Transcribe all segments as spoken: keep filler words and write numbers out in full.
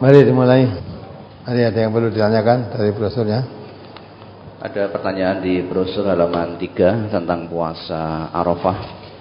Mari dimulai. Mari, ada yang perlu ditanyakan dari brosurnya? Ada pertanyaan di brosur halaman tiga tentang puasa Arafah.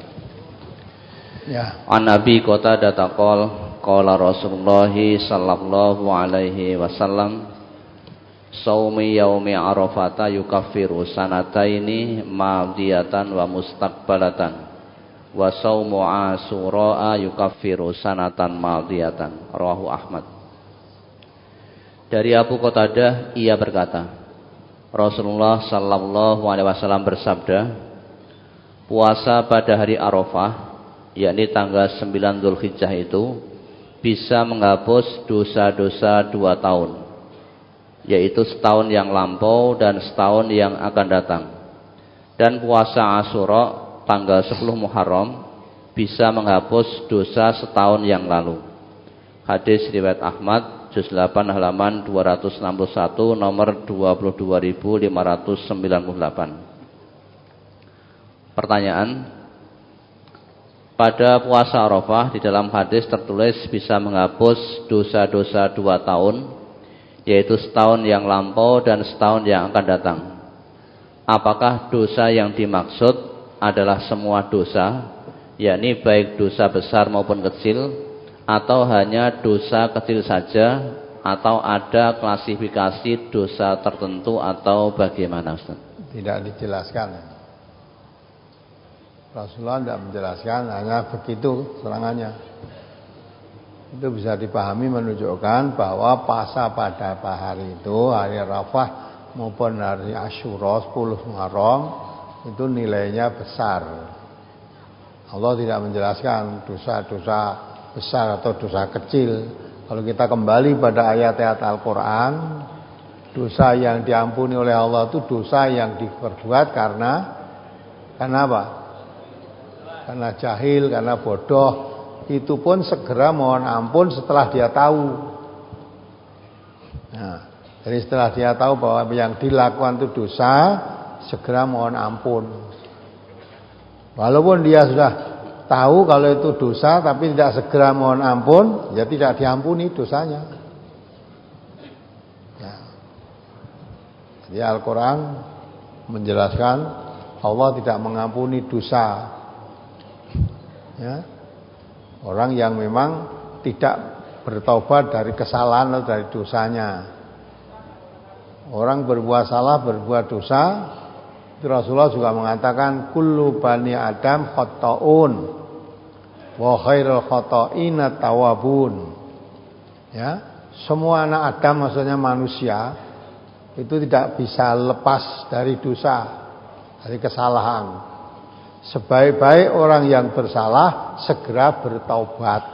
Ya. An Nabi Qatadah taqol qala Rasulullah sallallahu alaihi wasallam Saumi yaumi Arafata yukaffiru sanataini madiyatan wa mustaqbalatan wa saumu Asyura yukaffiru sanatan madiyatan. Rawahu Ahmad. Dari Abu Qatadah ia berkata, Rasulullah sallallahu alaihi wasallam bersabda, puasa pada hari Arafah, yakni tanggal sembilan Dzulhijjah itu bisa menghapus dosa-dosa dua tahun, yaitu setahun yang lampau dan setahun yang akan datang. Dan puasa Asyura tanggal sepuluh Muharram bisa menghapus dosa setahun yang lalu. Hadis riwayat Ahmad juz delapan halaman dua ratus enam puluh satu nomor dua puluh dua ribu lima ratus sembilan puluh delapan. Pertanyaan, pada puasa Arafah di dalam hadis tertulis bisa menghapus dosa-dosa dua tahun, yaitu setahun yang lampau dan setahun yang akan datang. Apakah dosa yang dimaksud adalah semua dosa, yakni baik dosa besar maupun kecil, atau hanya dosa kecil saja, atau ada klasifikasi dosa tertentu, atau bagaimana, Ustaz? Tidak dijelaskan. Rasulullah tidak menjelaskan, hanya begitu serangannya. Itu bisa dipahami menunjukkan bahwa puasa pada hari itu, hari Arafah maupun hari Asyura sepuluh Muharram, itu nilainya besar. Allah tidak menjelaskan dosa-dosa besar atau dosa kecil. Kalau kita kembali pada ayat-ayat Al-Quran, dosa yang diampuni oleh Allah itu dosa yang diperbuat karena karena apa? Karena jahil, karena bodoh. Itu pun segera mohon ampun setelah dia tahu. Nah, jadi setelah dia tahu bahwa yang dilakukan itu dosa, segera mohon ampun. Walaupun dia sudah tahu kalau itu dosa tapi tidak segera mohon ampun, ya tidak diampuni dosanya. Ya. Jadi Al-Quran menjelaskan Allah tidak mengampuni dosa. Ya. Orang yang memang tidak bertobat dari kesalahan atau dari dosanya. Orang berbuat salah, berbuat dosa, Rasulullah juga mengatakan kullu bani Adam khata'un wa khairul khata'ina tawabun. Ya, semua anak Adam maksudnya manusia itu tidak bisa lepas dari dosa, dari kesalahan. Sebaik-baik orang yang bersalah segera bertaubat.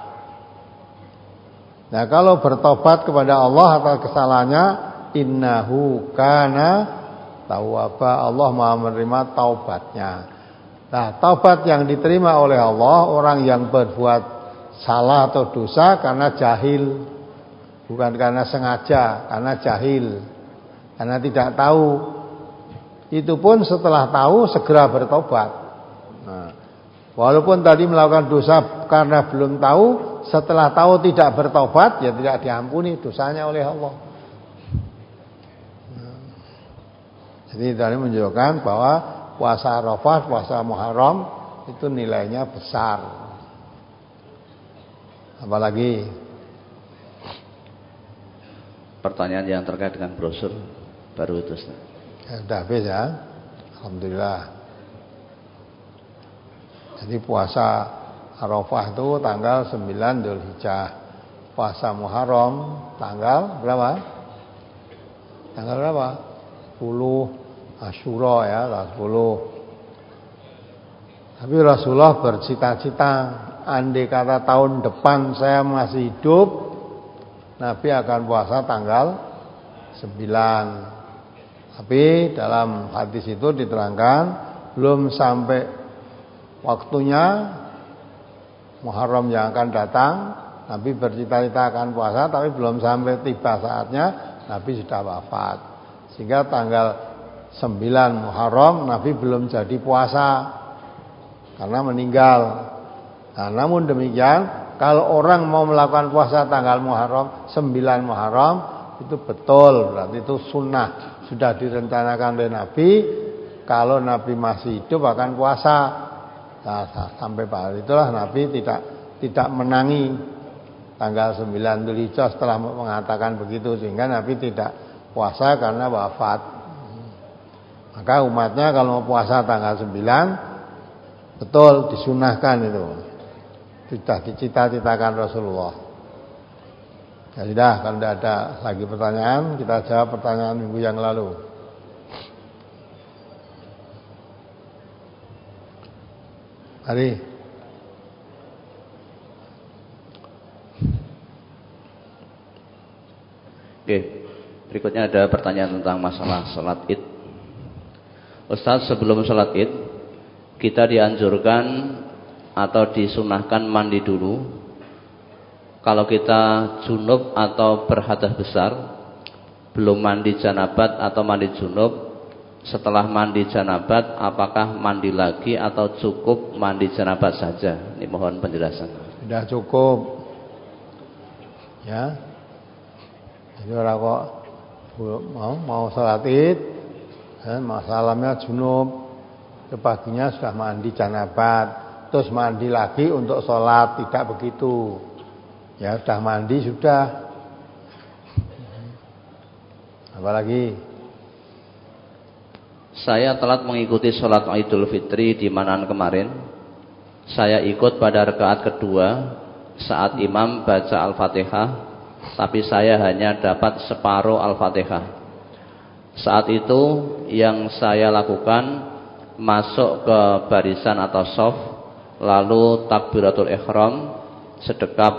Nah, kalau bertobat kepada Allah atas kesalahannya, innahu kana tawwaba, Allah Maha menerima taubatnya. Nah, taubat yang diterima oleh Allah orang yang berbuat salah atau dosa karena jahil, bukan karena sengaja, karena jahil, karena tidak tahu. Itu pun setelah tahu segera bertobat. Nah, walaupun tadi melakukan dosa karena belum tahu, setelah tahu tidak bertobat, ya tidak diampuni dosanya oleh Allah. Jadi tadi menunjukkan bahwa puasa Arafah, puasa Muharram itu nilainya besar. Apalagi pertanyaan yang terkait dengan brosur baru itu, Ustaz. Ya, sudah habis ya. Alhamdulillah. Jadi puasa Arafah itu tanggal sembilan Dzulhijjah. Puasa Muharram tanggal berapa? Tanggal berapa? sepuluh Asyura ya, tanggal sepuluh. Tapi Rasulullah bercita-cita, andai kata tahun depan saya masih hidup, Nabi akan puasa tanggal sembilan. Tapi dalam hadis itu diterangkan belum sampai waktunya Muharram yang akan datang, Nabi bercita-cita akan puasa, tapi belum sampai tiba saatnya Nabi sudah wafat. Sehingga tanggal sembilan Muharram Nabi belum jadi puasa karena meninggal. Nah, namun demikian kalau orang mau melakukan puasa tanggal Muharram, sembilan Muharram, itu betul, berarti itu sunnah, sudah direncanakan oleh Nabi. Kalau Nabi masih hidup akan puasa. Nah, sampai pada itulah Nabi tidak tidak menangi tanggal sembilan Dzulhijjah setelah mengatakan begitu, sehingga Nabi tidak puasa karena wafat. Maka umatnya kalau mau puasa tanggal sembilan, betul disunahkan itu. Sudah dicita-citakan Rasulullah. Ya sudah, kalau tidak ada lagi pertanyaan, kita jawab pertanyaan minggu yang lalu. Mari. Oke, berikutnya ada pertanyaan tentang masalah sholat id. Ustaz, sebelum sholat id kita dianjurkan atau disunahkan mandi dulu. Kalau kita junub atau berhadas besar, belum mandi janabat atau mandi junub, setelah mandi janabat apakah mandi lagi atau cukup mandi janabat saja? Ini mohon penjelasan. Sudah cukup. Ya. Jadi orang kok mau mau sholat id, kan masalahnya junub, paginya sudah mandi janabat, terus mandi lagi untuk sholat, tidak begitu. Ya sudah mandi sudah. Apalagi? Saya telat mengikuti sholat Idul Fitri di Manan kemarin. Saya ikut pada rakaat kedua saat imam baca Al-Fatihah, tapi saya hanya dapat separuh Al-Fatihah. Saat itu yang saya lakukan masuk ke barisan atau shaf, lalu takbiratul ihram sedekap,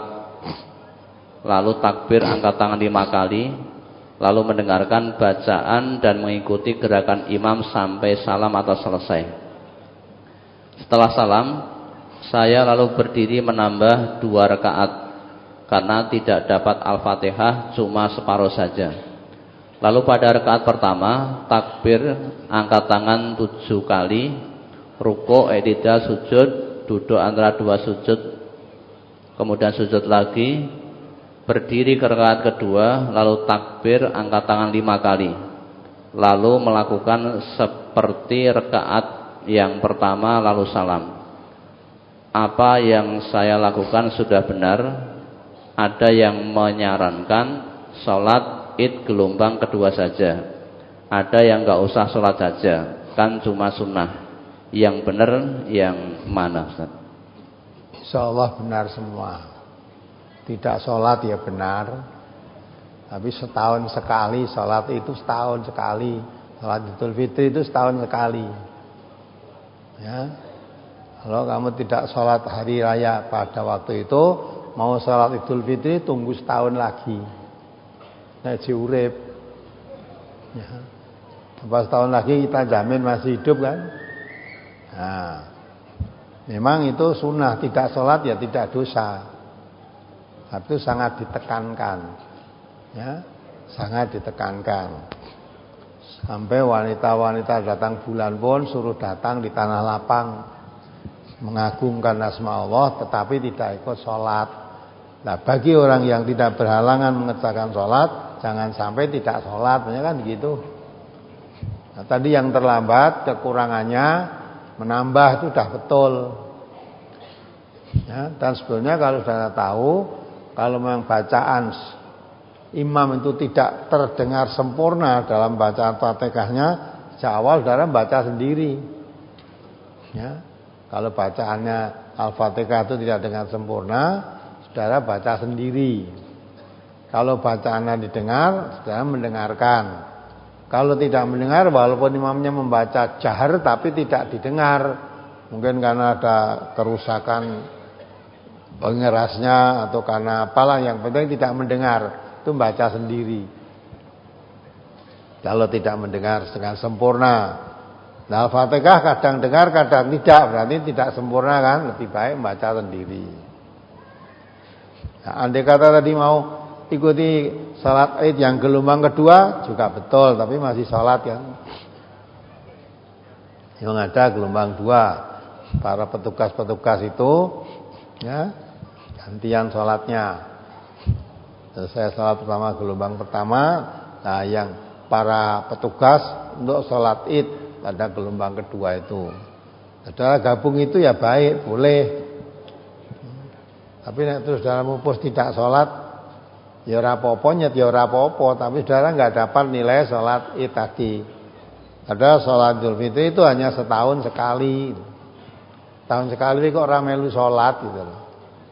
lalu takbir angkat tangan lima kali, lalu mendengarkan bacaan dan mengikuti gerakan imam sampai salam atau selesai. Setelah salam, saya lalu berdiri menambah dua rakaat karena tidak dapat Al-Fatihah, cuma separuh saja. Lalu pada rakaat pertama, takbir angkat tangan tujuh kali, ruku, i'tidal, sujud, duduk antara dua sujud, kemudian sujud lagi, berdiri ke rakaat kedua, lalu takbir angkat tangan lima kali, lalu melakukan seperti rakaat yang pertama lalu salam. Apa yang saya lakukan sudah benar? Ada yang menyarankan sholat id gelombang kedua saja, ada yang gak usah sholat saja, kan cuma sunnah. Yang benar yang mana, Ustaz? Insyaallah benar semua. Tidak sholat ya benar, tapi setahun sekali sholat itu setahun sekali. Sholat Idul Fitri itu setahun sekali. Ya, kalau kamu tidak sholat hari raya pada waktu itu, mau sholat Idul Fitri tunggu setahun lagi. Ngaji urip. Ya, apa setahun lagi kita jamin masih hidup kan? Nah, memang itu sunnah, tidak sholat ya tidak dosa. Itu sangat ditekankan, ya, sangat ditekankan. Sampai wanita-wanita datang bulan pun suruh datang di tanah lapang, mengagungkan asma Allah, tetapi tidak ikut sholat. Nah, bagi orang yang tidak berhalangan mengerjakan sholat, jangan sampai tidak sholat, ya kan begitu. Nah, tadi yang terlambat kekurangannya menambah itu sudah betul. Ya, dan sebetulnya kalau sudah tahu, kalau memang bacaan imam itu tidak terdengar sempurna dalam bacaan Fatihahnya, sejak awal saudara baca sendiri. Ya, kalau bacaannya Al-Fatihah itu tidak dengan sempurna, saudara baca sendiri. Kalau bacaannya didengar, saudara mendengarkan. Kalau tidak mendengar, walaupun imamnya membaca jahar tapi tidak didengar, mungkin karena ada kerusakan pengerasnya atau karena apalah, yang penting tidak mendengar, itu baca sendiri. Kalau tidak mendengar dengan sempurna. Nah, Al-Fatihah kadang dengar kadang tidak, berarti tidak sempurna kan, lebih baik membaca sendiri. Nah, andai kata tadi mau ikuti salat Id yang gelombang kedua juga betul, tapi masih salat kan. Yang ada gelombang dua, para petugas-petugas itu, ya, gantian sholatnya. Selesai sholat pertama gelombang pertama, nah yang para petugas untuk sholat id pada gelombang kedua itu. Saudara gabung itu ya baik, boleh. Tapi nek terus saudara mupus tidak sholat, ya ora apa-apa, nyet ya ora apa-apa, tapi saudara enggak dapat nilai sholat id tadi. Padahal sholat Idul Fitri itu hanya setahun sekali. Tahun sekali kok ora melu sholat gitu loh.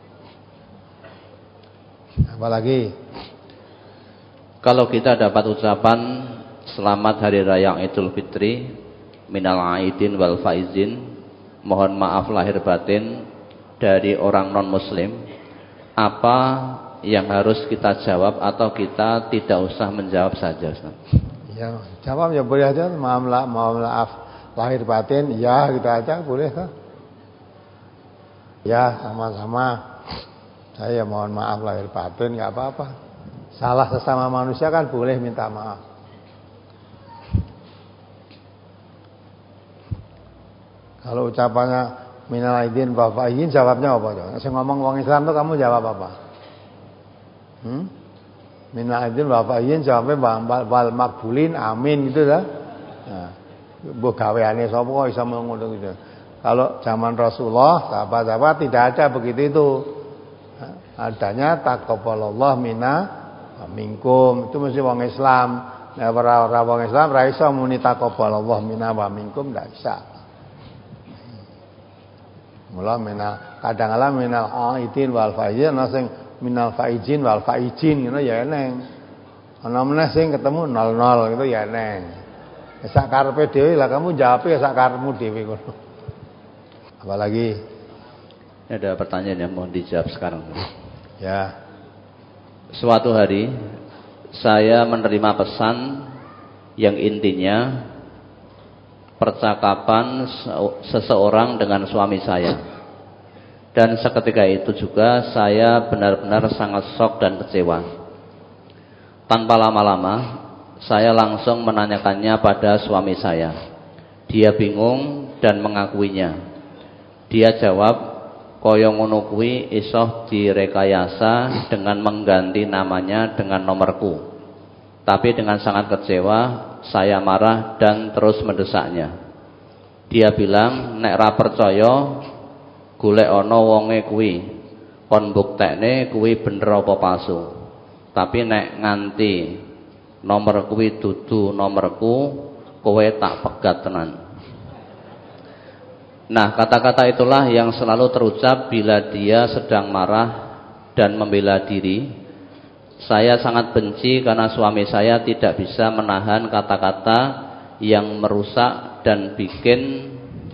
Apalagi kalau kita dapat ucapan selamat hari raya Idul Fitri, minal aidin wal faizin, mohon maaf lahir batin dari orang non muslim, apa yang harus kita jawab atau kita tidak usah menjawab saja, Ustaz? Ya, jawab ya boleh aja, maaf maaf lahir batin, ya kita aja boleh kan? Ya sama-sama. Saya mohon maaf lahir batin, nggak apa-apa. Salah sesama manusia kan boleh minta maaf. Kalau ucapannya minal aidin wal faizin, jawabnya apa? Saya ngomong wong Islam tuh kamu jawab apa? Hmm? Minal aidin wal faizin jawabnya wal makbulin, amin gitu dah. Nah, mbok gaweane sapa kok iso ngono gitu. Kalau zaman Rasulullah, sahabat-sahabat tidak ada begitu itu. Adanya taqabbalallah minna minkum, itu mesti wong Islam. Nek ora ora wong Islam ra iso muni taqabbalallah minna wa minkum, ndak bisa. Mula minna kadang-kadang minal aidin wal faizin, ana sing minal faizin wal faizin ngono ya eneng. Ana meneh sing ketemu nol nol gitu ya eneng. Sak karepe dhewe lah, kamu jawab ya sak karepmu dhewe ngono. Apalagi ini ada pertanyaan yang mohon dijawab sekarang. Ya. Suatu hari saya menerima pesan yang intinya percakapan seseorang dengan suami saya. Dan seketika itu juga saya benar-benar sangat shock dan kecewa. Tanpa lama-lama saya langsung menanyakannya pada suami saya. Dia bingung dan mengakuinya. Dia jawab, kaya ngono kuwi iso direkayasa dengan mengganti namanya dengan nomorku. Tapi dengan sangat kecewa, saya marah dan terus mendesaknya. Dia bilang, nek ra percaya golek ana wonge kuwi, kon buktekne kuwi bener apa palsu. Tapi nek nganti nomor kuwi dudu nomorku, kowe tak pegat tenan. Nah, kata-kata itulah yang selalu terucap bila dia sedang marah dan membela diri. Saya sangat benci karena suami saya tidak bisa menahan kata-kata yang merusak dan bikin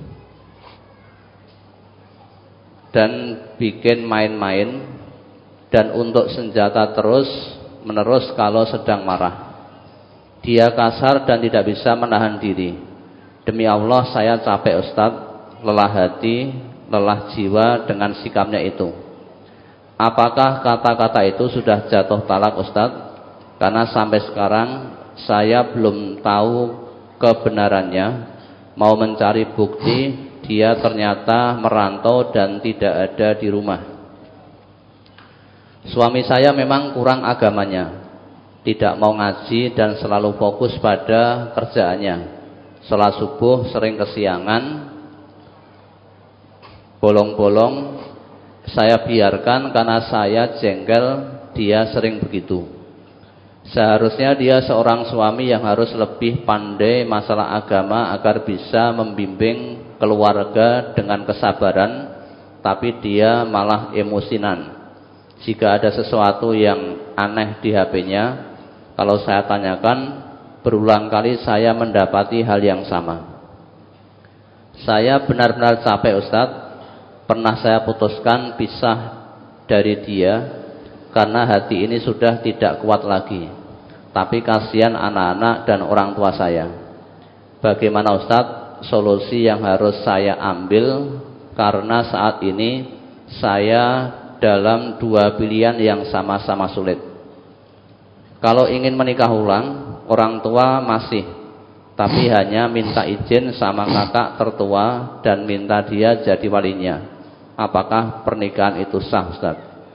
dan bikin main-main, dan untuk senjata terus menerus kalau sedang marah. Dia kasar dan tidak bisa menahan diri. Demi Allah saya capek, Ustaz, lelah hati, lelah jiwa dengan sikapnya itu. Apakah kata-kata itu sudah jatuh talak, Ustaz? Karena sampai sekarang saya belum tahu kebenarannya. Mau mencari bukti dia ternyata merantau dan tidak ada di rumah. Suami saya memang kurang agamanya, tidak mau ngaji dan selalu fokus pada kerjaannya. Sholat subuh sering kesiangan, bolong-bolong saya biarkan karena saya jengkel dia sering begitu. Seharusnya dia seorang suami yang harus lebih pandai masalah agama agar bisa membimbing keluarga dengan kesabaran, tapi dia malah emosinan. Jika ada sesuatu yang aneh di H P-nya, kalau saya tanyakan, berulang kali saya mendapati hal yang sama. Saya benar-benar capek, Ustaz. Pernah saya putuskan pisah dari dia karena hati ini sudah tidak kuat lagi. Tapi kasihan anak-anak dan orang tua saya. Bagaimana, Ustaz, solusi yang harus saya ambil? Karena saat ini saya dalam dua pilihan yang sama-sama sulit. Kalau ingin menikah ulang, orang tua masih, tapi hanya minta izin sama kakak tertua dan minta dia jadi walinya. Apakah pernikahan itu sah, Ustaz?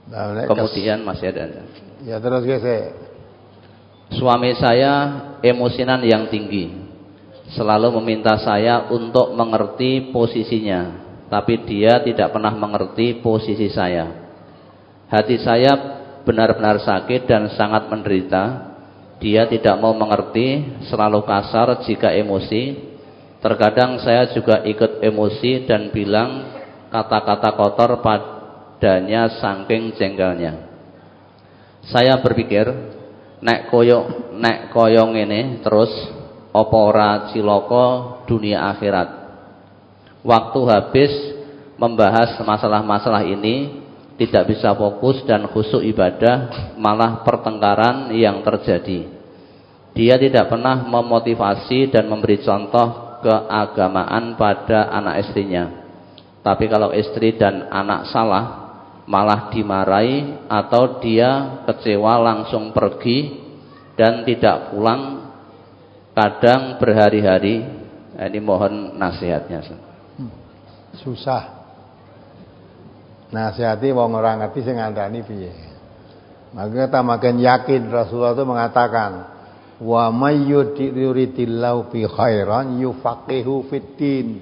Nah, Kemudian masih ada. Ya terus guys. Suami saya emosinan yang tinggi, selalu meminta saya untuk mengerti posisinya, tapi dia tidak pernah mengerti posisi saya. Hati saya benar-benar sakit dan sangat menderita. Dia tidak mau mengerti, selalu kasar jika emosi. Terkadang saya juga ikut emosi dan bilang kata-kata kotor padanya saking jengkelnya. Saya berpikir, nek koyo nek koyo ngene terus apa ora cilaka dunia akhirat. Waktu habis membahas masalah-masalah ini, tidak bisa fokus dan khusyuk ibadah, malah pertengkaran yang terjadi. Dia tidak pernah memotivasi dan memberi contoh keagamaan pada anak istrinya. Tapi kalau istri dan anak salah, malah dimarahi atau dia kecewa langsung pergi dan tidak pulang, kadang berhari-hari. Ini mohon nasihatnya. Susah nasihati wong ora ngerti sing ngandani piye. Maka kita makin yakin Rasulullah itu mengatakan, wa may yuridillahu bi khairan yufaqihu fiddin.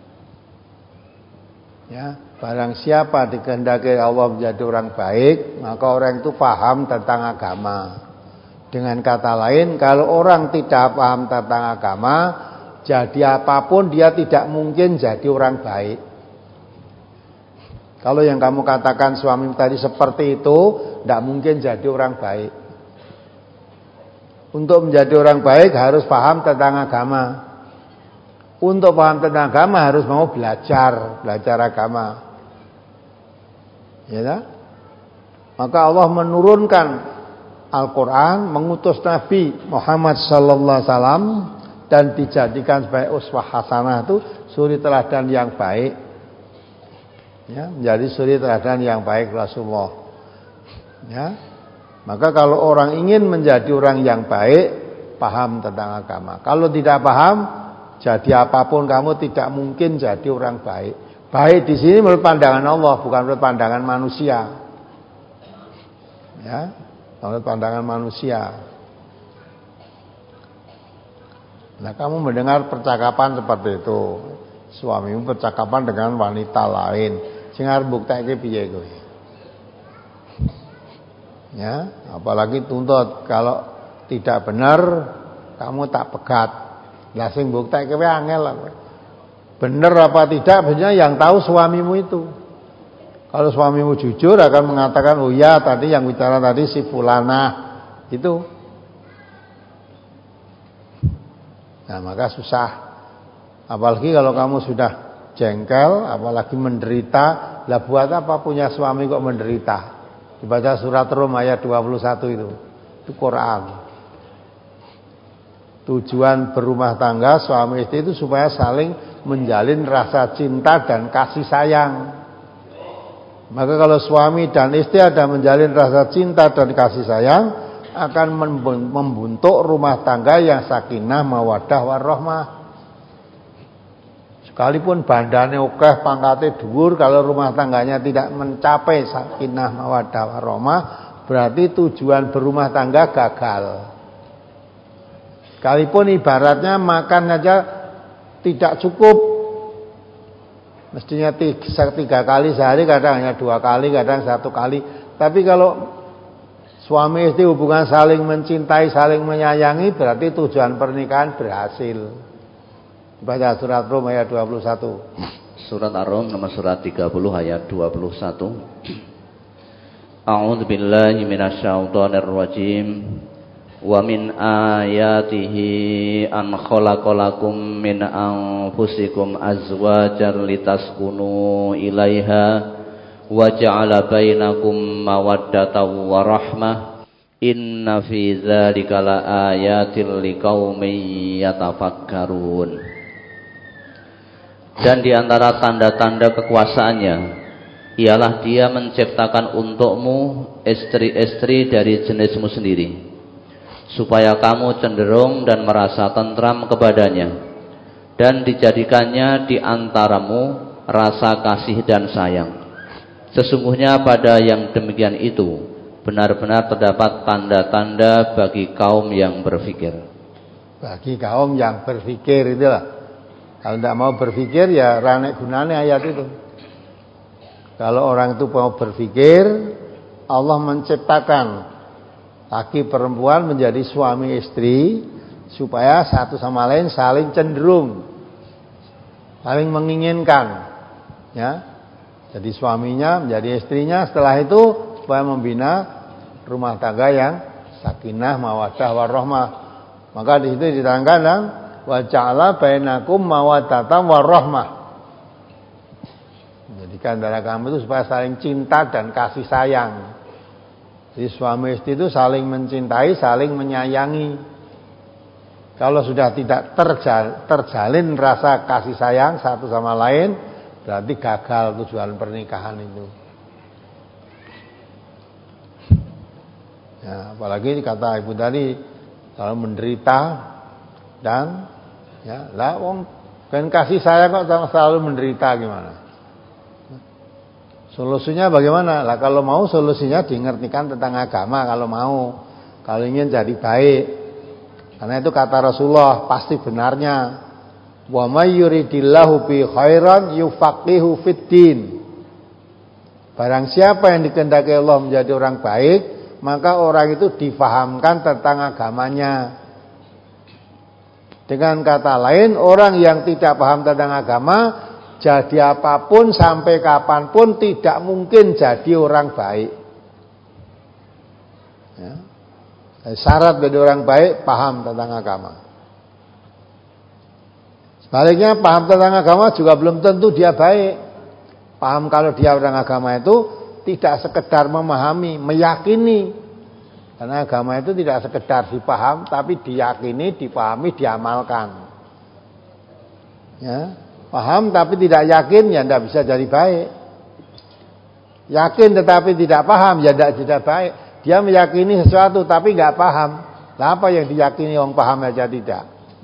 Ya, barang siapa dikehendaki Allah menjadi orang baik, maka orang itu paham tentang agama. Dengan kata lain, kalau orang tidak paham tentang agama, jadi apapun dia tidak mungkin jadi orang baik. Kalau yang kamu katakan suami tadi seperti itu, tidak mungkin jadi orang baik. Untuk menjadi orang baik harus paham tentang agama. Untuk paham tentang agama harus mau belajar, belajar agama. Ya tak? Maka Allah menurunkan Al-Quran, mengutus Nabi Muhammad sallallahu alaihi wasallam dan dijadikan sebagai uswah hasanah, itu suri teladan yang baik. Ya, menjadi suri teladan yang baik Rasulullah. Ya. Maka kalau orang ingin menjadi orang yang baik, paham tentang agama. Kalau tidak paham, jadi apapun kamu tidak mungkin jadi orang baik. Baik di sini menurut pandangan Allah, bukan menurut pandangan manusia. Ya, menurut pandangan manusia. Nah, kamu mendengar percakapan seperti itu, suamimu percakapan dengan wanita lain, sing arep mbukteke piye kowe? Ya, apalagi tuntut, kalau tidak benar kamu tak pegat. Lah sing mbukteke kowe angel lah. Benar apa tidak sebenarnya yang tahu suamimu itu. Kalau suamimu jujur akan mengatakan, oh ya tadi yang bicara tadi si fulana itu. Nah, maka susah. Apalagi kalau kamu sudah jengkel, apalagi menderita, lah buat apa punya suami kok menderita? Dibaca surat Rum ayat dua puluh satu itu. Itu Quran. Tujuan berumah tangga suami istri itu supaya saling menjalin rasa cinta dan kasih sayang. Maka kalau suami dan istri ada menjalin rasa cinta dan kasih sayang, akan membentuk rumah tangga yang sakinah, mawaddah, warahmah. Sekalipun bandane akeh, pangkate dhuwur, kalau rumah tangganya tidak mencapai sakinah, mawaddah, warahmah, berarti tujuan berumah tangga gagal. Sekalipun ibaratnya makan aja tidak cukup, mestinya tiga, tiga kali sehari, kadang hanya dua kali, kadang satu kali. Tapi kalau suami istri hubungan saling mencintai, saling menyayangi, berarti tujuan pernikahan berhasil. Baca surat Rum ayat dua puluh satu. Surat Ar-Rum nomor surat tiga puluh ayat dua puluh satu. A'udzu billahi minasyaitonir rajim. Wa min ayatihi an khalaqalakum min anfusikum azwajan litaskunu ilaiha wa ja'ala bainakum mawaddatan wa rahmah inna fi dzalika laayatil liqaumin yatafakkarun. Dan di antara tanda-tanda kekuasaannya ialah Dia menciptakan untukmu istri-istri dari jenismu sendiri, supaya kamu cenderung dan merasa tentram kepadanya, dan dijadikannya di antaramu rasa kasih dan sayang. Sesungguhnya pada yang demikian itu benar-benar terdapat tanda-tanda bagi kaum yang berpikir. Bagi kaum yang berpikir itulah. Kalau tidak mau berpikir ya ranek gunanya ayat itu. Kalau orang itu mau berpikir, Allah menciptakan laki perempuan menjadi suami istri supaya satu sama lain saling cenderung, saling menginginkan, ya. Jadi suaminya menjadi istrinya, setelah itu supaya membina rumah tangga yang sakinah, mawaddah, warahmah. Maka di situ diterangkan wa ja'ala bainakum mawaddatan warahmah. Jadikan antara kamu itu supaya saling cinta dan kasih sayang. Jadi suami istri itu saling mencintai, saling menyayangi. Kalau sudah tidak terjal, terjalin rasa kasih sayang satu sama lain, berarti gagal tujuan pernikahan itu. Ya, apalagi kata ibu tadi, kalau menderita dan ya, lah wong kan kasih sayang kok selalu menderita gimana? Solusinya bagaimana? Lah kalau mau solusinya diingatkan tentang agama kalau mau. Kalau ingin jadi baik. Karena itu kata Rasulullah pasti benarnya. Wa may yuridillahu bi khairan yufaqihu fiddin. Barang siapa yang dikehendaki Allah menjadi orang baik, maka orang itu difahamkan tentang agamanya. Dengan kata lain, orang yang tidak paham tentang agama, jadi apapun sampai kapanpun tidak mungkin jadi orang baik. Ya. Syarat menjadi orang baik paham tentang agama. Sebaliknya paham tentang agama juga belum tentu dia baik. Paham kalau dia orang agama itu tidak sekedar memahami, meyakini. Karena agama itu tidak sekedar dipaham, tapi diyakini, dipahami, diamalkan. Ya. Paham tapi tidak yakin ya tidak bisa jadi baik. Yakin tetapi tidak paham ya tidak tidak baik. Dia meyakini sesuatu tapi nggak paham. Nah, apa yang diyakini orang paham aja tidak.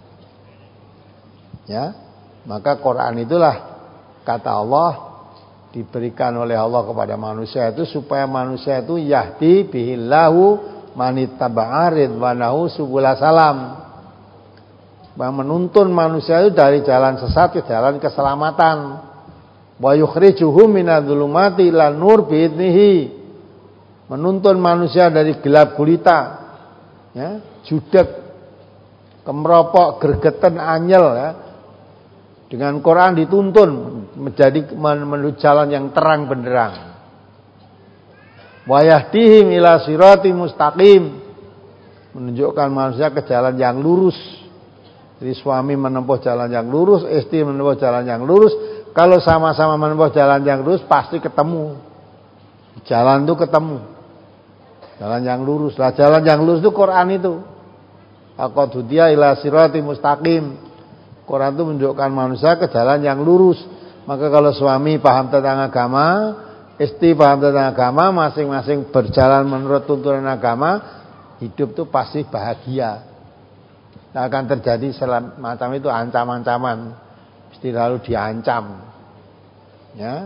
Ya, maka Quran itulah kata Allah diberikan oleh Allah kepada manusia itu supaya manusia itu yahdi bihillahu manittaba'a ridwanahu subula salam. Menuntun manusia itu dari jalan sesat ke jalan keselamatan. Wa yukhrijuhum minadh-dhulumati ilan nur biidnihi. Menuntun manusia dari gelap gulita, ya, judek, kemeropok, gergeten, anyel, ya. Dengan Quran dituntun menjadi menuju jalan yang terang benderang. Wa yahdihim ila siratim mustaqim. Menunjukkan manusia ke jalan yang lurus. Jadi suami menempuh jalan yang lurus, istri menempuh jalan yang lurus. Kalau sama-sama menempuh jalan yang lurus pasti ketemu. Jalan itu ketemu. Jalan yang lurus. Lah jalan yang lurus itu Quran itu. Aqadudiya ila sirati mustaqim. Quran itu menunjukkan manusia ke jalan yang lurus. Maka kalau suami paham tentang agama, istri paham tentang agama, masing-masing berjalan menurut tuntunan agama, hidup itu pasti bahagia. Nah, akan terjadi semacam itu ancam-ancaman, mesti lalu diancam, ya.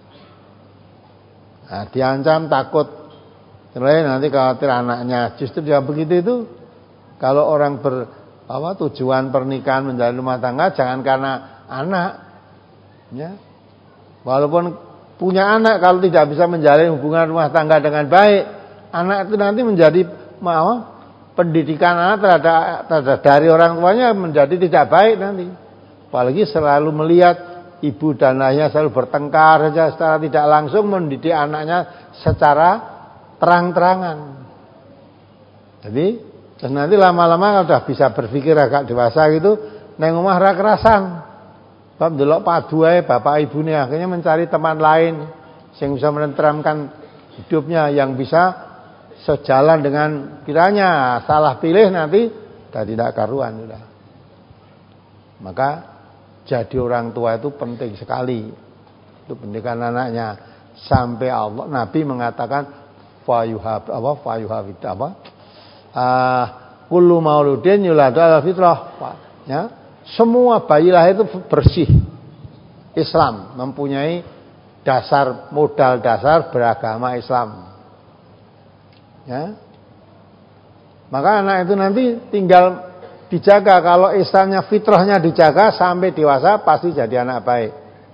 Nah, diancam takut, terus nanti khawatir anaknya. Justru dia begitu itu, kalau orang ber apa tujuan pernikahan menjalin rumah tangga jangan karena anak, ya. Walaupun punya anak kalau tidak bisa menjalin hubungan rumah tangga dengan baik, anak itu nanti menjadi mau pendidikan anak terhadap, terhadap dari orang tuanya menjadi tidak baik nanti. Apalagi selalu melihat ibu dan ayahnya selalu bertengkar saja secara tidak langsung mendidik anaknya secara terang-terangan. Jadi terus nanti lama-lama kalau sudah bisa berpikir agak dewasa gitu, neng omah ra kerasan. Bab delok padu ae bapak ibune akhirnya mencari teman lain yang bisa menenteramkan hidupnya, yang bisa sejalan dengan kiranya. Salah pilih nanti sudah tidak karuan sudah. Maka jadi orang tua itu penting sekali untuk pendidikan anaknya. Sampai Allah Nabi mengatakan fayuhab apa fayuhab itu apa ah kullu mauludin yuladu ala fitrah, ya. Semua bayi lahir itu bersih Islam, mempunyai dasar modal dasar beragama Islam. Ya. Maka anak itu nanti tinggal dijaga. Kalau Islamnya, fitrahnya dijaga sampai dewasa pasti jadi anak baik.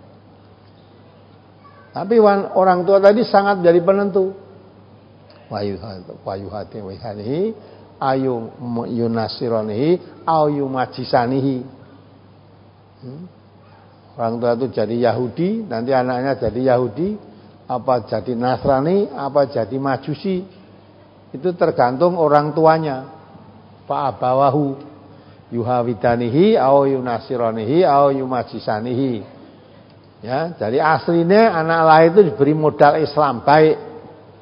Tapi orang tua tadi sangat jadi penentu. Wayuhati wayhanihi ayu yunasironihi ayu majisanihi. Hmm? Orang tua itu jadi Yahudi, nanti anaknya jadi Yahudi, apa jadi Nasrani, apa jadi Majusi. Itu tergantung orang tuanya. Fa'abawahu yuhawidanihi au yunasironihi au yumajisanihi. Ya, jadi aslinya anak lahir itu diberi modal Islam baik.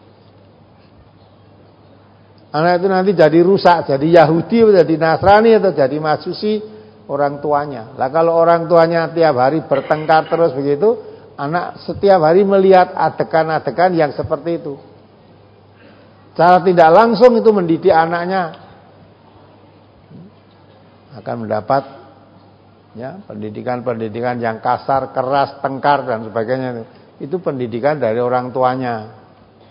Anak itu nanti jadi rusak, jadi Yahudi, jadi Nasrani atau jadi Majusi, orang tuanya. Lah kalau orang tuanya tiap hari bertengkar terus begitu, anak setiap hari melihat adegan-adegan yang seperti itu. Cara tidak langsung itu mendidik anaknya akan mendapat ya pendidikan-pendidikan yang kasar, keras, tengkar dan sebagainya. Itu pendidikan dari orang tuanya.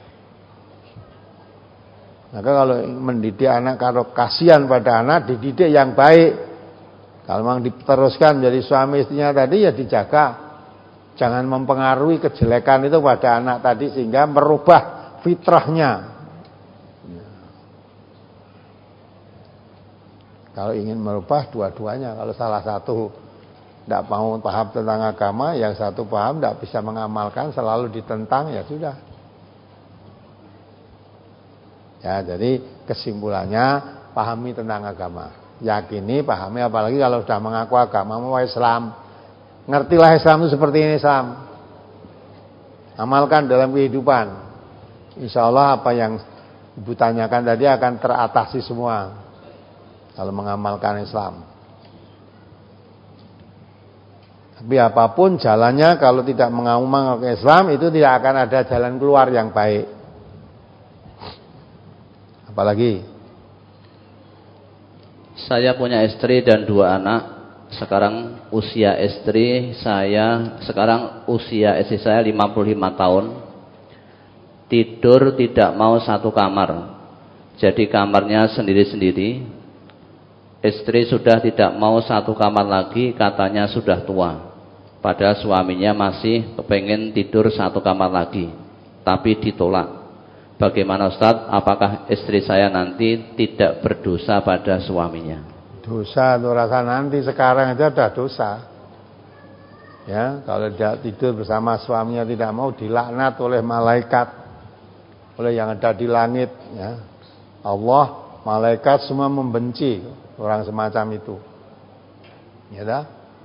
Maka kalau mendidik anak, kalau kasihan pada anak, dididik yang baik. Kalau memang diteruskan menjadi suami istrinya tadi, ya dijaga. Jangan mempengaruhi kejelekan itu pada anak tadi sehingga merubah fitrahnya. Kalau ingin merubah dua-duanya, kalau salah satu tidak mau paham tentang agama, yang satu paham tidak bisa mengamalkan, selalu ditentang, ya sudah. Ya, jadi kesimpulannya pahami tentang agama, yakini, pahami, apalagi kalau sudah mengaku agama mau Islam, ngertilah Islam itu seperti ini Islam, amalkan dalam kehidupan. Insya Allah apa yang Ibu tanyakan tadi akan teratasi semua kalau mengamalkan Islam. Tapi apapun jalannya, kalau tidak mengamalkan Islam itu tidak akan ada jalan keluar yang baik. Apalagi saya punya istri dan dua anak. Sekarang usia istri saya Sekarang usia istri saya lima puluh lima tahun. Tidur tidak mau satu kamar, jadi kamarnya sendiri-sendiri. Istri sudah tidak mau satu kamar lagi, katanya sudah tua. Padahal suaminya masih kepengen tidur satu kamar lagi, tapi ditolak. Bagaimana Ustaz? Apakah istri saya nanti tidak berdosa pada suaminya? Dosa itu rasa nanti, sekarang aja ada dosa. Ya, kalau dia tidur bersama suaminya tidak mau, dilaknat oleh malaikat, oleh yang ada di langit. Ya, Allah, malaikat semua membenci orang semacam itu. Ya dah.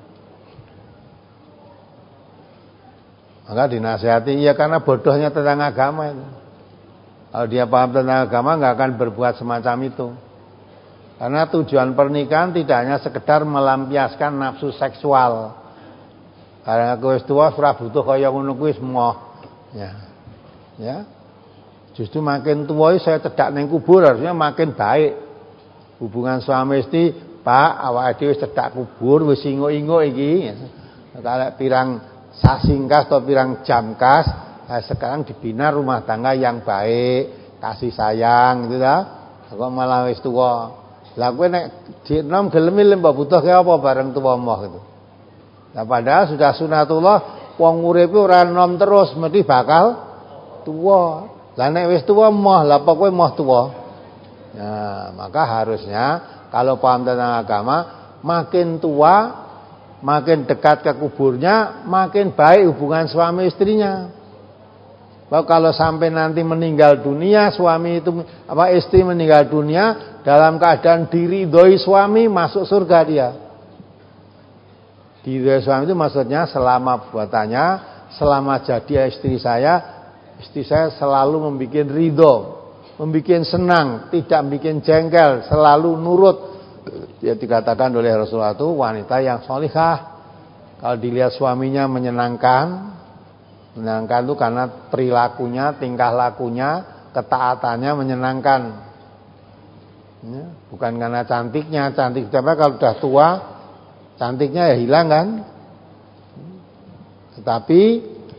Maka dinasihati, ya karena bodohnya tentang agama itu. Kalau dia paham tentang agama nggak akan berbuat semacam itu. Karena tujuan pernikahan tidak hanya sekedar melampiaskan nafsu seksual. Karena aku wis tuwa ora butuh kaya ngono kuwi moh. Ya. Ya. Justru makin tua saya cedak ning kubur harusnya makin baik. Hubungan suami istri, Pak, awake dhewe wis cedak kubur, wis inguk-inguk iki. Kalau pirang sasingkas atau pirang jamkas, nah, sekarang dibina rumah tangga yang baik, kasih sayang gitu dah. Kok malah wis tuwa. Lah kowe nek dienom gelem mbok butuh ke apa bareng tuwa moh gitu. Lah padahal sudah sunatullah wong uripe ora enom terus mesti bakal tuwa. Lah nek wis tuwa moh, lah apa kowe moh tuwa? Nah, maka harusnya kalau paham tentang agama, makin tua, makin dekat ke kuburnya, makin baik hubungan suami istrinya. Bahwa kalau sampai nanti meninggal dunia, suami itu apa istri meninggal dunia dalam keadaan diridhoi suami, masuk surga dia. Diridhoi suami itu maksudnya selama buatannya, selama jadi istri saya, istri saya selalu membuat ridho, membuat senang, tidak membuat jengkel, selalu nurut. Dia dikatakan oleh Rasulullah itu wanita yang sholihah. Kalau dilihat suaminya menyenangkan, menyenangkan itu karena perilakunya, tingkah lakunya, ketaatannya menyenangkan. Ya, bukan karena cantiknya, cantik siapa kalau sudah tua, cantiknya ya hilang kan. Tetapi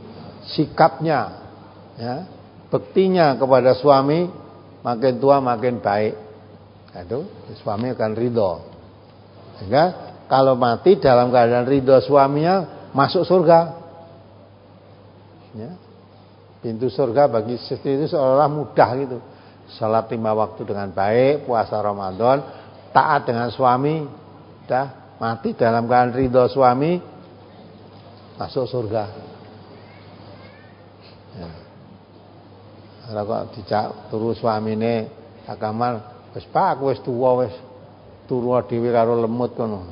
sikapnya, ya, bektinya kepada suami makin tua makin baik. Nah, itu suami akan ridho. Sehingga kalau mati dalam keadaan ridho suaminya, masuk surga. Ya. Pintu surga bagi istri itu seolah-olah mudah gitu. Salat lima waktu dengan baik, puasa Ramadan, taat dengan suami, dah mati dalam keadaan ridho suami, masuk surga. Ya. Kalau kok dijak turu suamine sak kamar, wis Pak aku wis tuwa wis turu dhewe karo lemut kono.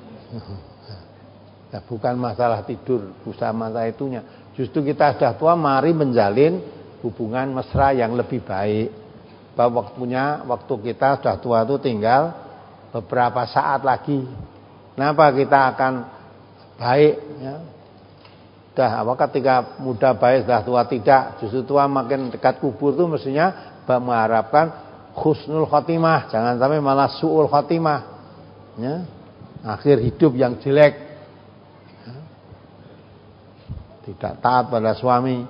Ya, bukan masalah tidur, bukan masalah itunya. Justru kita sudah tua, mari menjalin hubungan mesra yang lebih baik. Bahwa waktunya, waktu kita sudah tua itu tinggal beberapa saat lagi. Kenapa kita akan baik? Ya. Sudah apa ketika muda baik, sudah tua tidak. Justru tua makin dekat kubur itu mestinya mengharapkan husnul khotimah. Jangan sampai malah su'ul khotimah. Ya. Akhir hidup yang jelek. Tidak taat pada suami.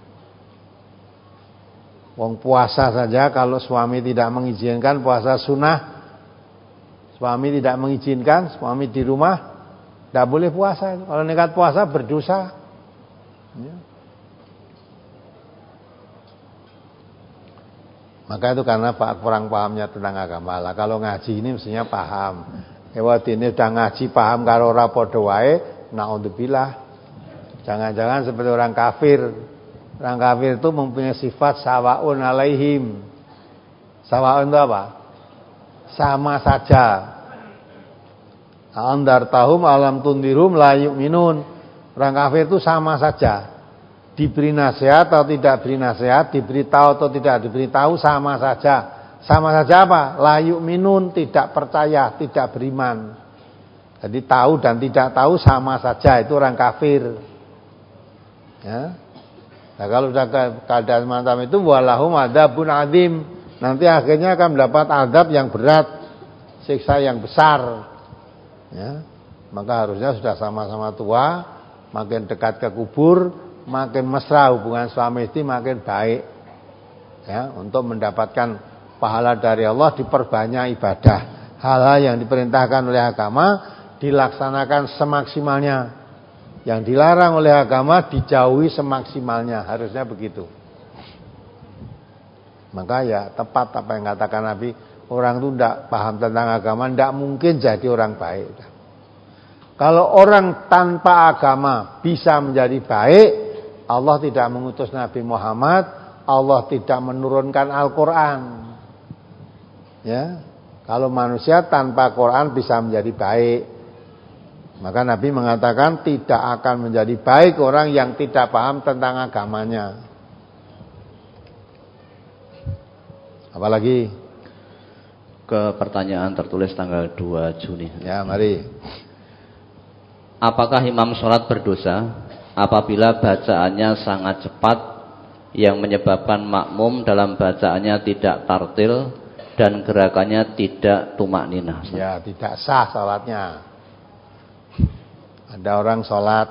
Wong puasa saja kalau suami tidak mengizinkan puasa sunnah, suami tidak mengizinkan, suami di rumah tidak boleh puasa. Kalau nekat puasa berdosa. Ya. Maka itu karena kurang pahamnya tentang agama. Lah kalau ngaji ini mestinya paham. Ewat ini udah ngaji paham karo ora padha wae, naudzubillah. Jangan-jangan seperti orang kafir. Orang kafir itu mempunyai sifat sawaun alaihim. Sawaun itu apa? Sama saja. Andar tahum alam tundirum la yu'minun. Orang kafir itu sama saja. Diberi nasihat atau tidak beri nasihat, diberitahu atau tidak diberitahu sama saja. Sama saja apa? La yu'minun, tidak percaya, tidak beriman. Jadi tahu dan tidak tahu sama saja, itu orang kafir. Ya. Nah, kalau sudah keadaan semacam itu walahum adzabun adzim, nanti akhirnya akan mendapat azab yang berat, siksa yang besar. Ya. Maka harusnya sudah sama-sama tua, makin dekat ke kubur, makin mesra hubungan suami istri, makin baik. Ya, untuk mendapatkan pahala dari Allah diperbanyak ibadah. Hal-hal yang diperintahkan oleh agama dilaksanakan semaksimalnya. Yang dilarang oleh agama dijauhi semaksimalnya. Harusnya begitu. Maka ya tepat apa yang katakan Nabi, orang itu tidak paham tentang agama, tidak mungkin jadi orang baik. Kalau orang tanpa agama bisa menjadi baik, Allah tidak mengutus Nabi Muhammad, Allah tidak menurunkan Al-Quran. Ya, kalau manusia tanpa Quran bisa menjadi baik, maka Nabi mengatakan tidak akan menjadi baik orang yang tidak paham tentang agamanya. Apalagi ke pertanyaan tertulis tanggal dua Juni. Ya, mari. Apakah imam sholat berdosa apabila bacaannya sangat cepat yang menyebabkan makmum dalam bacaannya tidak tartil dan gerakannya tidak tumak ninah? Ya, tidak sah sholatnya. Ada orang sholat,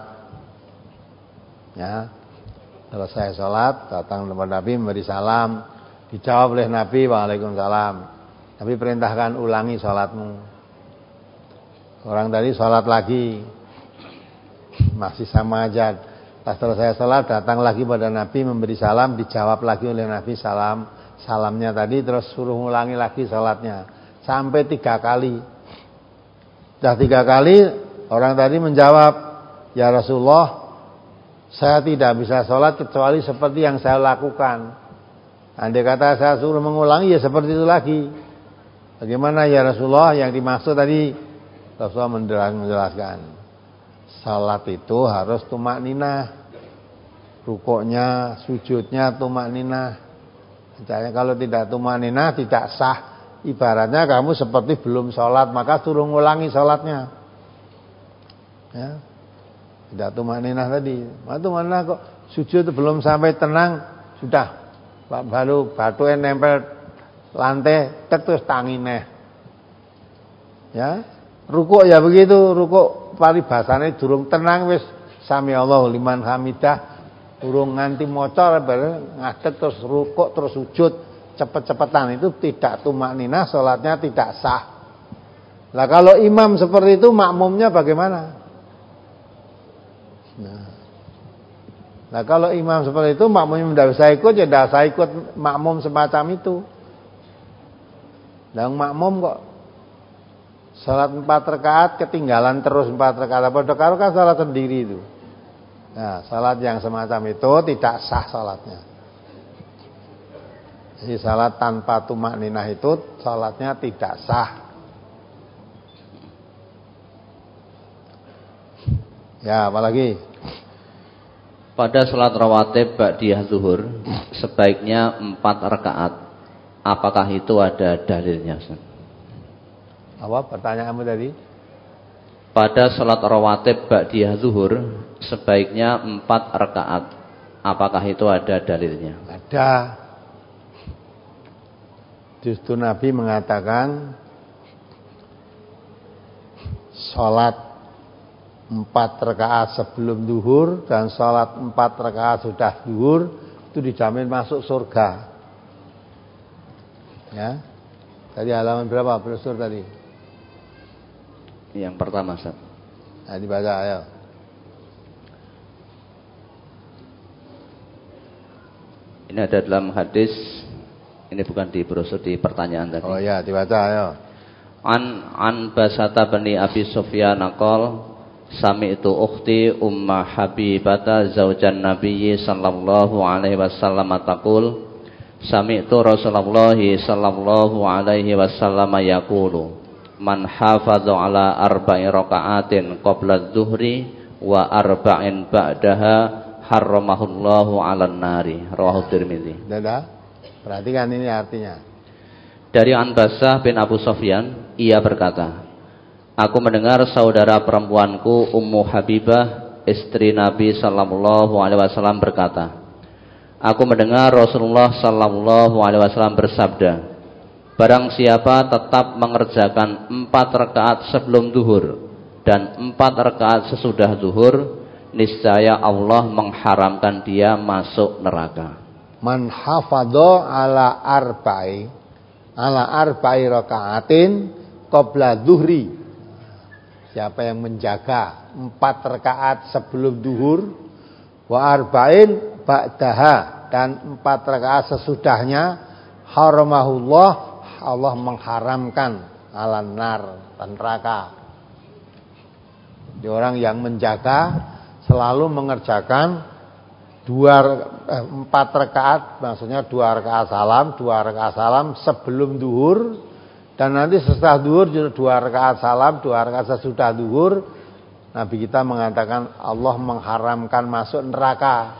ya, selesai sholat, datang kepada Nabi memberi salam, dijawab oleh Nabi, waalaikumsalam. Nabi perintahkan ulangi sholatmu. Orang tadi sholat lagi, masih sama aja. Pas selesai sholat, datang lagi pada Nabi memberi salam, dijawab lagi oleh Nabi salam, salamnya tadi, terus suruh ulangi lagi sholatnya, sampai tiga kali. Sudah tiga kali. Orang tadi menjawab, ya Rasulullah, saya tidak bisa sholat kecuali seperti yang saya lakukan. Andai kata saya suruh mengulangi, ya seperti itu lagi. Bagaimana ya Rasulullah yang dimaksud tadi? Rasulullah menjelaskan, sholat itu harus tumak ninah. Rukuknya, sujudnya tumak ninah. Misalnya kalau tidak tumak ninah, tidak sah. Ibaratnya kamu seperti belum sholat, maka suruh mengulangi sholatnya. Ya, tidak tumaninah tadi. Tumaninah kok sujud belum sampai tenang sudah baru batu yang nempel lantai terus tangine. Ya, rukuk ya begitu, rukuk paribasane durung tenang wis sami Allahu liman hamidah Urung nganti maca ngadeg terus rukuk terus sujud cepet-cepetan itu tidak tumakninah, salatnya tidak sah. Lah kalau imam seperti itu makmumnya bagaimana? Nah, nah kalau imam seperti itu makmumnya tidak bisa ikut, ya tidak usah ikut makmum semacam itu. Dan makmum kok salat empat rakaat ketinggalan terus empat rakaat, padahal kalau kan salat sendiri itu. Nah, salat yang semacam itu tidak sah salatnya. Jadi salat tanpa tumakninah itu salatnya tidak sah. Ya, apalagi? Pada salat rawatib ba'diyah zuhur sebaiknya empat rakaat. Apakah itu ada dalilnya? Apa pertanyaanmu tadi? Pada salat rawatib ba'diyah zuhur sebaiknya empat rakaat. Apakah itu ada dalilnya? Ada. Justru Nabi mengatakan salat empat rakaat sebelum duhur dan salat empat rakaat sudah duhur itu dijamin masuk surga. Ya. Tadi halaman berapa, Profesor tadi? Yang pertama, Ustaz. Nah, dibaca ayo. Ini ada dalam hadis, ini bukan di brosur, di pertanyaan tadi. Oh ya, dibaca ayo. An an Basata bani Abi Sufyan naqol sami'tu ukhti Umma Habibata zaujan Nabiyyi sallallahu alaihi wasallam taqul sami'tu Rasulullah sallallahu alaihi wasallam yaqulu man hafadha ala arba'i raka'atin qabla adh-dhuhri wa arba'in ba'daha harramahullahu 'alan nari. Rawahu Tirmidzi. Dadah. Perhatikan ini artinya. Dari Anbasah bin Abu Sufyan, ia berkata, aku mendengar saudara perempuanku Ummu Habibah, istri Nabi sallallahu alaihi wasallam berkata, aku mendengar Rasulullah sallallahu alaihi wasallam bersabda, barang siapa tetap mengerjakan empat rakaat sebelum zuhur dan empat rakaat sesudah zuhur, niscaya Allah mengharamkan dia masuk neraka. Man hafadha ala arba'i ala arba'i rakaatin qabla zuhri. Siapa yang menjaga empat rakaat sebelum duhur, wa arba'in ba'daha, dan empat rakaat sesudahnya, haramahullah, Allah mengharamkan alan nar, neraka. Jadi orang yang menjaga selalu mengerjakan dua eh, empat rakaat, maksudnya dua rakaat salam, dua rakaat salam sebelum duhur, dan nanti setelah duhur dua rakaat salam, dua rakaat sesudah duhur. Nabi kita mengatakan Allah mengharamkan masuk neraka.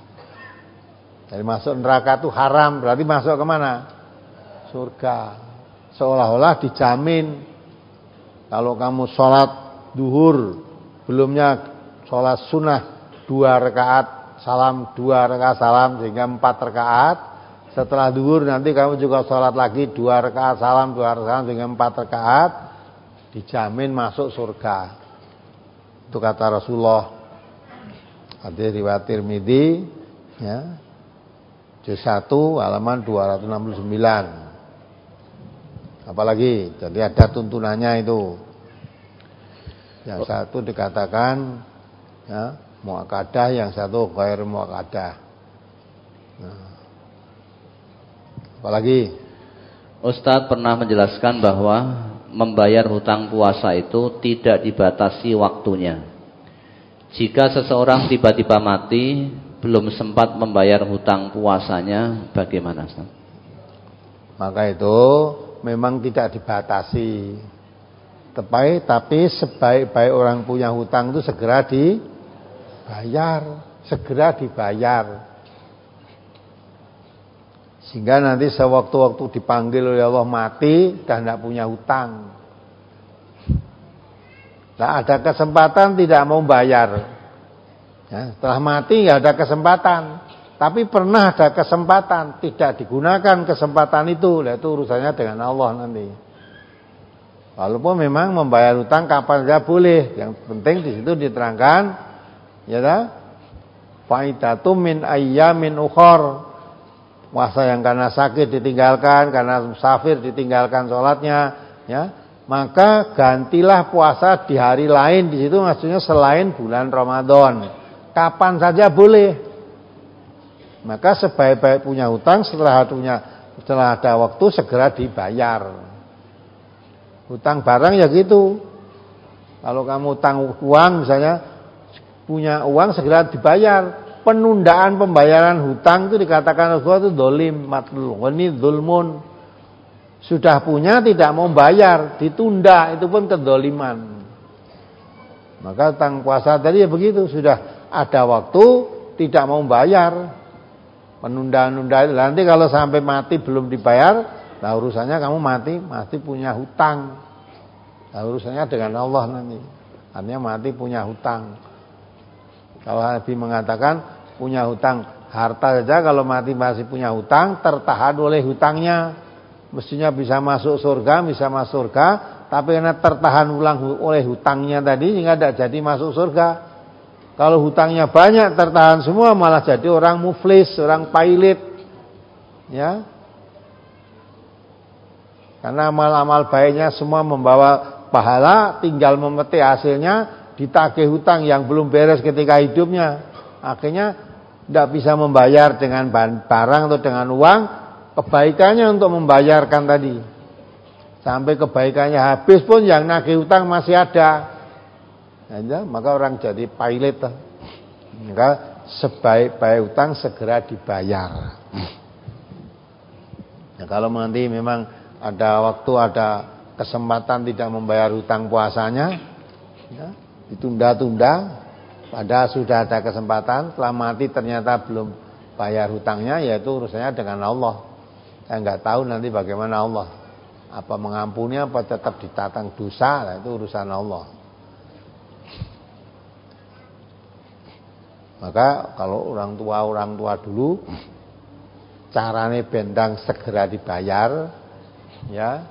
Jadi masuk neraka itu haram, berarti masuk kemana? Surga. Seolah-olah dijamin kalau kamu sholat duhur, belumnya sholat sunnah dua rakaat salam, dua rakaat salam sehingga empat rakaat. Setelah duhur nanti kamu juga sholat lagi dua rakaat salam, dua rakaat salam sehingga empat rakaat, dijamin masuk surga. Itu kata Rasulullah. Hadis riwayat Tirmidzi, ya, juz satu halaman dua ratus enam puluh sembilan. Apalagi, jadi ada tuntunannya itu. Yang satu dikatakan ya, muakkadah, yang satu ghair muakkadah. Nah, apalagi? Ustadz pernah menjelaskan bahwa membayar hutang puasa itu tidak dibatasi waktunya. Jika seseorang tiba-tiba mati belum sempat membayar hutang puasanya, bagaimana, Ustaz? Maka itu memang tidak dibatasi. Tapi, tapi sebaik-baik orang punya hutang itu segera dibayar, segera dibayar. Sehingga nanti sewaktu-waktu dipanggil oleh Allah mati dan tidak punya hutang. Nah, ada kesempatan tidak mau bayar. Ya, setelah mati nggak ada kesempatan. Tapi pernah ada kesempatan, tidak digunakan kesempatan itu. Nah, itu urusannya dengan Allah nanti. Walaupun memang membayar hutang kapan saja boleh. Yang penting di situ diterangkan, ya dah, Faidatum min ayyamin ukhor. Puasa yang karena sakit ditinggalkan, karena musafir ditinggalkan sholatnya, ya, maka gantilah puasa di hari lain. Di situ maksudnya selain bulan Ramadan. Kapan saja boleh. Maka sebaik-baik punya hutang setelah punya setelah ada waktu segera dibayar. Hutang barang ya gitu. Kalau kamu hutang uang misalnya, punya uang segera dibayar. Penundaan pembayaran hutang itu dikatakan Rasulullah itu dolim, matlul, ini zulmun. Sudah punya tidak mau bayar, ditunda, itu pun kedoliman. Maka hutang puasa tadi ya begitu, sudah ada waktu tidak mau bayar, penundaan-nundaan. Nanti kalau sampai mati belum dibayar, nah urusannya kamu mati, mati punya hutang. Nah urusannya dengan Allah nanti. Artinya mati punya hutang. Kalau Nabi mengatakan punya hutang harta saja, kalau mati masih punya hutang, tertahan oleh hutangnya. Mestinya bisa masuk surga, bisa masuk surga, tapi karena tertahan ulang oleh hutangnya tadi, sehingga tidak jadi masuk surga. Kalau hutangnya banyak, tertahan semua, malah jadi orang muflis, orang pailit. Ya. Karena amal-amal baiknya semua membawa pahala, tinggal memetik hasilnya, ditagih hutang yang belum beres ketika hidupnya, akhirnya tidak bisa membayar dengan barang atau dengan uang. Kebaikannya untuk membayarkan tadi, sampai kebaikannya habis pun yang nagih hutang masih ada, ya, maka orang jadi pailit. Maka sebaik-baik hutang segera dibayar. Nah, kalau nanti memang ada waktu, ada kesempatan tidak membayar hutang puasanya, ya, ditunda-tunda, padahal sudah ada kesempatan, setelah mati ternyata belum bayar hutangnya, yaitu urusannya dengan Allah. Saya nggak tahu nanti bagaimana Allah, apa mengampuni, apa tetap ditatang dosa, nah, itu urusan Allah. Maka kalau orang tua orang tua dulu, carane bendang segera dibayar, ya.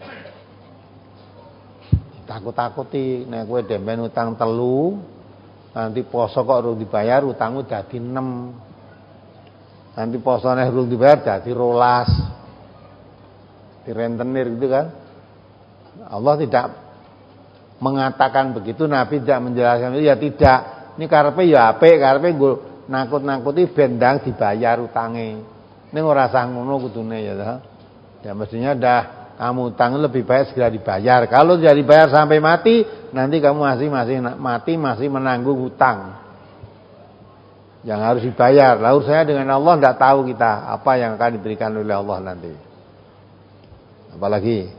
Takut-takuti nek kowe demben utang telu, nanti poso kok urung dibayar, utangmu dadi enam. Nanti posone urung dibayar dadi rolas. Direntenir gitu kan. Allah tidak mengatakan begitu, Nabi tidak menjelaskan itu, ya tidak. Ini karepe ya apik, karepe nggo nakut-nakuti bendang dibayar utange. Ning ora sah ngono kudune ya ta. Ya mestinya dah kamu utang lebih baik segera dibayar. Kalau tidak dibayar sampai mati, nanti kamu masih masih mati masih menanggung hutang yang harus dibayar. Lalu saya dengan Allah tidak tahu kita apa yang akan diberikan oleh Allah nanti. Apalagi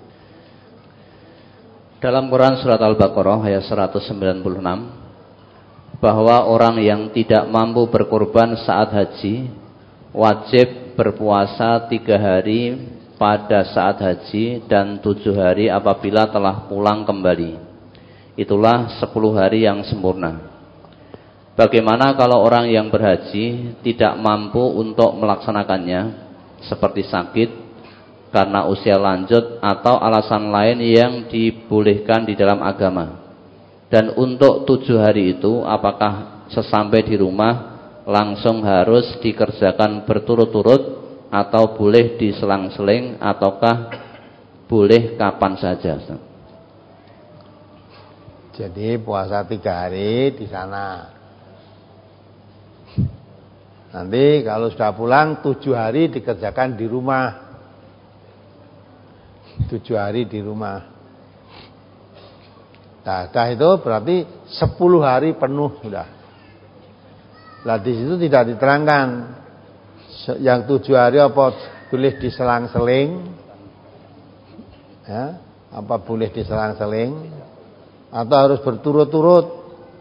dalam Quran surat Al-Baqarah ayat seratus sembilan puluh enam, bahwa orang yang tidak mampu berkorban saat haji wajib berpuasa tiga hari pada saat haji dan tujuh hari apabila telah pulang kembali. Itulah sepuluh hari yang sempurna. Bagaimana kalau orang yang berhaji tidak mampu untuk melaksanakannya, seperti sakit karena usia lanjut atau alasan lain yang dibolehkan di dalam agama? Dan untuk tujuh hari itu, apakah sesampai di rumah langsung harus dikerjakan berturut-turut, atau boleh diselang-seling, ataukah boleh kapan saja? Jadi puasa tiga hari di sana. Nanti kalau sudah pulang tujuh hari dikerjakan di rumah. Tujuh hari di rumah. Nah, dah itu berarti sepuluh hari penuh sudah. Lah di situ tidak diterangkan yang tujuh hari apa boleh diselang-seling, ya, apa boleh diselang-seling, atau harus berturut-turut.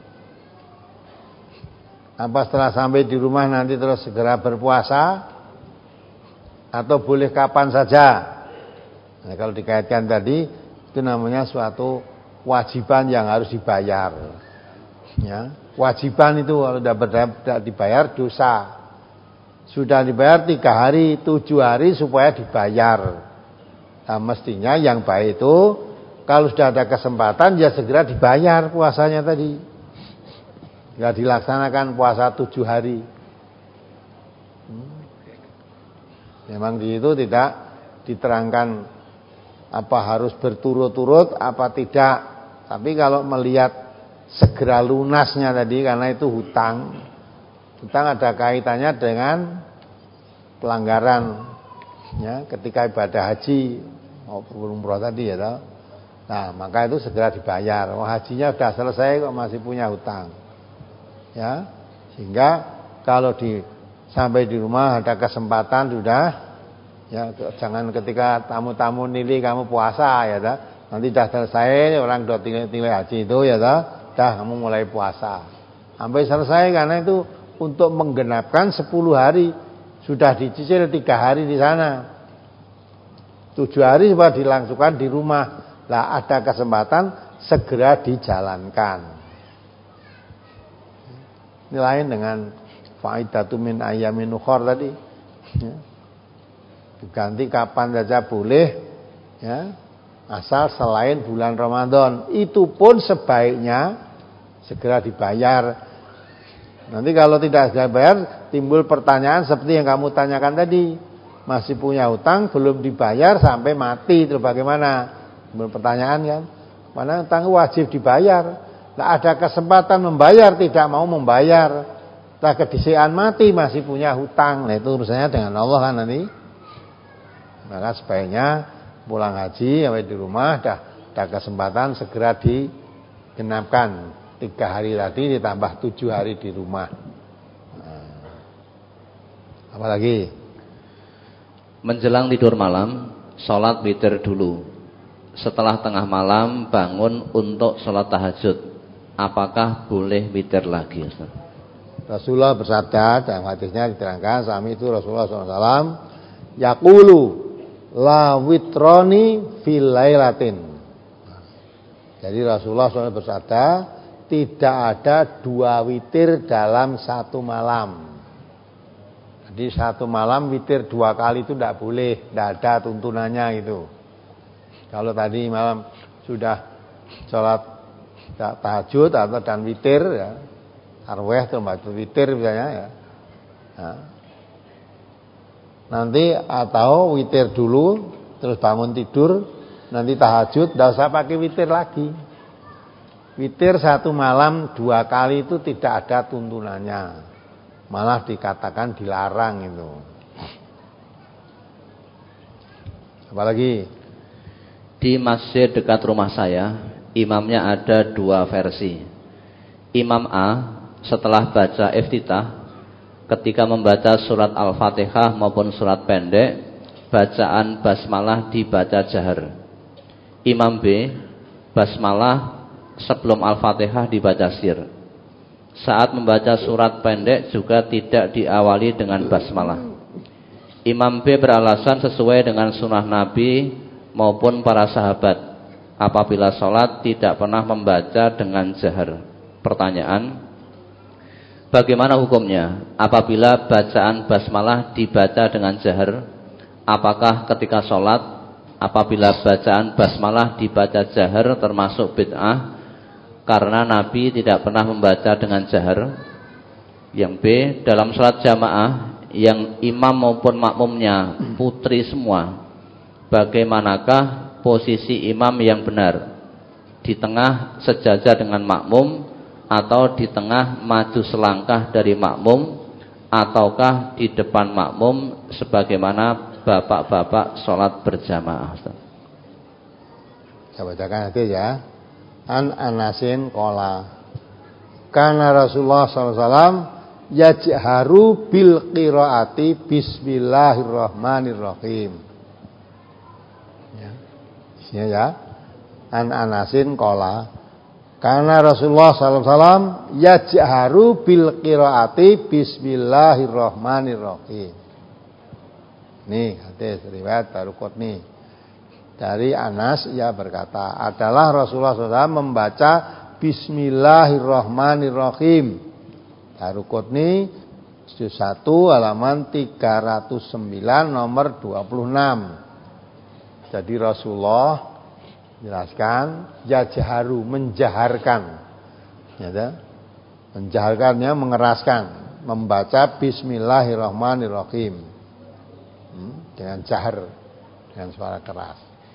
Apa setelah sampai di rumah nanti terus segera berpuasa, atau boleh kapan saja. Nah, kalau dikaitkan tadi itu namanya suatu kewajiban yang harus dibayar. Ya, kewajiban itu kalau tidak dibayar dosa. Sudah dibayar tiga hari, tujuh hari supaya dibayar. Nah, mestinya yang baik itu kalau sudah ada kesempatan ya segera dibayar puasanya tadi. Ya dilaksanakan puasa tujuh hari. Memang di situ tidak diterangkan apa harus berturut-turut apa tidak. Tapi kalau melihat segera lunasnya tadi, karena itu hutang. Hutang ada kaitannya dengan pelanggaran ya, ketika ibadah haji maupun umroh tadi ya toh. Nah, maka itu segera dibayar. Oh, hajinya sudah selesai kok masih punya hutang. Ya. Sehingga kalau di sampai di rumah ada kesempatan sudah ya, jangan ketika tamu-tamu nilai kamu puasa ya toh. Nanti sudah selesai orang sudah tinggal haji itu ya toh, dah kamu mulai puasa. Sampai selesai karena itu untuk menggenapkan sepuluh hari. Sudah dicicil tiga hari di sana. Tujuh hari sudah dilangsungkan di rumah. Lah ada kesempatan segera dijalankan. Ini lain dengan faidatu min ayyamin ukhor tadi. Ya. Diganti kapan saja boleh. Ya. Asal selain bulan Ramadan. Itu pun sebaiknya segera dibayar. Nanti kalau tidak segera bayar, timbul pertanyaan seperti yang kamu tanyakan tadi. Masih punya hutang, belum dibayar sampai mati. Terus bagaimana? Timbul pertanyaan kan. Mana hutang wajib dibayar. Nah, ada kesempatan membayar, tidak mau membayar. Nah, kedisian mati masih punya hutang. Nah, itu urusannya dengan Allah kan nanti. Maka sebaiknya pulang haji, sampai di rumah, dah ada kesempatan segera digenapkan. Tiga hari tadi ditambah tujuh hari di rumah. Nah, apalagi menjelang tidur malam, sholat witir dulu. Setelah tengah malam bangun untuk sholat tahajud. Apakah boleh witir lagi? Rasulullah bersabda dalam hadisnya diterangkan, sami itu Rasulullah shallallahu alaihi wasallam yaqulu la witroni fil lailatin. Jadi Rasulullah shallallahu alaihi wasallam bersabda, tidak ada dua witir dalam satu malam. Jadi satu malam witir dua kali itu tidak boleh, tidak ada tuntunannya itu. Kalau tadi malam sudah sholat tahajud atau dan witir ya, tarweh termasuk witir misalnya ya. Nah, nanti atau witir dulu terus bangun tidur, nanti tahajud, tidak usah pakai witir lagi. Witir satu malam dua kali itu tidak ada tuntunannya. Malah dikatakan dilarang itu. Apalagi di masjid dekat rumah saya, imamnya ada dua versi. Imam A setelah baca iftitah, ketika membaca surat Al-Fatihah maupun surat pendek, bacaan basmalah dibaca jahar. Imam B, basmalah sebelum Al-Fatihah dibaca sir. Saat membaca surat pendek juga tidak diawali dengan basmalah. Imam B beralasan sesuai dengan sunnah Nabi maupun para sahabat, apabila sholat tidak pernah membaca dengan jahar. Pertanyaan, bagaimana hukumnya apabila bacaan basmalah dibaca dengan jahar? Apakah ketika sholat apabila bacaan basmalah dibaca jahar termasuk bid'ah karena Nabi tidak pernah membaca dengan jahar? Yang B, dalam sholat jamaah yang imam maupun makmumnya putri semua, bagaimanakah posisi imam yang benar? Di tengah sejajar dengan makmum, atau di tengah maju selangkah dari makmum, ataukah di depan makmum sebagaimana bapak-bapak sholat berjamaah? Saya bacakan nanti ya. An Anasin qala kana Rasulullah sallallahu alaihi wasallam yajharu bil qiraati bismillahirrahmanirrahim. Ya. Isinya ya. An Anasin qala kana Rasulullah sallallahu alaihi wasallam yajharu bil qiraati bismillahirrahmanirrahim. Nih hadis riwayat Daruqutni. Dari Anas, ia berkata, adalah Rasulullah shallallahu alaihi wasallam membaca Bismillahirrahmanirrahim. Daruqutni juz satu halaman tiga ratus sembilan nomor dua puluh enam. Jadi Rasulullah jelaskan yajharu, menjaharkan. Ya, menjaharkannya mengeraskan, membaca Bismillahirrahmanirrahim. hmm, dengan jahar, dengan suara keras.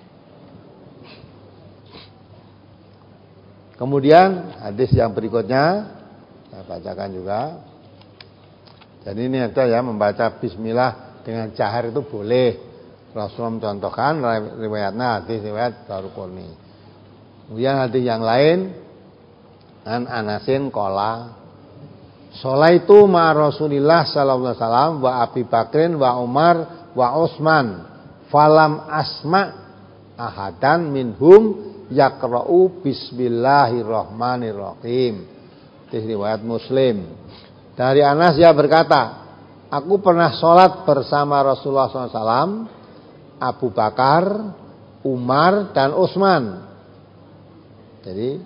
Kemudian hadis yang berikutnya saya bacakan juga. Jadi ini ada ya, membaca bismillah dengan jahar itu boleh. Rasulullah mencontohkan riwayatnya hadis riwayat Daruqutni. Kemudian hadis yang lain, an Anasin qala sholaitu ma Rasulillah sallallahu alaihi wasallam wa Abi Bakrin wa Umar wa Utsman falam asma ahadan minhum yaqra'u bismillahirrahmanirrahim. Hadis riwayat Muslim. Dari Anas dia berkata, aku pernah sholat bersama Rasulullah sallallahu alaihi wasallam, Abu Bakar, Umar dan Utsman. Jadi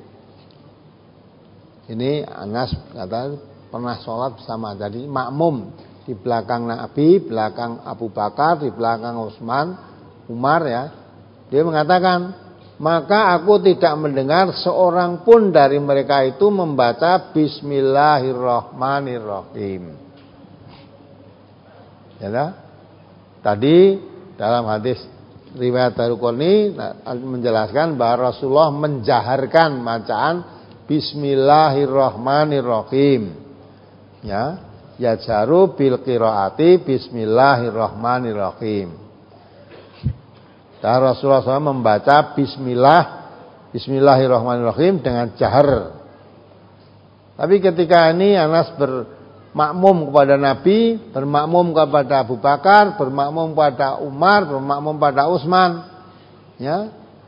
ini Anas kata pernah sholat bersama, jadi makmum di belakang Nabi, belakang Abu Bakar, di belakang Utsman, Umar ya. Dia mengatakan, maka aku tidak mendengar seorang pun dari mereka itu membaca Bismillahirrahmanirrahim. Ya, tadi dalam hadis riwayat Daruqutni menjelaskan bahwa Rasulullah menjaharkan bacaan Bismillahirrahmanirrahim. Ya, yajaru bil qiraati Bismillahirrahmanirrahim. Dan Rasulullah shallallahu alaihi wasallam membaca Bismillah, Bismillahirrahmanirrahim dengan jahar. Tapi ketika ini Anas bermakmum kepada Nabi, bermakmum kepada Abu Bakar, bermakmum pada Umar, bermakmum pada Utsman, ya,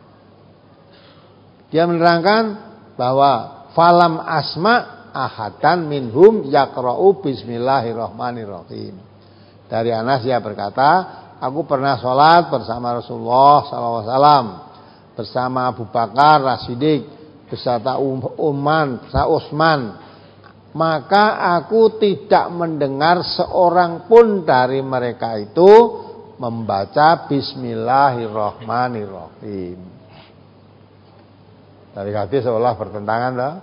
dia menerangkan bahwa falam asma ahadan minhum yaqra'u Bismillahirrahmanirrahim. Dari Anas dia berkata, aku pernah sholat bersama Rasulullah sallallahu alaihi wasallam, bersama Abu Bakar As-Siddiq, beserta Umar, beserta Utsman. Maka aku tidak mendengar seorang pun dari mereka itu membaca Bismillahirrahmanirrahim. Dari hadis seolah bertentangan lah.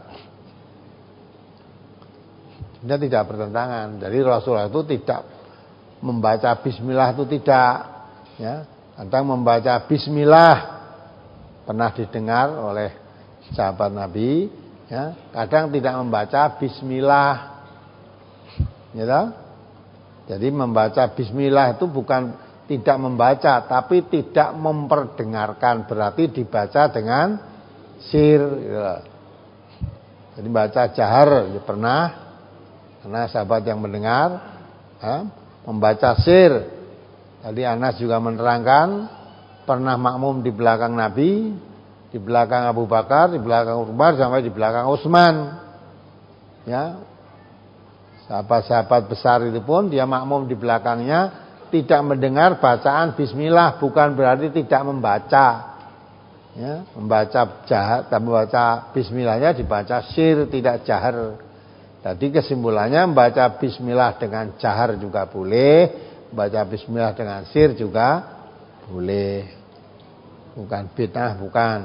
Dia tidak bertentangan. Jadi Rasulullah itu tidak membaca bismillah itu tidak, ya. Kadang membaca bismillah pernah didengar oleh sahabat Nabi, ya. Kadang tidak membaca bismillah, ya. Jadi membaca bismillah itu bukan tidak membaca, tapi tidak memperdengarkan, berarti dibaca dengan sir, ya. Jadi baca jahar ya pernah, karena sahabat yang mendengar, ya, membaca sir. Tadi Anas juga menerangkan pernah makmum di belakang Nabi, di belakang Abu Bakar, di belakang Umar sampai di belakang Utsman. Ya. Sahabat-sahabat besar itu pun dia makmum di belakangnya, tidak mendengar bacaan bismillah, bukan berarti tidak membaca. Ya, membaca jahat, membaca bismillahnya dibaca sir, tidak jahar. Tadi kesimpulannya membaca bismillah dengan jahar juga boleh, membaca bismillah dengan sir juga boleh. Bukan bid'ah, bukan.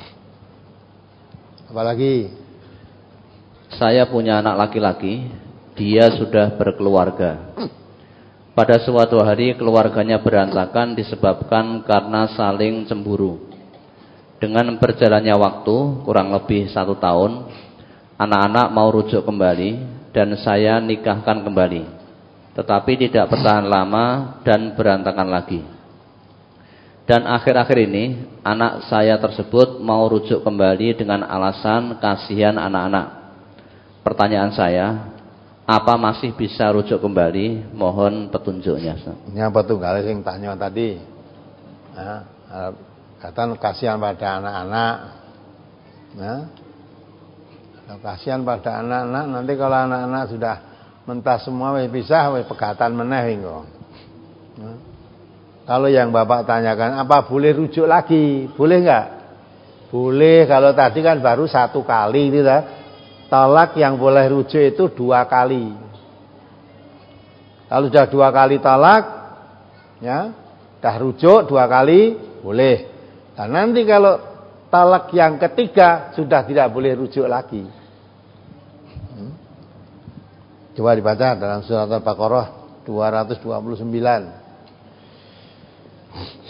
Apalagi saya punya anak laki-laki, dia sudah berkeluarga. Pada suatu hari keluarganya berantakan disebabkan karena saling cemburu. Dengan berjalannya waktu kurang lebih satu tahun, anak-anak mau rujuk kembali dan saya nikahkan kembali. Tetapi tidak bertahan lama dan berantakan lagi. Dan akhir-akhir ini anak saya tersebut mau rujuk kembali dengan alasan kasihan anak-anak. Pertanyaan saya, apa masih bisa rujuk kembali? Mohon petunjuknya. Ini apa tuh kali yang tanya tadi? Nah, kata kasihan pada anak-anak. Nah, kasihan pada anak-anak, nanti kalau anak-anak sudah mentas semua wis pisah wis pegatan meneh engko. Nah, kalau yang Bapak tanyakan apa boleh rujuk lagi? Boleh enggak? Boleh, kalau tadi kan baru satu kali gitu. Talak yang boleh rujuk itu dua kali. Kalau sudah dua kali talak, ya, dah rujuk dua kali boleh. Dan nanti kalau talak yang ketiga sudah tidak boleh rujuk lagi. Hmm. Coba dibaca dalam surat Al-Baqarah dua ratus dua puluh sembilan.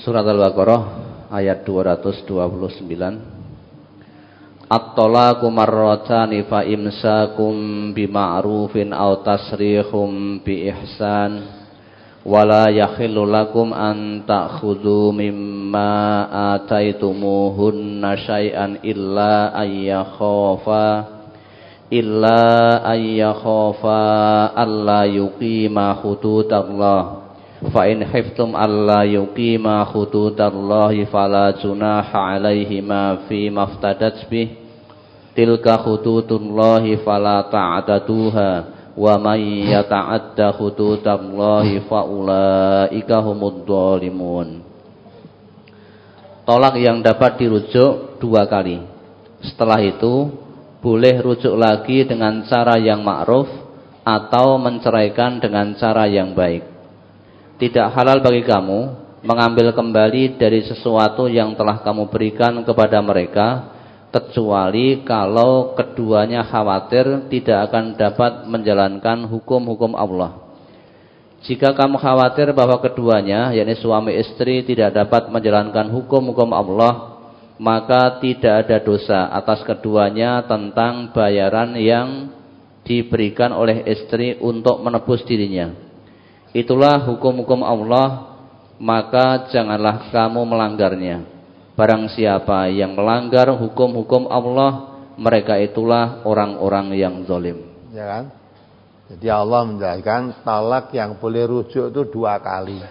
Surat Al-Baqarah ayat dua ratus dua puluh sembilan. At-talaqu marratani fa imsakum bima'rufin aw tasrihum bi ihsan wala yakhillu lakum an ta'khudhu mimma ataitumuhunna syai'an illa ayyakhafa illa ayyakhafa alla yuqima hududallah fa in khiftum alla yuqima hududallahi fala junaha alaihima fi maftadat bih tilka hududullahi fala ta'taduha wa may yata'adda hududallahi fa ulaika humud dhalimun. Tolak yang dapat dirujuk dua kali. Setelah itu boleh rujuk lagi dengan cara yang ma'ruf atau menceraikan dengan cara yang baik. Tidak halal bagi kamu mengambil kembali dari sesuatu yang telah kamu berikan kepada mereka, kecuali kalau keduanya khawatir tidak akan dapat menjalankan hukum-hukum Allah. Jika kamu khawatir bahwa keduanya, yakni suami istri, tidak dapat menjalankan hukum-hukum Allah, maka tidak ada dosa atas keduanya tentang bayaran yang diberikan oleh istri untuk menebus dirinya. Itulah hukum-hukum Allah, maka janganlah kamu melanggarnya. Barang siapa yang melanggar hukum-hukum Allah, mereka itulah orang-orang yang zalim. Ya kan? Jadi Allah menjelaskan talak yang boleh rujuk itu dua kali.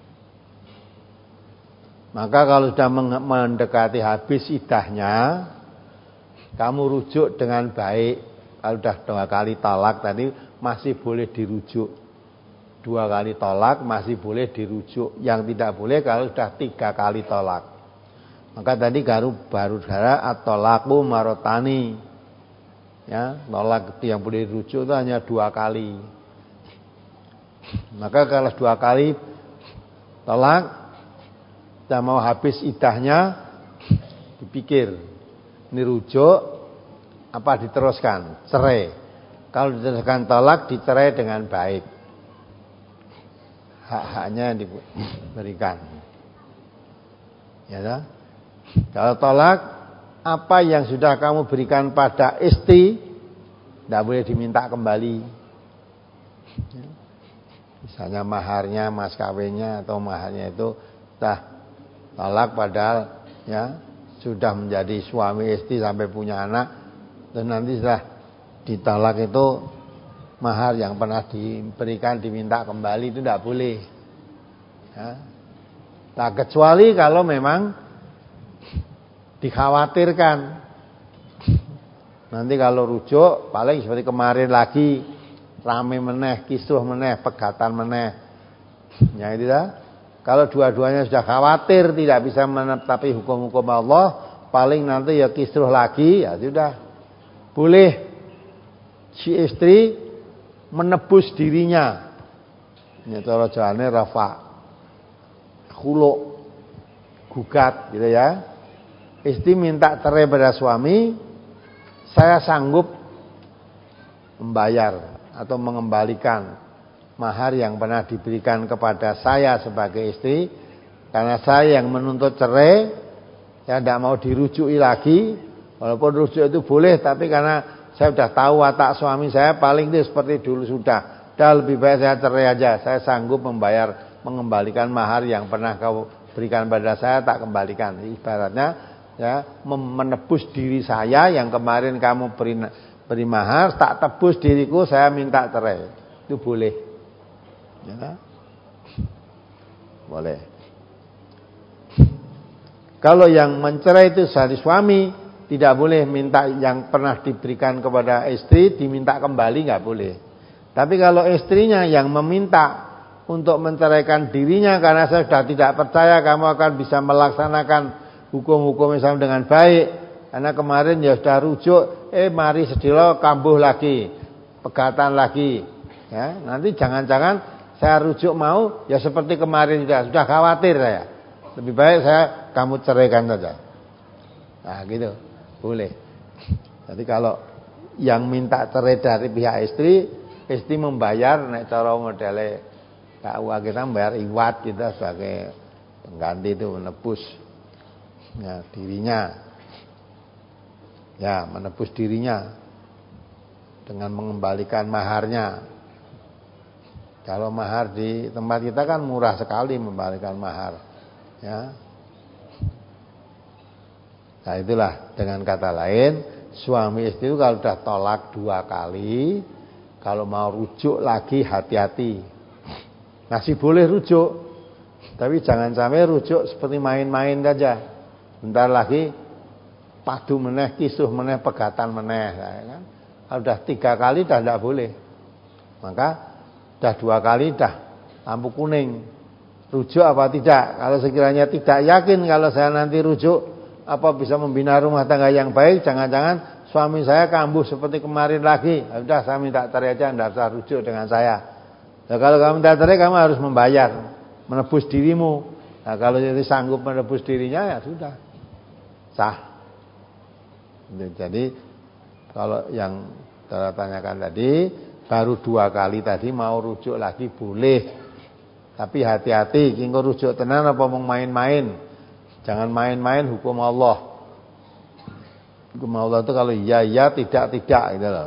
Maka kalau sudah mendekati habis iddahnya, kamu rujuk dengan baik. Kalau sudah dua kali talak tadi masih boleh dirujuk. Dua kali tolak masih boleh dirujuk. Yang tidak boleh kalau sudah tiga kali tolak. Maka tadi baru baru darah at-tolaqu marotani. Ya, tolak yang boleh dirujuk itu hanya dua kali. Maka kalau dua kali tolak, sudah mau habis iddahnya, dipikir ini rujuk apa diteruskan, cerai. Kalau diteruskan tolak, dicerai dengan baik. Hak-haknya diberikan. Ya, kalau tolak, apa yang sudah kamu berikan pada istri tidak boleh diminta kembali. Misalnya maharnya, mas kawinnya atau maharnya itu sudah tolak padahal ya sudah menjadi suami istri sampai punya anak, dan nanti sudah ditolak itu mahar yang pernah diberikan diminta kembali, itu tidak boleh. Ya. Nah, kecuali kalau memang dikhawatirkan nanti kalau rujuk paling seperti kemarin lagi rame meneh, kisruh meneh, pegatan meneh. Ya itu dah. Kalau dua-duanya sudah khawatir tidak bisa menetapi hukum-hukum Allah, paling nanti ya kisruh lagi, ya sudah. Boleh si istri menebus dirinya. Ini cara jawane rafa. Khulu, gugat gitu ya. Istri minta cerai pada suami, saya sanggup membayar atau mengembalikan mahar yang pernah diberikan kepada saya sebagai istri, karena saya yang menuntut cerai, saya tidak mau dirujui lagi. Walaupun rujuk itu boleh, tapi karena saya sudah tahu watak suami saya paling itu seperti dulu sudah. Dah lebih baik saya cerai aja. Saya sanggup membayar, mengembalikan mahar yang pernah kau berikan pada saya, tak kembalikan. Ibaratnya ya, menebus diri saya yang kemarin kamu beri, beri mahar, tak tebus diriku, saya minta cerai. Itu boleh. Ya. Boleh. Kalau yang mencerai itu dari suami, tidak boleh minta yang pernah diberikan kepada istri diminta kembali, nggak boleh. Tapi kalau istrinya yang meminta untuk menceraikan dirinya karena saya sudah tidak percaya kamu akan bisa melaksanakan hukum-hukum Islam dengan baik, karena kemarin ya sudah rujuk, eh mari sedilo kambuh lagi, pegatan lagi, ya nanti jangan-jangan saya rujuk mau ya seperti kemarin sudah sudah khawatir saya, lebih baik saya kamu ceraikan saja. Nah gitu. Boleh. Jadi kalau yang minta cerai dari pihak istri, istri membayar nek cara modele K U A kita membayar iwat kita sebagai Pengganti itu menebus ya, dirinya. Ya, menebus dirinya dengan mengembalikan maharnya. Kalau mahar di tempat kita kan murah sekali membalikan mahar. Ya. Nah itulah, dengan kata lain, suami istri itu kalau sudah tolak dua kali, kalau mau rujuk lagi hati-hati. Masih boleh rujuk, tapi jangan sampai rujuk seperti main-main saja. Bentar lagi padu meneh, kisuh meneh, pegatan meneh. Kan? Kalau sudah tiga kali sudah tidak boleh. Maka sudah dua kali sudah lampu kuning. Rujuk apa tidak? Kalau sekiranya tidak yakin kalau saya nanti rujuk, apa bisa membina rumah tangga yang baik, jangan-jangan suami saya kambuh seperti kemarin lagi. Ya sudah, saya minta cerai aja, tidak usah rujuk dengan saya. Nah, kalau kamu minta cerai, kamu harus membayar, menebus dirimu. Nah, kalau jadi sanggup menebus dirinya, ya sudah, sah. Jadi kalau yang saya tanyakan tadi, baru dua kali tadi mau rujuk lagi boleh. Tapi hati-hati, kengko rujuk tenan apa mau main-main. Jangan main-main hukum Allah. Hukum Allah itu kalau iya iya, tidak tidak gitu loh.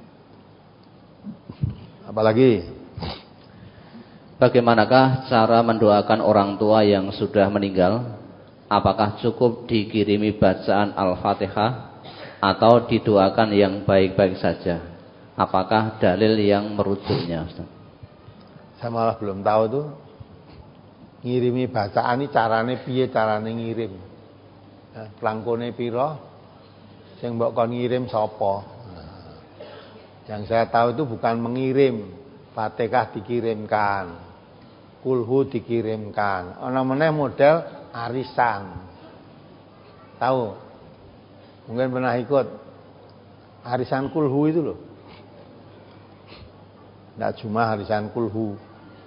Apalagi bagaimanakah cara mendoakan orang tua yang sudah meninggal? Apakah cukup dikirimi bacaan Al-Fatihah atau didoakan yang baik-baik saja? Apakah dalil yang merujuknya, Ustaz? Saya malah belum tahu tuh ngirimi bacaan ini carane piye, carane ngirim. Nah, plangkone pira? Sing mbok kon ngirim sapa? Nah, yang saya tahu itu bukan mengirim, Fatihah dikirimkan, kulhu dikirimkan. Ana meneh model arisan. Tahu? Mungkin pernah ikut arisan kulhu itu loh. Tidak cuma arisan kulhu.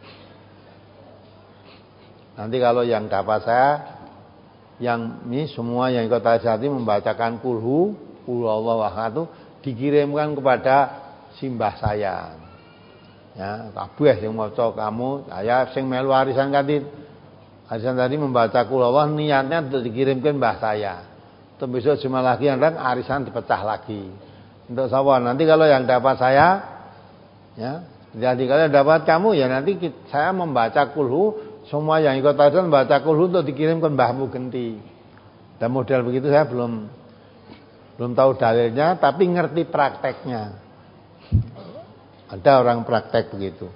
Nanti kalau yang dapat saya, yang ini semua yang ikut hati membacakan kulhu, kulhu Allah wahatu, dikirimkan kepada simbah saya. Ya, kabeh yang maca kamu, saya sing melu arisan tadi, arisan tadi membaca kulhu Allah niatnya untuk dikirimkan mbah saya. Terus besok cuma lagi yang arisan dipecah lagi. Untuk sapa? Nanti kalau yang dapat saya, ya, jadi kalau dapat kamu ya nanti saya membaca kulhu. Semua yang ikut arisan baca kulhu untuk dikirimkan mbahmu genti. Dan model begitu saya belum belum tahu dalilnya, tapi ngerti prakteknya. Ada orang praktek begitu.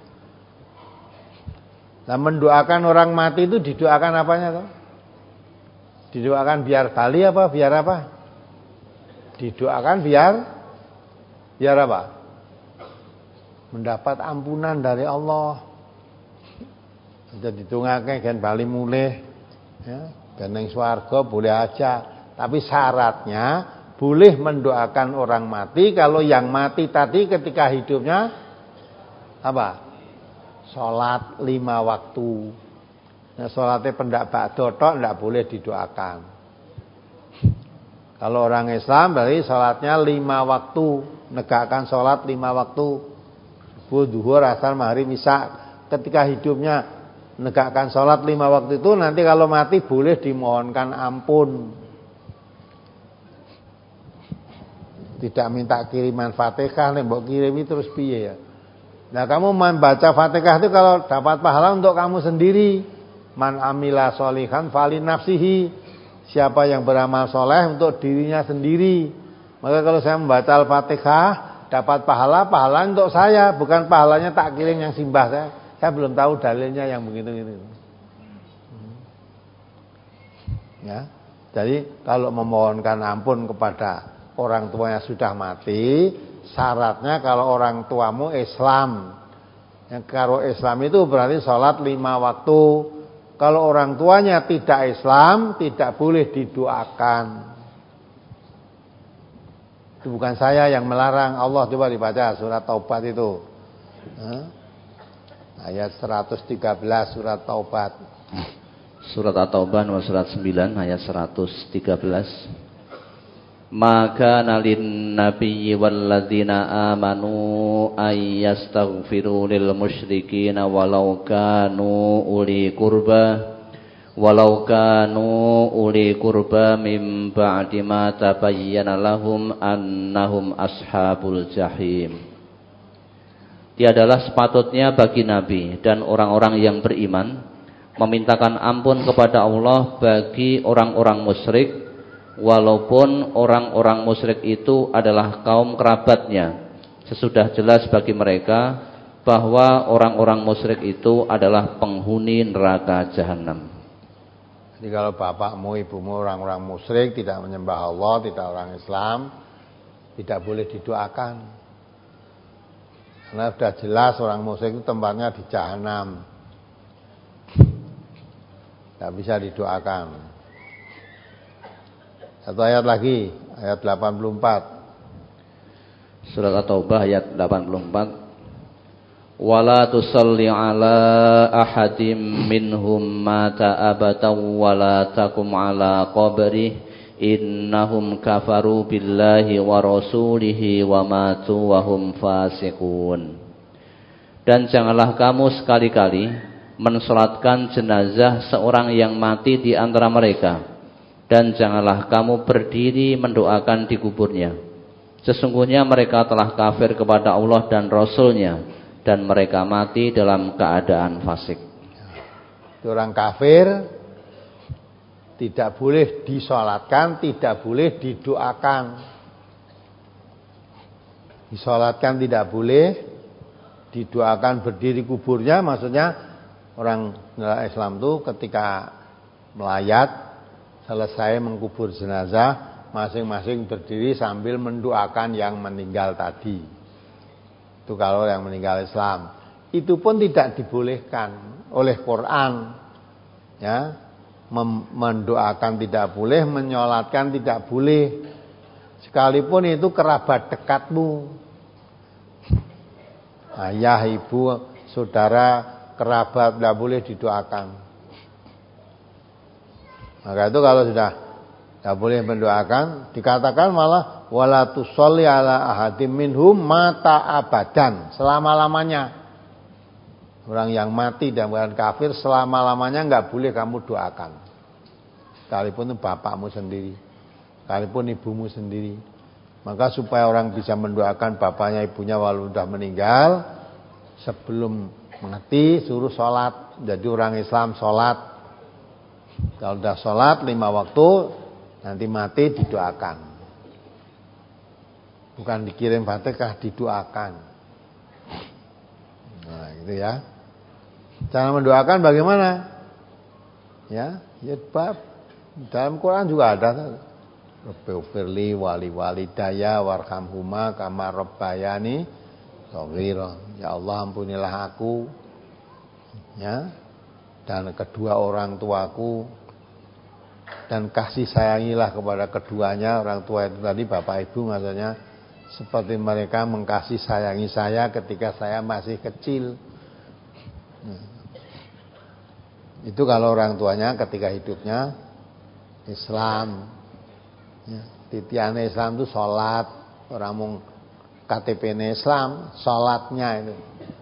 Nah, mendoakan orang mati itu didoakan apanya toh? Didoakan biar bali apa biar apa? Didoakan biar biar apa? Mendapat ampunan dari Allah. Jadi ditungake kan bali mulih ya, ben ning swarga boleh aja, tapi syaratnya boleh mendoakan orang mati kalau yang mati tadi ketika hidupnya apa? Salat lima waktu. Nah, salatnya pendak ba'da tok ndak boleh didoakan. Kalau orang Islam berarti salatnya lima waktu, negakkan salat lima waktu. Subuh, zuhur, asar, maghrib, isya. Ketika hidupnya negakkan sholat lima waktu itu, nanti kalau mati boleh dimohonkan ampun. Tidak minta kiriman Fatihah, nek mbok kirimi terus piye ya. Nah, kamu membaca Fatihah itu kalau dapat pahala untuk kamu sendiri. Man amila sholihan fali nafsihi. Siapa yang beramal soleh untuk dirinya sendiri. Maka kalau saya membaca Al-Fatihah dapat pahala, pahala untuk saya, bukan pahalanya tak kirim yang simbah saya. Saya belum tahu dalilnya yang begitu-gitu. Ya, jadi kalau memohonkan ampun kepada orang tuanya sudah mati, syaratnya kalau orang tuamu Islam. Yang kalau Islam itu berarti sholat lima waktu. Kalau orang tuanya tidak Islam, tidak boleh didoakan. Itu bukan saya yang melarang. Allah coba dibaca surat Taubat itu. Hah? Ayat seratus tiga belas surat Taubat. Surat At-Taubah nomor surat sembilan ayat seratus tiga belas. Maka nalin nabiyyi walladzina amanu ayyastaghfiru lil musyrikin walau kanu uli qurba walau kanu uli qurba mim ba'di ma tabayyana lahum annahum ashabul jahim. Tiadalah sepatutnya bagi Nabi dan orang-orang yang beriman memintakan ampun kepada Allah bagi orang-orang musyrik, walaupun orang-orang musyrik itu adalah kaum kerabatnya. Sesudah jelas bagi mereka bahwa orang-orang musyrik itu adalah penghuni neraka jahanam. Jadi kalau bapakmu, ibumu orang-orang musyrik, tidak menyembah Allah, tidak orang Islam, tidak boleh didoakan. Karena sudah jelas orang musyrik itu tempatnya di jahanam. Tidak bisa didoakan. Satu ayat lagi, ayat delapan puluh empat. Surat At-Taubah ayat delapan puluh empat. Wala tusalli ala ahadim minhum mata abatan wala takum ala qabrih innahum kafaru billahi wa rasulihi wa matu wa hum fasiqun. Dan janganlah kamu sekali-kali mensolatkan jenazah seorang yang mati di antara mereka, dan janganlah kamu berdiri mendoakan di kuburnya. Sesungguhnya mereka telah kafir kepada Allah dan Rasulnya, dan mereka mati dalam keadaan fasik. Orang kafir tidak boleh disolatkan, tidak boleh didoakan. Disolatkan tidak boleh, didoakan berdiri kuburnya. Maksudnya orang Islam itu ketika melayat selesai mengkubur jenazah, masing-masing berdiri sambil mendoakan yang meninggal tadi. Itu kalau yang meninggal Islam. Itu pun tidak dibolehkan oleh Quran. Ya. Mendoakan tidak boleh, menyolatkan tidak boleh, sekalipun itu kerabat dekatmu, ayah, ibu, saudara, kerabat, tidak boleh didoakan. Maka itu kalau sudah tidak boleh mendoakan, dikatakan malah wala tusolli ala ahadim minhum mata abadan, selama-lamanya. Orang yang mati dan bukan kafir selama-lamanya enggak boleh kamu doakan. Sekalipun itu bapakmu sendiri, sekalipun ibumu sendiri. Maka supaya orang bisa mendoakan bapaknya, ibunya walau sudah meninggal, sebelum mati suruh sholat. Jadi orang Islam sholat. Kalau sudah sholat lima waktu, nanti mati didoakan. Bukan dikirim Fatihah, didoakan. Nah gitu ya. Cara mendoakan bagaimana? Ya, ya bab. Dalam Quran juga ada. Rabbighfirli wali walidayya warhamhuma kama rabbayani shaghira. Ya Allah, ampunilah aku, ya, dan kedua orang tuaku, dan kasih sayangilah kepada keduanya. Orang tua itu tadi bapak ibu maksudnya, seperti mereka mengkasih sayangi saya ketika saya masih kecil. Nah, itu kalau orang tuanya ketika hidupnya Islam, ya, titiannya Islam itu sholat. Orang mung K T P-nya Islam, sholatnya itu.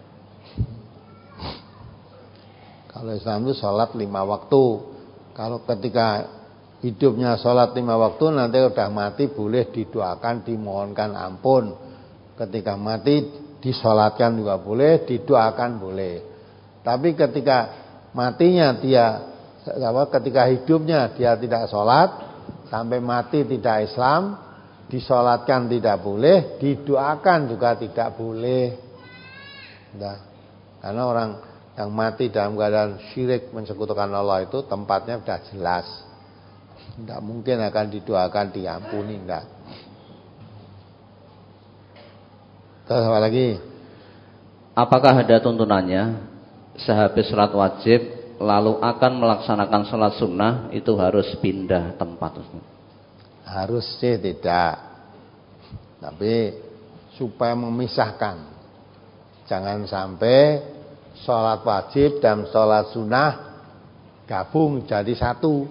Kalau Islam itu sholat lima waktu. Kalau ketika hidupnya sholat lima waktu, nanti udah mati boleh didoakan, dimohonkan ampun. Ketika mati disolatkan juga boleh, didoakan boleh. Tapi ketika matinya dia, ketika hidupnya dia tidak sholat, sampai mati tidak Islam, disolatkan tidak boleh, didoakan juga tidak boleh. Nah, karena orang yang mati dalam keadaan syirik mensekutukan Allah itu tempatnya sudah jelas. Tidak mungkin akan didoakan diampuni, enggak. Terus apa lagi? Apakah ada tuntunannya sehabis sholat wajib lalu akan melaksanakan sholat sunnah itu harus pindah tempat? Harus sih tidak, tapi supaya memisahkan, jangan sampai sholat wajib dan sholat sunnah gabung jadi satu.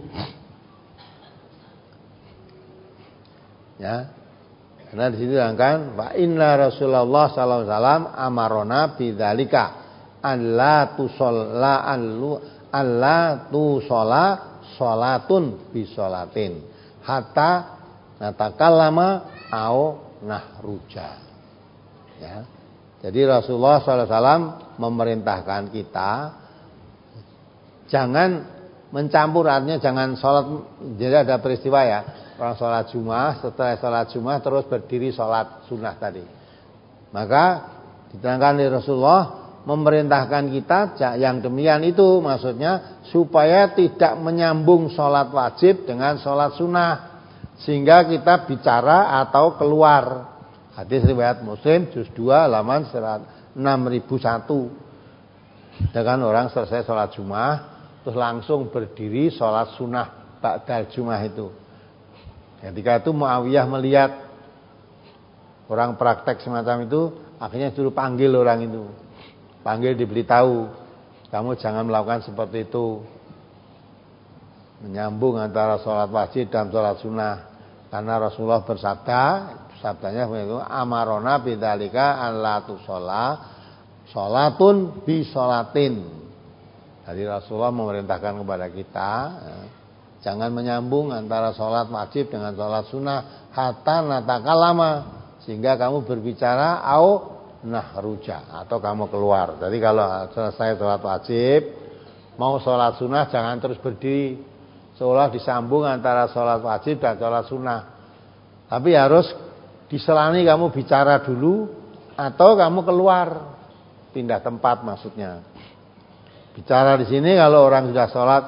Ya, karena di situ kan, wa inna Rasulullah sallallahu alaihi wasallam amarona bidzalika. alla tusalla allu alla tusalla salatun bi salatin hatta natakallama au nahruja. Ya. Jadi Rasulullah shallallahu alaihi wasallam memerintahkan kita jangan mencampur, artinya jangan sholat. Jadi ada peristiwa ya, orang sholat Jumat, setelah sholat Jumat terus berdiri sholat sunnah tadi. Maka diterangkan oleh Rasulullah memerintahkan kita yang demikian itu maksudnya supaya tidak menyambung sholat wajib dengan sholat sunnah, sehingga kita bicara atau keluar. Hadis riwayat Muslim juz dua halaman enam ribu satu. Dengan orang selesai sholat Jumat terus langsung berdiri sholat sunnah ba'dal Jumat itu. Ketika itu Muawiyah melihat orang praktek semacam itu, akhirnya suruh panggil orang itu. Panggil, diberitahu, kamu jangan melakukan seperti itu, menyambung antara sholat wajib dan sholat sunnah. Karena Rasulullah bersabda, sabdanya itu amarona bidzalika alla tusalla sholatun bi sholatin. Jadi Rasulullah memerintahkan kepada kita ya, jangan menyambung antara sholat wajib dengan sholat sunnah hatta natakallama, sehingga kamu berbicara au nahruja, atau kamu keluar. Jadi kalau selesai sholat wajib mau sholat sunnah jangan terus berdiri seolah disambung antara sholat wajib dan sholat sunnah, tapi harus diselani kamu bicara dulu atau kamu keluar, pindah tempat maksudnya. Bicara di sini kalau orang sudah sholat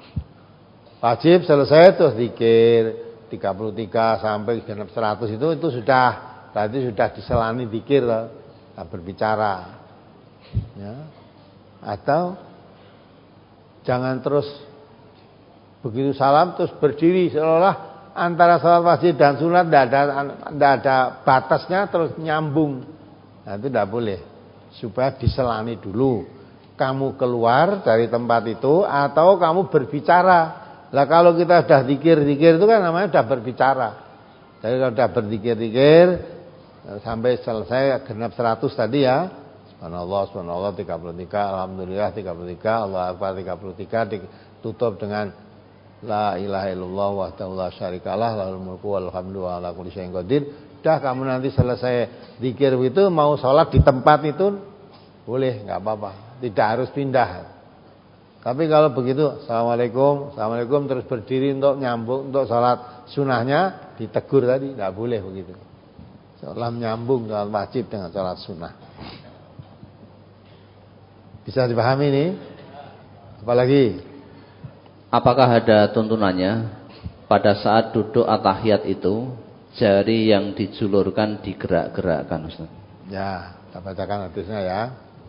wajib selesai terus zikir tiga puluh tiga sampai genap seratus itu itu sudah berarti sudah diselani zikir loh, berbicara. Ya. Atau jangan terus begitu salam terus berdiri seolah antara sholat wajib dan sunat tidak ada tidak ada batasnya terus nyambung. Nah, itu tidak boleh. Supaya diselani dulu. Kamu keluar dari tempat itu atau kamu berbicara. Lah kalau kita sudah zikir-zikir itu kan namanya sudah berbicara. Jadi kalau sudah berzikir-zikir sampai selesai genap seratus tadi ya. Subhanallah, subhanallah tiga puluh tiga, alhamdulillah tiga puluh tiga, Allahu akbar tiga puluh tiga, ditutup dengan la ilaha illallah wahdahu la syarikalah lahul mulku wal hamdu wa ala kulli syai'in qadir. Dah kamu nanti selesai zikir itu mau sholat di tempat itu boleh, enggak apa-apa. Tidak harus pindah. Tapi kalau begitu, assalamualaikum, assalamualaikum terus berdiri untuk nyambung untuk sholat sunnahnya ditegur tadi, tidak boleh begitu. Seolah menyambung sholat wajib dengan sholat sunnah. Bisa dipahami ini? Apalagi? Apakah ada tuntunannya pada saat duduk at-tahiyat itu jari yang dijulurkan digerak-gerakkan, Ustaz? Ya, kita bacakan hadisnya ya.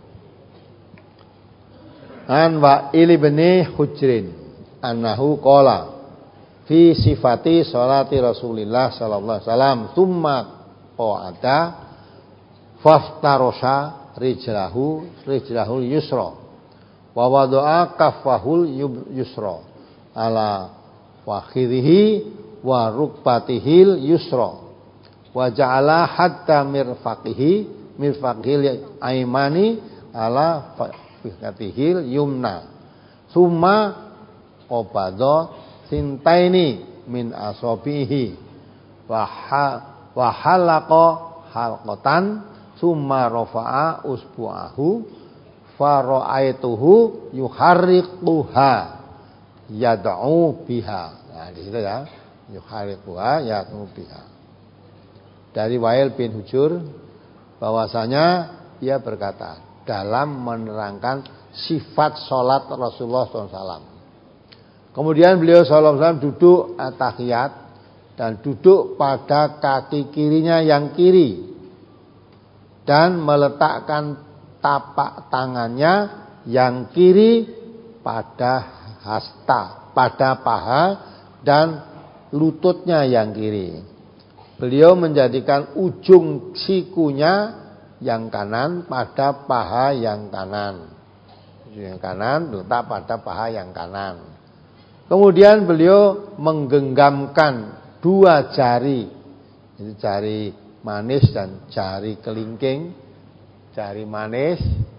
An Wa'il bin Hujrin annahu qala fi sifati salati Rasulillah sallallahu alaihi wasallam tsumma qa'ada faftarasha rijlahu rijlahul yusra wa wada'a kaffahul yusra ala fakhidhihi wa rukbatihil yusra wa ja'ala hatta mirfaqihi mirfaqil aimani ala fikatihil yumna summa qabada sintaini min asabihi wa halaqa halqatan summa rafa'a usbu'ahu fa ra'aituhu yuharriquha yad'u biha. Nah di situ ya, yuharriquha yad'u biha. Dari Wa'il bin Hujur bahwasanya dia berkata dalam menerangkan sifat sholat Rasulullah shallallahu alaihi wasallam. Kemudian beliau shallallahu alaihi wasallam duduk at-tahiyat dan duduk pada kaki kirinya yang kiri dan meletakkan tapak tangannya yang kiri pada hasta, pada paha dan lututnya yang kiri. Beliau menjadikan ujung sikunya yang kanan pada paha yang kanan. Yang kanan letak pada paha yang kanan. Kemudian beliau menggenggamkan dua jari, itu jari manis dan jari kelingking. Jari manis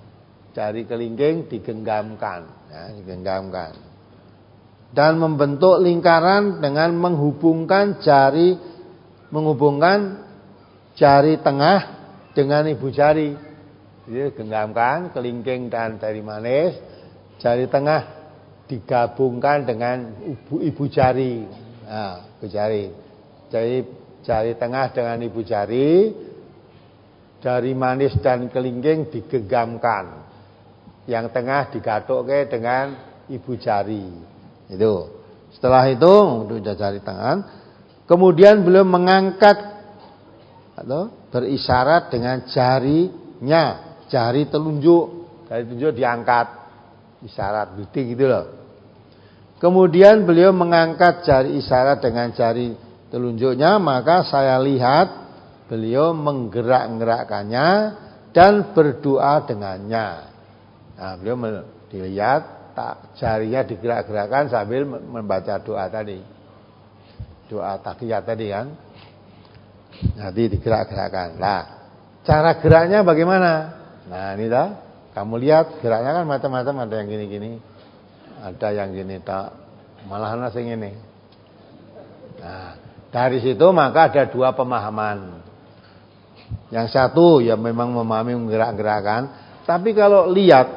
jari kelingking digenggamkan, ya, digenggamkan. Dan membentuk lingkaran dengan menghubungkan jari menghubungkan jari tengah dengan ibu jari. Jadi genggamkan kelingking dan jari manis, jari tengah digabungkan dengan ibu, ibu jari. Nah, ibu jari. Jadi jari tengah dengan ibu jari, jari manis dan kelingking digenggamkan. Yang tengah digathukke dengan ibu jari. Itu. Setelah itu untuk jari tangan, kemudian beliau mengangkat atau berisyarat dengan jarinya, jari telunjuk, jari telunjuk diangkat, isyarat bidik gitu loh. Kemudian beliau mengangkat jari isyarat dengan jari telunjuknya, maka saya lihat beliau menggerak-gerakkannya dan berdoa dengannya. Nah, beliau dilihat tak jarinya digerak-gerakkan sambil membaca doa tadi, doa tahiyat tadi kan, nanti digerak-gerakkan. Nah, cara geraknya bagaimana? Nah ini dah, kamu lihat geraknya kan macam-macam, ada yang gini-gini, ada yang gini tak, malah ana sing ngene. Nah, dari situ maka ada dua pemahaman. Yang satu ya memang memahami menggerak-gerakkan, tapi kalau lihat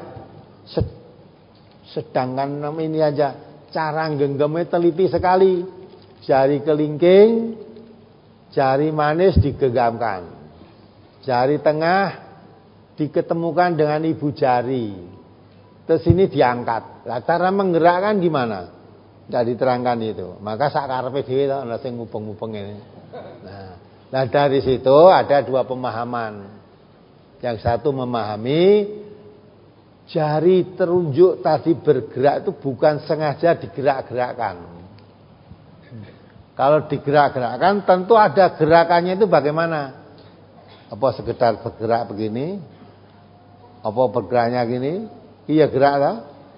sedangkan ini aja cara genggamnya teliti sekali. Jari kelingking, jari manis digenggamkan, jari tengah diketemukan dengan ibu jari, terus ini diangkat. Lah cara menggerakkan gimana? Tidak diterangkan itu. Maka sakarepe dhewe to ana sing ngubeng-ngubeng ini. Nah, nah dari situ ada dua pemahaman. Yang satu memahami jari telunjuk tadi bergerak itu bukan sengaja digerak-gerakkan. Kalau digerak-gerakkan tentu ada gerakannya itu bagaimana? Apa sekedar bergerak begini? Apa bergeraknya gini? Iya gerak lah.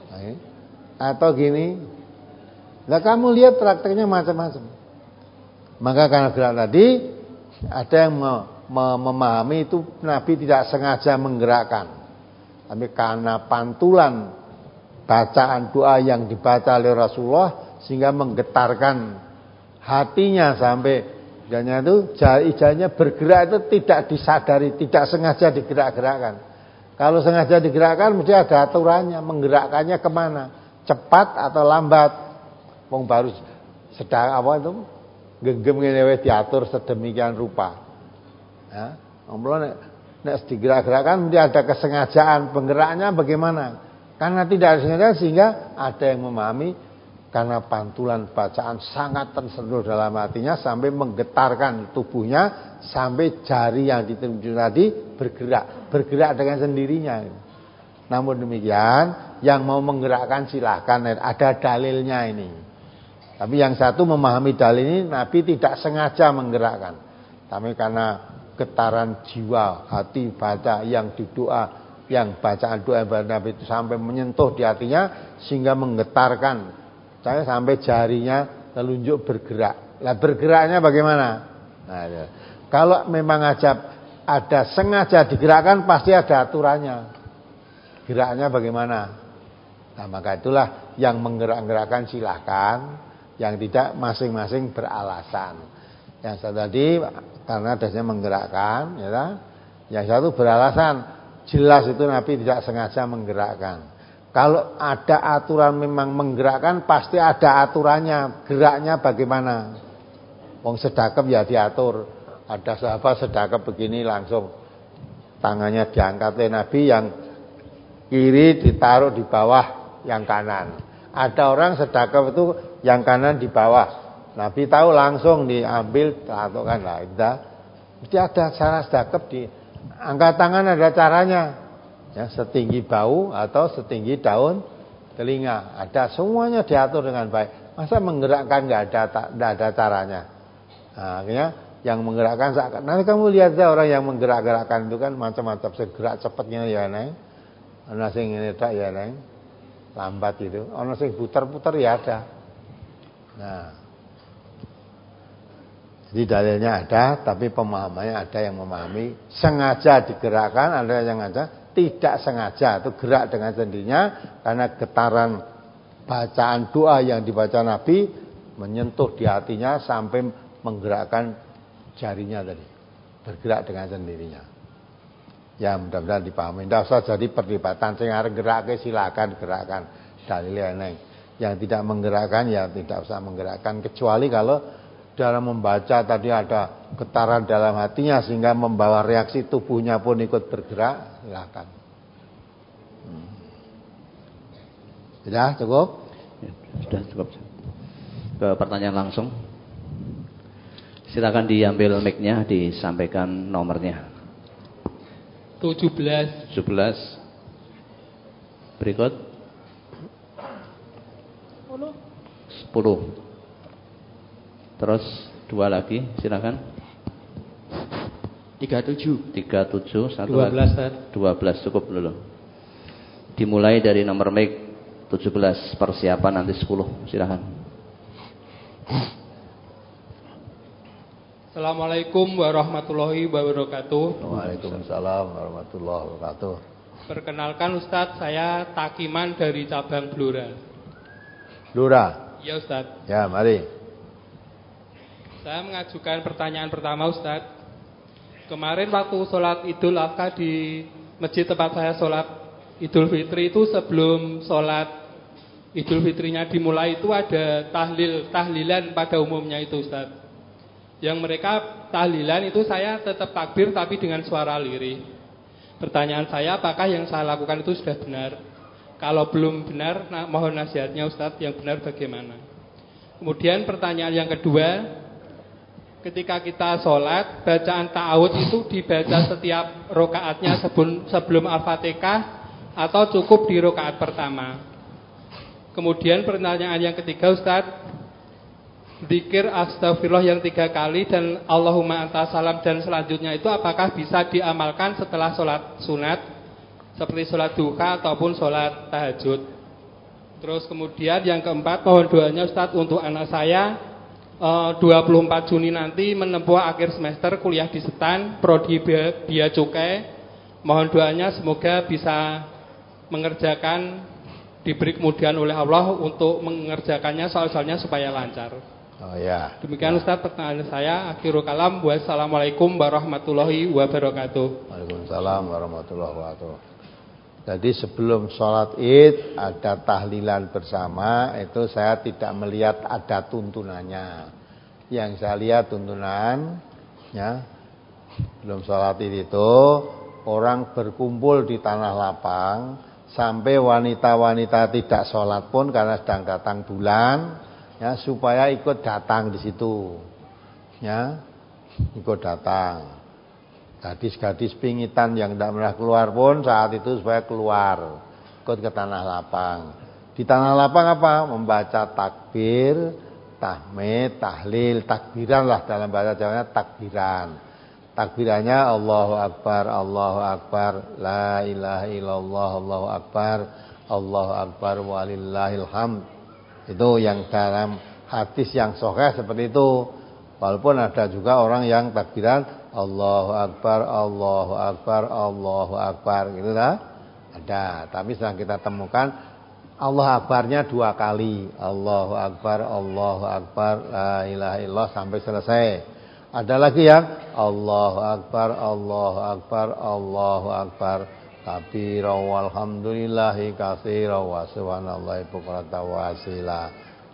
Atau gini? Nah kamu lihat prakteknya macam-macam. Maka karena gerak tadi ada yang memahami itu Nabi tidak sengaja menggerakkan. Tapi karena pantulan bacaan doa yang dibaca oleh Rasulullah sehingga menggetarkan hatinya sampai jadinya itu jari-jarinya bergerak itu tidak disadari, tidak sengaja digerak-gerakkan. Kalau sengaja digerakkan mesti ada aturannya, menggerakkannya kemana, cepat atau lambat. Wong baru sedang apa itu genggam ngene wis diatur sedemikian rupa. Ya, omlone nek digerak-gerakkan mesti ada kesengajaan, penggeraknya bagaimana? Karena tidak sengaja sehingga ada yang memahami karena pantulan bacaan sangat tersentuh dalam hatinya sampai menggetarkan tubuhnya sampai jari yang ditunjuk tadi bergerak, bergerak dengan sendirinya. Namun demikian, yang mau menggerakkan silahkan, ada dalilnya ini. Tapi yang satu memahami dalil ini Nabi tidak sengaja menggerakkan, tapi karena getaran jiwa, hati baca yang didoa, yang bacaan doa Nabi itu sampai menyentuh di hatinya sehingga menggetarkan saya sampai jarinya telunjuk bergerak. Lah bergeraknya bagaimana? Nah, ya. Kalau memang aja ada sengaja digerakkan pasti ada aturannya. Geraknya bagaimana? Nah, maka itulah yang menggerak-gerakkan silahkan, yang tidak masing-masing beralasan. Yang satu tadi karena dasarnya menggerakkan, ya kan? Yang satu beralasan jelas itu Nabi tidak sengaja menggerakkan. Kalau ada aturan memang menggerakkan, pasti ada aturannya. Geraknya bagaimana? Wong sedekap ya diatur. Ada sahabat sedekap begini langsung tangannya diangkat oleh Nabi, yang kiri ditaruh di bawah yang kanan. Ada orang sedekap itu yang kanan di bawah. Nabi tahu langsung diambil, taruhkan lah. Mesti ada cara sedekap di angkat tangan, ada caranya. Ya, setinggi bau atau setinggi daun telinga, ada, semuanya diatur dengan baik. Masa menggerakkan nggak ada nggak ada caranya? Nah, akhirnya yang menggerakkan seakan. Nanti kamu lihat ya orang yang menggerak-gerakkan itu kan macam-macam, segera cepatnya ya neng, ana sing ngene tak ya neng, lambat itu, ana sing putar-putar ya ada. Nah, jadi dalilnya ada, tapi pemahamannya ada yang memahami sengaja digerakkan, ada yang ada tidak sengaja, itu gerak dengan sendirinya karena getaran bacaan doa yang dibaca Nabi menyentuh di hatinya sampai menggerakkan jarinya tadi, bergerak dengan sendirinya. Ya mudah-mudahan dipahami. Tidak usah jadi perdebatan. Sing arep gerakke silakan gerakkan. Dalile eneng. Yang tidak menggerakkan ya tidak usah menggerakkan, kecuali kalau dalam membaca tadi ada getaran dalam hatinya sehingga membawa reaksi tubuhnya pun ikut bergerak, silakan. Hmm. Sudah cukup? Ya, sudah cukup. Ke pertanyaan langsung. Silakan diambil mic-nya, disampaikan nomornya. tujuh belas. tujuh belas. Berikut. sepuluh. Terus dua lagi, silakan. tiga puluh tujuh. tiga puluh tujuh, satu dua belas, lagi. dua belas cukup dulu. Dimulai dari nomor mic tujuh belas, persiapan nanti sepuluh, silakan. Assalamualaikum warahmatullahi wabarakatuh. Waalaikumsalam warahmatullahi wabarakatuh. Perkenalkan Ustadz, saya Takiman dari cabang Blora. Blora. Iya Ustadz. Ya, mari. Saya mengajukan pertanyaan pertama Ustadz. Kemarin waktu sholat Idul Adha di masjid tempat saya sholat Idul Fitri itu, sebelum sholat Idul Fitrinya dimulai itu ada tahlil, tahlilan pada umumnya itu Ustadz. Yang mereka tahlilan itu saya tetap takbir tapi dengan suara lirih. Pertanyaan saya, apakah yang saya lakukan itu sudah benar? Kalau belum benar, nah, mohon nasihatnya Ustadz, yang benar bagaimana? Kemudian pertanyaan yang kedua, ketika kita sholat, bacaan ta'awud itu dibaca setiap rokaatnya sebelum, sebelum Al-Fatihah atau cukup di rokaat pertama? Kemudian pertanyaan yang ketiga Ustadz, zikir astagfirullah yang tiga kali dan Allahumma anta salam dan selanjutnya itu apakah bisa diamalkan setelah sholat sunat seperti sholat duha ataupun sholat tahajud? Terus kemudian yang keempat, mohon doanya Ustadz untuk anak saya dua puluh empat Juni nanti menempuh akhir semester kuliah di Setan, prodi Bea Cukai. Mohon doanya semoga bisa mengerjakan, diberi kemudahan oleh Allah untuk mengerjakannya soal-soalnya supaya lancar. Oh ya. Demikian ya. Ustaz pertanyaan saya. Akhirul kalam. Wassalamualaikum warahmatullahi wabarakatuh. Waalaikumsalam warahmatullahi wabarakatuh. Jadi sebelum sholat id ada tahlilan bersama, itu saya tidak melihat ada tuntunannya. Yang saya lihat tuntunan, ya, sebelum sholat id itu orang berkumpul di tanah lapang sampai wanita-wanita tidak sholat pun karena sedang datang bulan. Ya, supaya ikut datang di situ, ya, ikut datang. Gadis-gadis pingitan yang tidak pernah keluar pun saat itu supaya keluar, ikut ke tanah lapang. Di tanah lapang apa? Membaca takbir, tahmid, tahlil, takbiran lah dalam bahasa Jawanya takbiran. Takbirannya Allahu Akbar, Allahu Akbar, la ilaha illallah, Allahu Akbar, Allahu Akbar, walillahil hamd. Itu yang dalam hadis yang sahih seperti itu. Walaupun ada juga orang yang takbiran Allahu Akbar, Allahu Akbar, Allahu Akbar, gitu lah. Ada, tapi sedang kita temukan Allah Akbarnya dua kali. Allahu Akbar, Allahu Akbar, la ilaha illallah sampai selesai. Ada lagi yang Allahu Akbar, Allahu Akbar, Allahu Akbar, kabira walhamdulillahi katsira wa subhanallahi bukratan wa asila,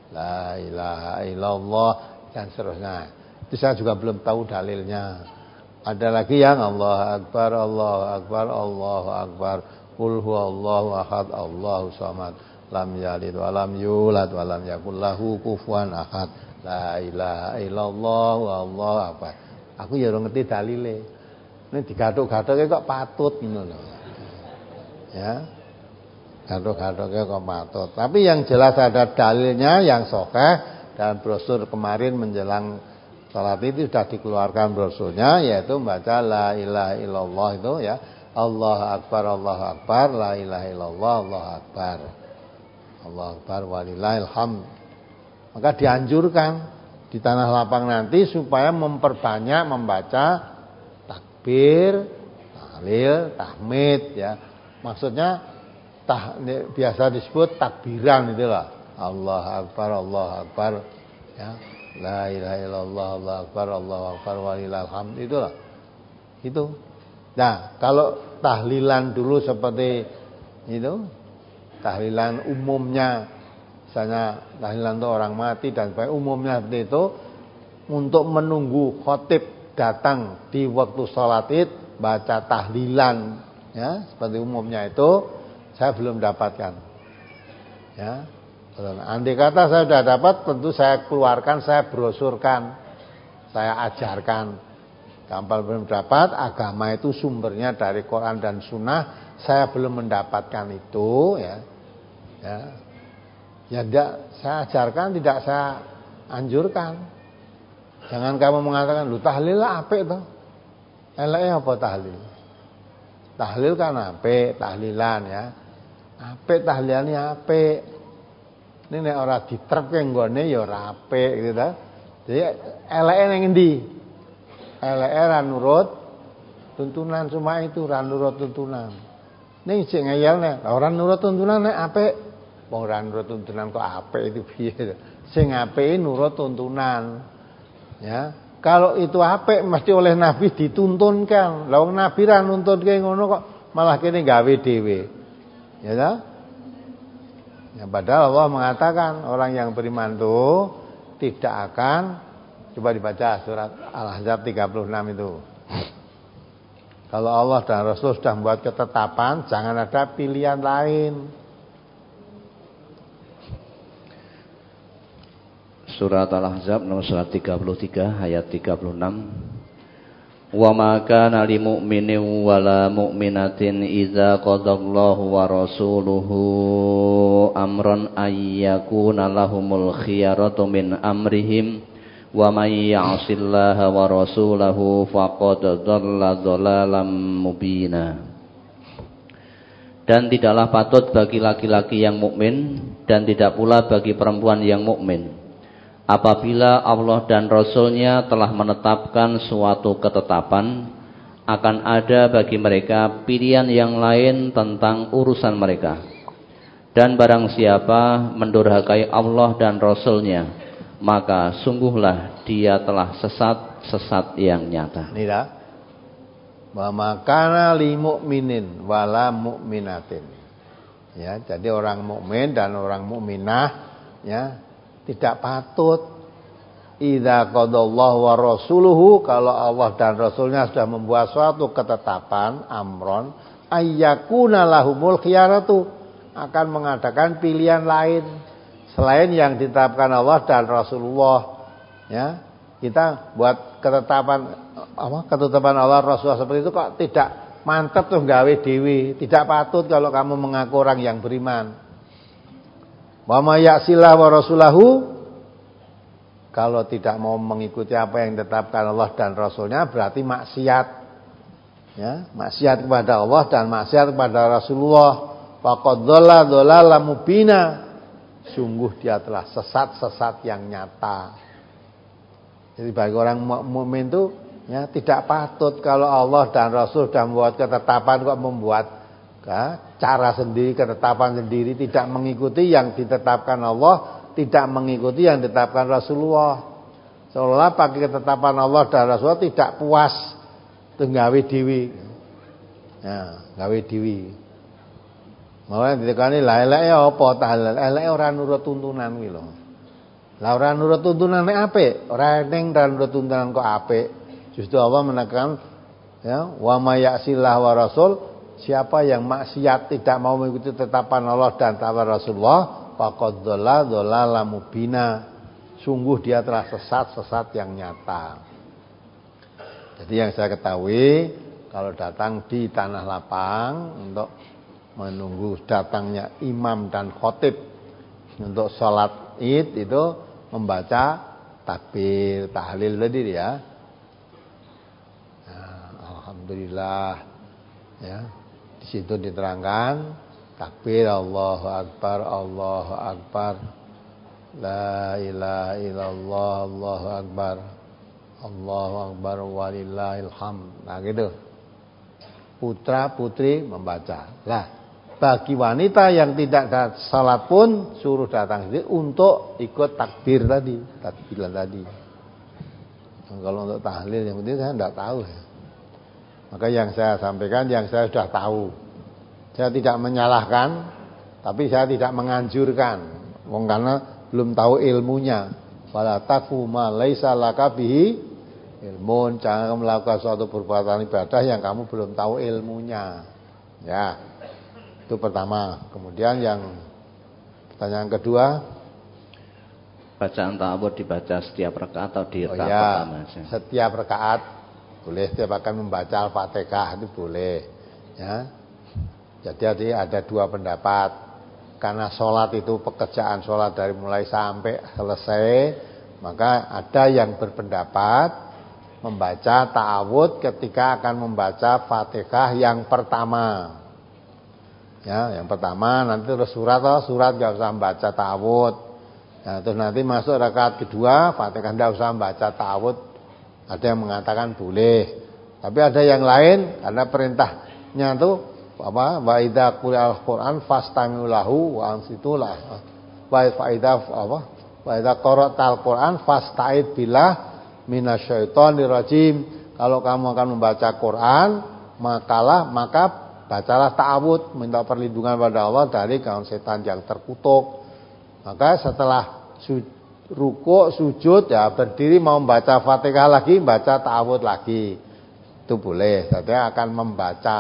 la ilaha illallah, dan seterusnya. Itu saya juga belum tahu dalilnya. Ada lagi yang Allahu Akbar, Allahu Akbar, Allahu Akbar, qul huwallahu ahad, Allahu samad, lam yalid wa lam yulad wa lam yakul lahu kufuwan ahad, la ilaha illallah wallahu akbar. Aku ya ora ngerti dalile. Nek digathuk-gathuke kok patut ngono lho. Ya, gathuk-gathuknya kok patut. Tapi yang jelas ada dalilnya yang sahih, dan brosur kemarin menjelang salat itu sudah dikeluarkan brosurnya, yaitu membaca la ilaha illallah itu ya, Allahu Akbar, Allahu Akbar, la ilaha illallah, Allahu Akbar, Allahu Akbar, walillahil hamd. Maka dianjurkan di tanah lapang nanti supaya memperbanyak membaca takbir, tahlil, tahmid ya. Maksudnya tah, biasa disebut takbiran itulah. Allah Akbar, Allah Akbar, ya. La ilaha illallah, Allah Akbar, Allah Akbar, walillahil hamd, itulah. Itu. Nah, kalau tahlilan dulu seperti itu, tahlilan umumnya, misalnya tahlilan itu orang mati dan sebagainya, umumnya seperti itu, untuk menunggu khotib datang di waktu sholat id, baca tahlilan, ya, seperti umumnya itu, saya belum dapatkan. Ya, andai kata saya sudah dapat, tentu saya keluarkan, saya brosurkan, saya ajarkan. Kalau belum dapat, agama itu sumbernya dari Quran dan Sunnah, saya belum mendapatkan itu, ya, ya, ya tidak saya ajarkan, tidak saya anjurkan. Jangan kamu mengatakan, lu tahlil lah apik toh. Eleke apa tahlil? Tahlil kan apik, tahlilan ya. Apik tahlilane apik. Ini nek ora diterpke nggone ya ora apik gitu ta. Jadi eleke ning endi? Eleke ra nurut tuntunan, cuma itu ra nurut tuntunan. Ning sing ngeyelne, ora nurut tuntunan nek apik. Wong ora nurut tuntunan kok apik itu piye? Sing apik nurut tuntunan. Ya, kalau itu apik mesti oleh Nabi dituntunkan. Lah wong Nabi ra nuntunke ngono kok malah kene gawe dhewe. Ya ta? Ya, padahal Allah mengatakan orang yang beriman itu tidak akan, coba dibaca surat Al-Ahzab tiga puluh enam itu. Kalau Allah dan Rasul sudah membuat ketetapan, jangan ada pilihan lain. Surat Al-Ahzab nomor surat tiga puluh tiga ayat tiga puluh enam. Wa ma kana lil mu'minin wala mu'minatin idza qadallahu wa rasuluhu amran ay yakuna lahumul khiyaratu min amrihim wa may ya'sillaha wa rasulahu faqad dhalla dhalalan mubina. Dan tidaklah patut bagi laki-laki yang mukmin dan tidak pula bagi perempuan yang mukmin apabila Allah dan Rasul-Nya telah menetapkan suatu ketetapan, akan ada bagi mereka pilihan yang lain tentang urusan mereka. Dan barang siapa mendurhakai Allah dan Rasul-Nya, maka sungguhlah dia telah sesat, sesat yang nyata. Ini dah. Wa makana li mu'minin wala mu'minatin. Ya, jadi orang mukmin dan orang mukminah, ya, tidak patut idza qadallahu wa rasuluhu, kalau Allah dan Rasulnya sudah membuat suatu ketetapan amron ayyakuna lahumul khiyaratu, akan mengadakan pilihan lain selain yang ditetapkan Allah dan Rasulullah. Ya, kita buat ketetapan apa ketetapan Allah Rasulullah seperti itu kok tidak mantep tuh gawe dewi. Tidak patut kalau kamu mengaku orang yang beriman. Wa may ya'sillah wa rasulahu, kalau tidak mau mengikuti apa yang ditetapkan Allah dan Rasulnya berarti maksiat. Ya, maksiat kepada Allah dan maksiat kepada Rasulullah. Faqad dhalla dhalalan mubina, sungguh dia telah sesat-sesat yang nyata. Jadi bagi orang mukmin itu, ya, tidak patut kalau Allah dan Rasul sudah membuat ketetapan kok membuat ya, cara sendiri, ketetapan sendiri, tidak mengikuti yang ditetapkan Allah, tidak mengikuti yang ditetapkan Rasulullah. Seolah pakai ketetapan Allah dan Rasulullah tidak puas nggawe dhewe. Ya, gawe dhewe. Malah ditekani la eleke apa tahlil, eleke ora nurut tuntunan kuwi lho. Lah ora nurut tuntunan nek apik, ora ning ora nurut tuntunan kok apik. Justru Allah menekan ya, wa may ya'sillah wa rasul, siapa yang maksiat tidak mau mengikuti ketetapan Allah dan ketetapan Rasulullah, faqad dhalla dhalalan mubina, sungguh dia telah sesat-sesat yang nyata. Jadi yang saya ketahui, kalau datang di tanah lapang untuk menunggu datangnya imam dan khotib untuk sholat id, itu membaca takbir, tahlil tadi ya. Nah, alhamdulillah ya. Di situ diterangkan takbir Allahu Akbar, Allahu Akbar, la ilaha illallah, Allahu Akbar, Allahu Akbar walillahil hamd. Nah gitu. putra putri membaca. Lah, bagi wanita yang tidak salat pun suruh datang sini untuk ikut takbir tadi, takbiran tadi. Nah, kalau untuk tahlil yang penting saya tidak tahu. Maka yang saya sampaikan yang saya sudah tahu. Saya tidak menyalahkan, tapi saya tidak menganjurkan. Wong karena belum tahu ilmunya. Wala taqfu ma laisa laka bihi ilmun. Jangan melakukan suatu perbuatan ibadah yang kamu belum tahu ilmunya. Ya. Itu pertama. Kemudian yang pertanyaan kedua, bacaan ta'awudz dibaca setiap rakaat atau di rakaat oh ya, pertama? Setiap rakaat boleh, setiap akan membaca Al-Fatihah itu boleh. Ya. Jadi ada dua pendapat. Karena sholat itu pekerjaan sholat dari mulai sampai selesai, maka ada yang berpendapat membaca ta'awudz ketika akan membaca Fatihah yang pertama. Ya, yang pertama nanti terus surat atau surat enggak usah membaca ta'awudz. Ya, terus nanti masuk rakaat kedua Fatihah enggak usah membaca ta'awudz. Ada yang mengatakan boleh. Tapi ada yang lain karena perintahnya itu apa? Wa idza quri'al Qur'an fastami'u lahu wa ansitulah. Wa idza apa? Wa idza qara'tal Qur'an fasta'id billah minasyaitonir rajim. Kalau kamu akan membaca Quran, makalah maka bacalah ta'awudz, minta perlindungan pada Allah dari kaum setan yang terkutuk. Maka setelah su- ruku', sujud ya berdiri mau membaca Fatihah lagi, baca ta'awudz lagi. Itu boleh. Jadi akan membaca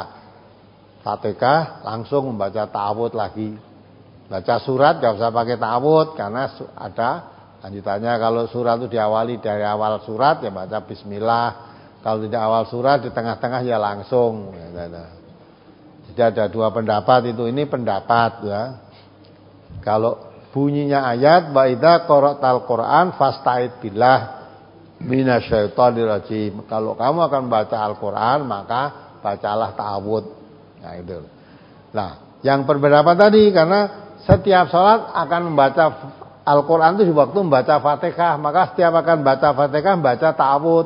Fatihah langsung membaca ta'awudz lagi. Baca surat enggak usah pakai ta'awudz karena ada lanjutannya. Kalau surat itu diawali dari awal surat ya baca bismillah. Kalau tidak awal surat di tengah-tengah ya langsung. Jadi ada dua pendapat itu. Ini pendapat ya. Kalau bunyinya ayat wa idza qara'tal Qur'an fasta'id billah minasyaitonir rajim. Kalau kamu akan baca Al-Qur'an maka bacalah ta'awudz. Nah itu. Nah, yang berbeda tadi karena setiap sholat akan membaca Al-Quran itu di waktu membaca Fatihah, maka setiap akan baca Fatihah membaca ta'awudz.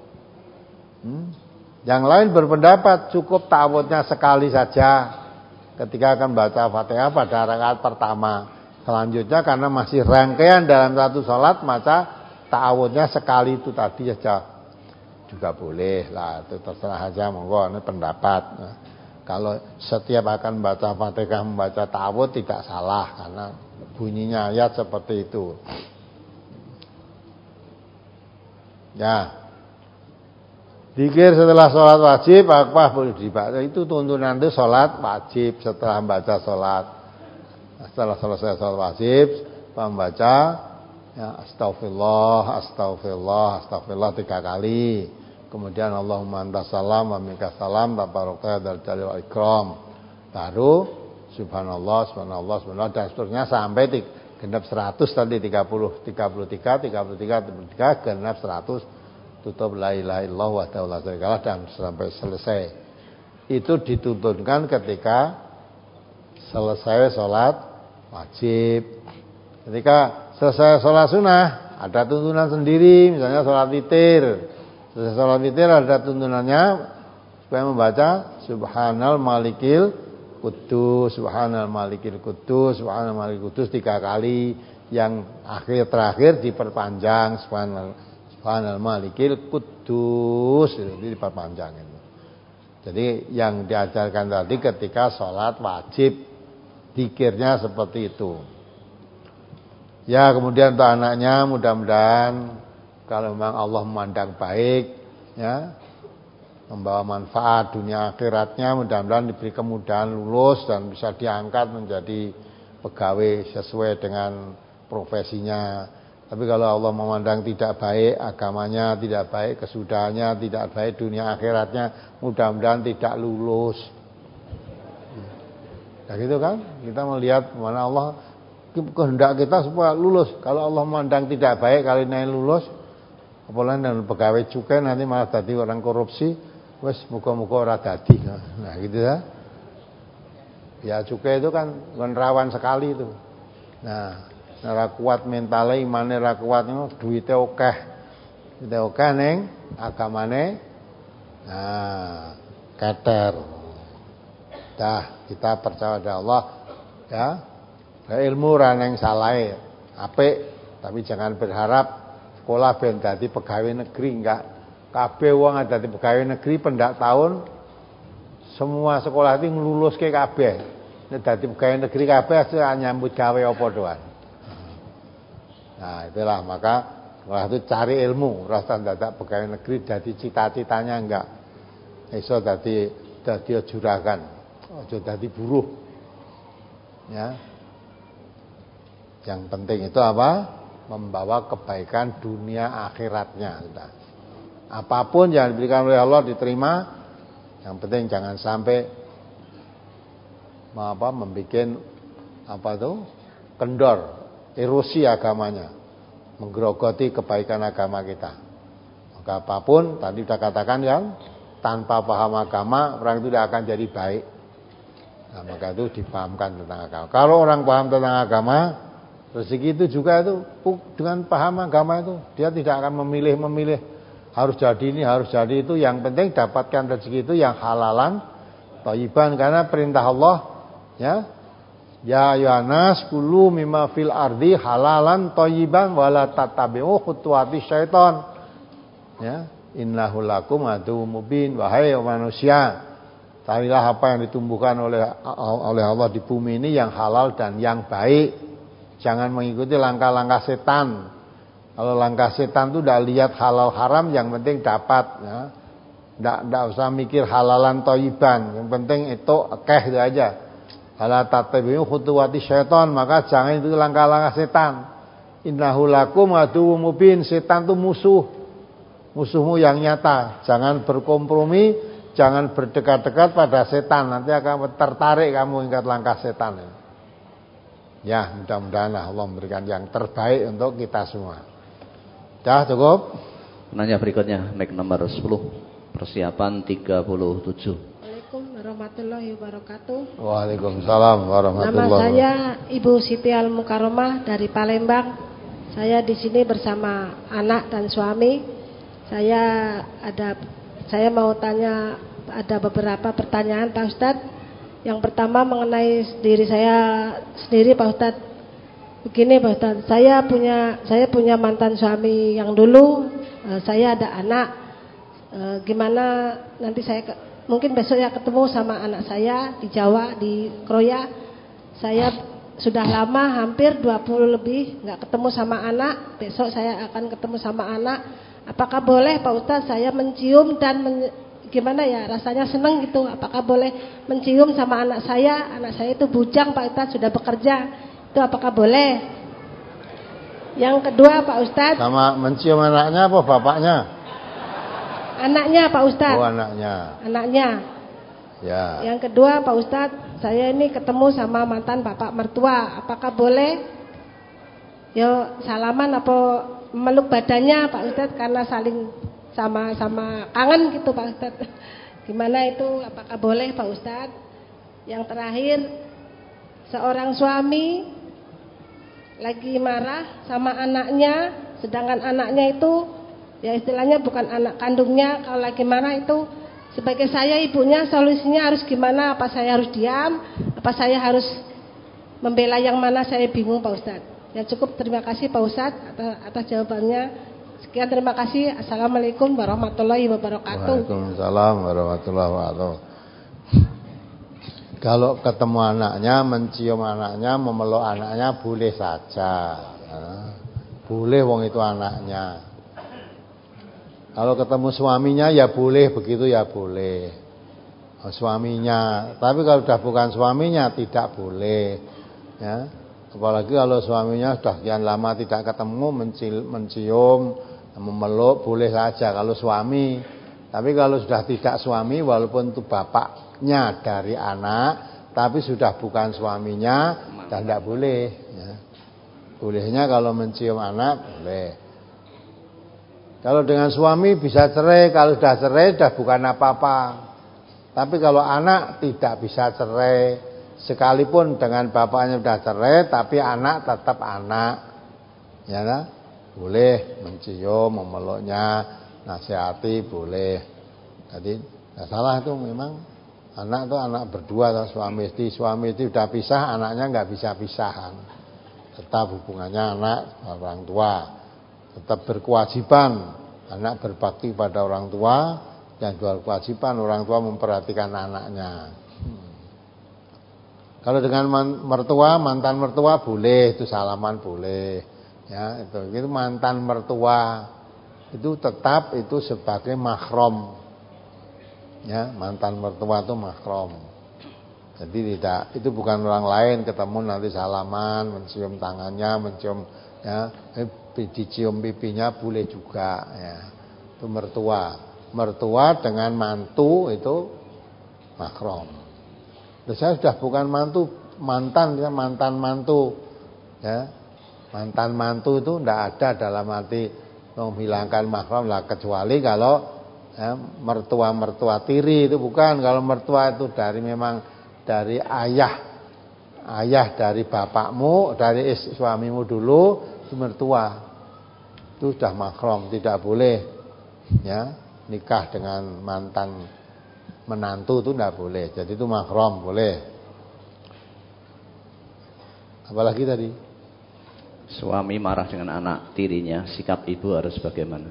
Hmm? Yang lain berpendapat cukup ta'awudznya sekali saja ketika akan baca Fatihah pada rakaat pertama. Selanjutnya karena masih rangkaian dalam satu sholat maka ta'awudznya sekali itu tadi saja juga boleh lah. Itu terserah saja monggo, ini pendapat. Nah, kalau setiap akan baca Fatihah membaca ta'awudz tidak salah karena bunyinya ayat seperti itu. Ya. Zikir setelah sholat wajib apa boleh dibaca? Itu tuntunan itu sholat wajib setelah membaca sholat. Setelah selesai sholat wajib membaca ya, astagfirullah, astagfirullah, astagfirullah tiga kali. Kemudian Allahumma antas salam wa minkas salam tabarakta dzal jalali wal ikram. Baru subhanallah, subhanallah, subhanallah dan seterusnya sampai genap seratus tadi tiga puluh, tiga puluh tiga, tiga puluh tiga, tiga puluh tiga genap seratus tutup la ilaha illallah wahdahu la syarikalah dan sampai selesai. Itu dituntunkan ketika selesai sholat wajib. Ketika selesai sholat sunnah ada tuntunan sendiri, misalnya sholat witir. Selesai sholat witir ada tuntunannya supaya membaca Subhanal Malikil Kudus, Subhanal Malikil Kudus, Subhanal Malikil Kudus tiga kali. Yang akhir terakhir diperpanjang Subhanal, Subhanal Malikil Kudus itu diperpanjang itu. Jadi yang diajarkan tadi ketika sholat wajib zikirnya seperti itu. Ya kemudian untuk anaknya mudah-mudahan kalau memang Allah memandang baik ya membawa manfaat dunia akhiratnya, mudah-mudahan diberi kemudahan lulus dan bisa diangkat menjadi pegawai sesuai dengan profesinya. Tapi kalau Allah memandang tidak baik agamanya, tidak baik kesudahannya, tidak baik dunia akhiratnya, mudah-mudahan tidak lulus. Nah gitu kan, kita melihat mana Allah kehendak kita supaya lulus. Kalau Allah memandang tidak baik kali ini lulus, apalagi dan pegawai cukai nanti malah jadi orang korupsi, wes muka-muka ora dadi. Nah gitu ya. Ya cukai itu kan rawan sekali itu. Nah, ora kuat mentale, imane ora kuat ngono, duwite akeh. Duwite akeh ning agamane nah keter. dah kita percaya pada Allah ya. Ilmu ra neng salahe apik, tapi jangan berharap sekolah ben dadi pegawai negeri, enggak. Kabeh wong dadi pegawai negeri pendak tahun semua sekolah itu ngluluske kabeh. Nek dadi pegawai negeri kabeh nyambut gawe apa doan. Nah, itulah maka sekolah itu cari ilmu, rasa dadak pegawai negeri dadi cita-citanya enggak. Iso dadi dadi juragan, aja dadi buruh. Ya. Yang penting itu apa? Membawa kebaikan dunia akhiratnya. Sudah. Apapun yang diberikan oleh Allah diterima. Yang penting jangan sampai apa membuat apa tuh kendor, erosi agamanya, menggerogoti kebaikan agama kita. Maka apapun tadi sudah katakan ya, tanpa paham agama orang itu tidak akan jadi baik. Nah, maka itu dipahamkan tentang agama. Kalau orang paham tentang agama, rezeki itu juga itu dengan paham agama itu dia tidak akan memilih-memilih harus jadi ini, harus jadi itu. Yang penting dapatkan rezeki itu yang halalan, thayyiban, karena perintah Allah ya. Ya ayyuhannas kulu mimma fil ardi halalan thayyiban wala tattabi'u khutuwati syaiton. Ya, innahu lakum aduwwum mubin. Wahai manusia, tahuilah apa yang ditumbuhkan oleh oleh Allah di bumi ini yang halal dan yang baik. Jangan mengikuti langkah-langkah setan. Kalau langkah setan itu udah lihat halal haram, yang penting dapat ya. Nggak, nggak usah mikir halalan thayyiban, yang penting itu ekeh itu aja. Ala tattabi'u khutuwati syaiton, maka jangan itu langkah-langkah setan. Innahu lakum aduwwum mubin, setan itu musuh. Musuhmu yang nyata. Jangan berkompromi, jangan berdekat-dekat pada setan, nanti akan tertarik kamu ingat langkah setan. Ya, mudah-mudahan Allah memberikan yang terbaik untuk kita semua. Dah cukup? Penanya berikutnya, mic nomor sepuluh. Persiapan tiga puluh tujuh. Assalamualaikum warahmatullahi wabarakatuh. Waalaikumsalam warahmatullahi wabarakatuh. Nama saya Ibu Siti Al Mukaromah dari Palembang. Saya di sini bersama anak dan suami. Saya ada saya mau tanya ada beberapa pertanyaan Pak Ustadz. Yang pertama mengenai diri saya sendiri Pak Ustadz. Begini Pak Ustadz, saya punya saya punya mantan suami yang dulu, eh, saya ada anak. Eh, gimana nanti saya ke, mungkin besok ya ketemu sama anak saya di Jawa di Kroya. Saya sudah lama hampir dua puluh lebih nggak ketemu sama anak. Besok saya akan ketemu sama anak. Apakah boleh Pak Ustadz saya mencium dan men, gimana ya rasanya seneng gitu? Apakah boleh mencium sama anak saya? Anak saya itu bujang Pak Ustadz, sudah bekerja. Itu apakah boleh? Yang kedua Pak Ustadz, sama mencium anaknya apa bapaknya? Anaknya Pak Ustadz. Oh anaknya. Anaknya. Ya. Yang kedua Pak Ustadz, saya ini ketemu sama mantan bapak mertua. Apakah boleh? Yo salaman apa meluk badannya Pak Ustadz karena saling sama-sama kangen gitu Pak Ustadz. Gimana itu? Apakah boleh Pak Ustadz? Yang terakhir, seorang suami lagi marah sama anaknya, sedangkan anaknya itu ya istilahnya bukan anak kandungnya. Kalau lagi marah itu, sebagai saya ibunya solusinya harus gimana? Apa saya harus diam? Apa saya harus membela yang mana? Saya bingung Pak Ustadz. Ya cukup, terima kasih Pak Ustadz atas, atas jawabannya. Sekian, terima kasih. Assalamualaikum warahmatullahi wabarakatuh. Waalaikumsalam warahmatullahi wabarakatuh. Kalau ketemu anaknya, mencium anaknya, memeluk anaknya boleh saja. Boleh wong itu anaknya. Kalau ketemu suaminya ya boleh, begitu ya boleh. Suaminya, tapi kalau sudah bukan suaminya tidak boleh. Ya. Apalagi kalau suaminya sudah sekian lama tidak ketemu, mencium, memeluk boleh saja kalau suami. Tapi kalau sudah tidak suami, walaupun itu bapaknya dari anak, tapi sudah bukan suaminya, dan tidak boleh. Ya. Bolehnya kalau mencium anak boleh. Kalau dengan suami bisa cerai, kalau sudah cerai sudah bukan apa-apa. Tapi kalau anak tidak bisa cerai, sekalipun dengan bapaknya sudah cerai, tapi anak tetap anak, ya kan? Boleh mencium, memeluknya, nasihati boleh. Jadi nggak salah itu memang. Anak itu anak berdua atau suami istri. Suami istri sudah pisah, anaknya nggak bisa pisahan. Tetap hubungannya anak orang tua. Tetap berkewajiban anak berbakti pada orang tua, dan berkewajiban orang tua memperhatikan anaknya. Hmm. Kalau dengan mertua, mantan mertua boleh, itu salaman boleh. Ya, itu, itu mantan mertua itu tetap itu sebagai mahram. Ya, mantan mertua itu mahram. Jadi tidak, itu bukan orang lain, ketemu nanti salaman, mencium tangannya, mencium ya, eh, dicium pipinya boleh juga ya. Itu mertua. Mertua dengan mantu itu mahram. Terus saya sudah bukan mantu, mantan ya, mantan mantu. Ya. Mantan mantu itu tidak ada dalam arti menghilangkan mahram lah, kecuali kalau ya, mertua-mertua tiri itu bukan. Kalau mertua itu dari memang dari ayah, ayah dari bapakmu, dari suamimu dulu, itu mertua. Itu sudah mahram, tidak boleh ya nikah dengan mantan menantu itu tidak boleh. Jadi itu mahram boleh. Apalagi tadi? Suami marah dengan anak tirinya, sikap ibu harus bagaimana?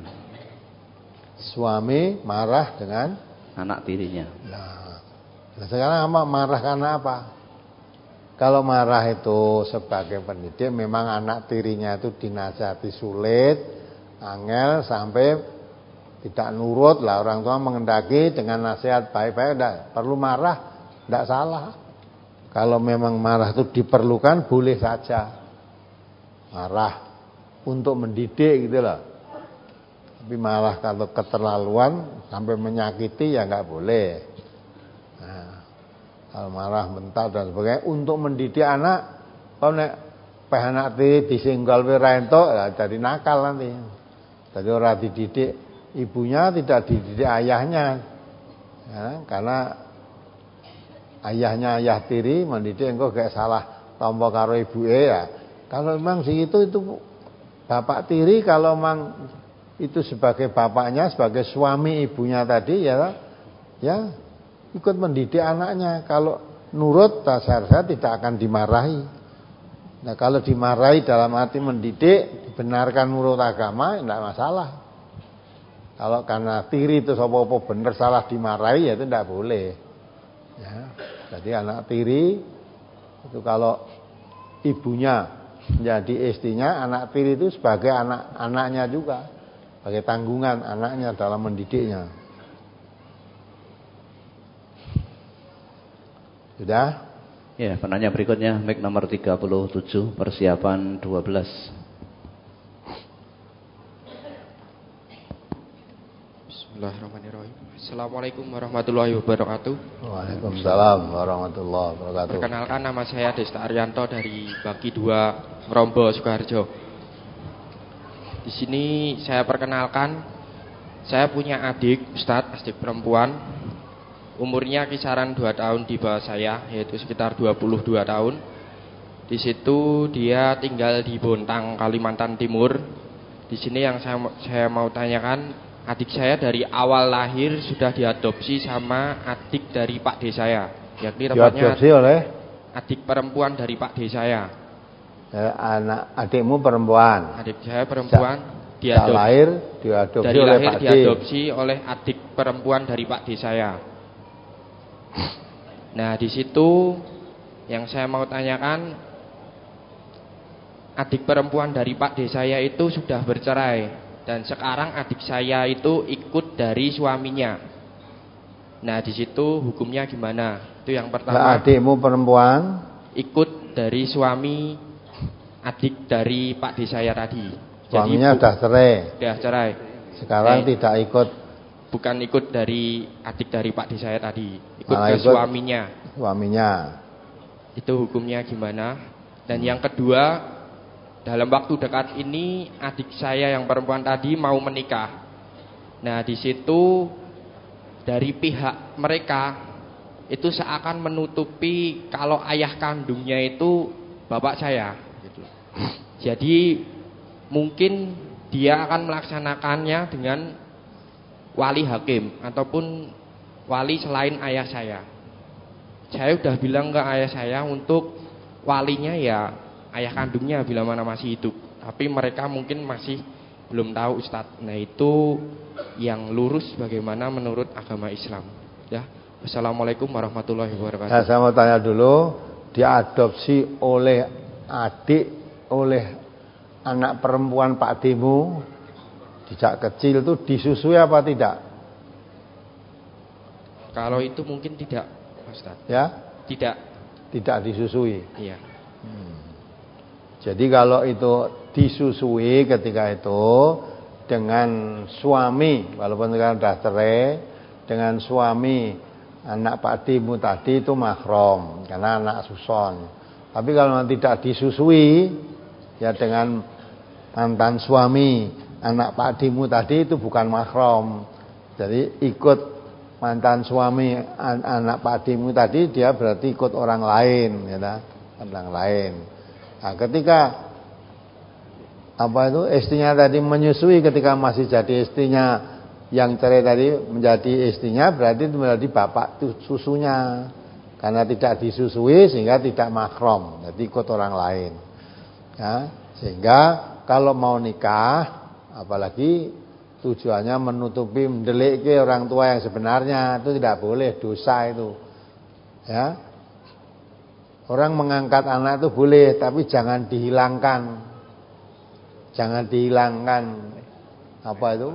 Suami marah dengan anak tirinya. Nah, sekarang apa? Marah karena apa? Kalau marah itu sebagai pendidik, memang anak tirinya itu dinasihati sulit, angel sampai tidak nurut lah, orang tua mengendaki dengan nasihat baik-baik, tidak perlu marah, tidak salah. Kalau memang marah itu diperlukan, boleh saja marah untuk mendidik gitu loh. Tapi marah kalau keterlaluan sampai menyakiti ya nggak boleh. Nah, kalau marah mental dan sebagainya untuk mendidik anak, kalau nek peh anak tiri disinggal ora entuk ya jadi nakal nanti. Jadi orang dididik ibunya, tidak dididik ayahnya. Ya, karena ayahnya ayah tiri mendidik engko gak salah tampa karo ibuke ya. Kalau memang segitu itu bapak tiri, kalau memang itu sebagai bapaknya, sebagai suami ibunya tadi ya, ya ikut mendidik anaknya. Kalau nurut, saya tidak akan dimarahi. Nah kalau dimarahi dalam arti mendidik, dibenarkan nurut agama, tidak masalah. Kalau karena tiri itu apa-apa benar salah dimarahi, ya itu tidak boleh. Ya, jadi anak tiri itu kalau ibunya jadi istrinya, anak tiri itu sebagai anak anaknya juga, sebagai tanggungan anaknya dalam mendidiknya. Sudah? Ya, penanya berikutnya mic nomor tiga puluh tujuh, persiapan dua belas. Bismillahirrahmanirrahim. Assalamualaikum warahmatullahi wabarakatuh. Waalaikumsalam warahmatullahi wabarakatuh. Perkenalkan, nama saya Desta Arianto dari Baki dua Merombo, Sukoharjo. Di sini saya perkenalkan, saya punya adik, Ustadz, adik perempuan. Umurnya kisaran dua tahun di bawah saya, yaitu sekitar dua puluh dua tahun. Di situ dia tinggal di Bontang, Kalimantan Timur. Di sini yang saya, saya mau tanyakan, adik saya dari awal lahir sudah diadopsi sama adik dari Pak D saya, yakni tepatnya diadopsi oleh adik perempuan dari Pak D saya. Eh, anak adikmu perempuan. Adik saya perempuan Sa diadopsi lahir diadopsi dari oleh lahir Pak D. diadopsi oleh adik perempuan dari Pak D saya. Nah, di situ yang saya mau tanyakan, adik perempuan dari Pak D saya itu sudah bercerai. Dan sekarang adik saya itu ikut dari suaminya. Nah, di situ hukumnya gimana? Itu yang pertama. Nah, adikmu perempuan ikut dari suami adik dari Pak D saya tadi. Suaminya Jadi, sudah cerai. Sudah cerai. Sekarang eh, tidak ikut. Bukan ikut dari adik dari Pak D saya tadi. Ikut Malah ke ikut suaminya. Suaminya. Itu hukumnya gimana? Dan hmm. yang kedua, dalam waktu dekat ini adik saya yang perempuan tadi mau menikah. Nah, di situ dari pihak mereka itu seakan menutupi kalau ayah kandungnya itu bapak saya gitu. Jadi mungkin dia akan melaksanakannya dengan wali hakim ataupun wali selain ayah saya. saya udah bilang ke ayah saya untuk walinya ya ayah kandungnya bila mana masih hidup. Tapi mereka mungkin masih belum tahu Ustadz. Nah itu yang lurus bagaimana menurut agama Islam. Ya. Assalamualaikum warahmatullahi wabarakatuh. Nah, saya mau tanya dulu, diadopsi oleh adik, oleh anak perempuan Pak Demu sejak kecil itu disusui apa tidak? Kalau itu mungkin tidak, Ustadz. Ya? Tidak. Tidak disusui. Iya. Hmm. Jadi kalau itu disusui ketika itu dengan suami, walaupun sekarang sudah cerai, dengan suami anak Pak Demu tadi itu mahram karena anak suson. Tapi kalau tidak disusui ya dengan mantan suami anak Pak Demu tadi itu bukan mahram. Jadi ikut mantan suami an- anak Pak Demu tadi dia berarti ikut orang lain, ya, orang lain. Nah, ketika apa itu istrinya tadi menyusui ketika masih jadi istrinya yang cerai tadi menjadi istrinya, berarti itu menjadi bapak susunya. Karena tidak disusui sehingga tidak mahram, jadi ikut orang lain. Ya, sehingga kalau mau nikah, apalagi tujuannya menutupi mendelik orang tua yang sebenarnya, itu tidak boleh, dosa itu. Ya. Orang mengangkat anak itu boleh, tapi jangan dihilangkan. Jangan dihilangkan apa itu?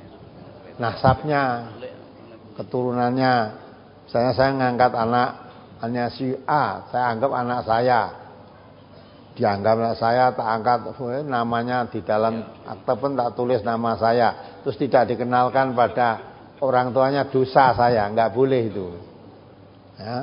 Nasabnya, keturunannya. Misalnya saya ngangkat anak hanya si A, saya anggap anak saya. Dianggap anak saya, tak angkat namanya di dalam akte pun tak tulis nama saya. Terus tidak dikenalkan pada orang tuanya, dosa saya, enggak boleh itu. Ya.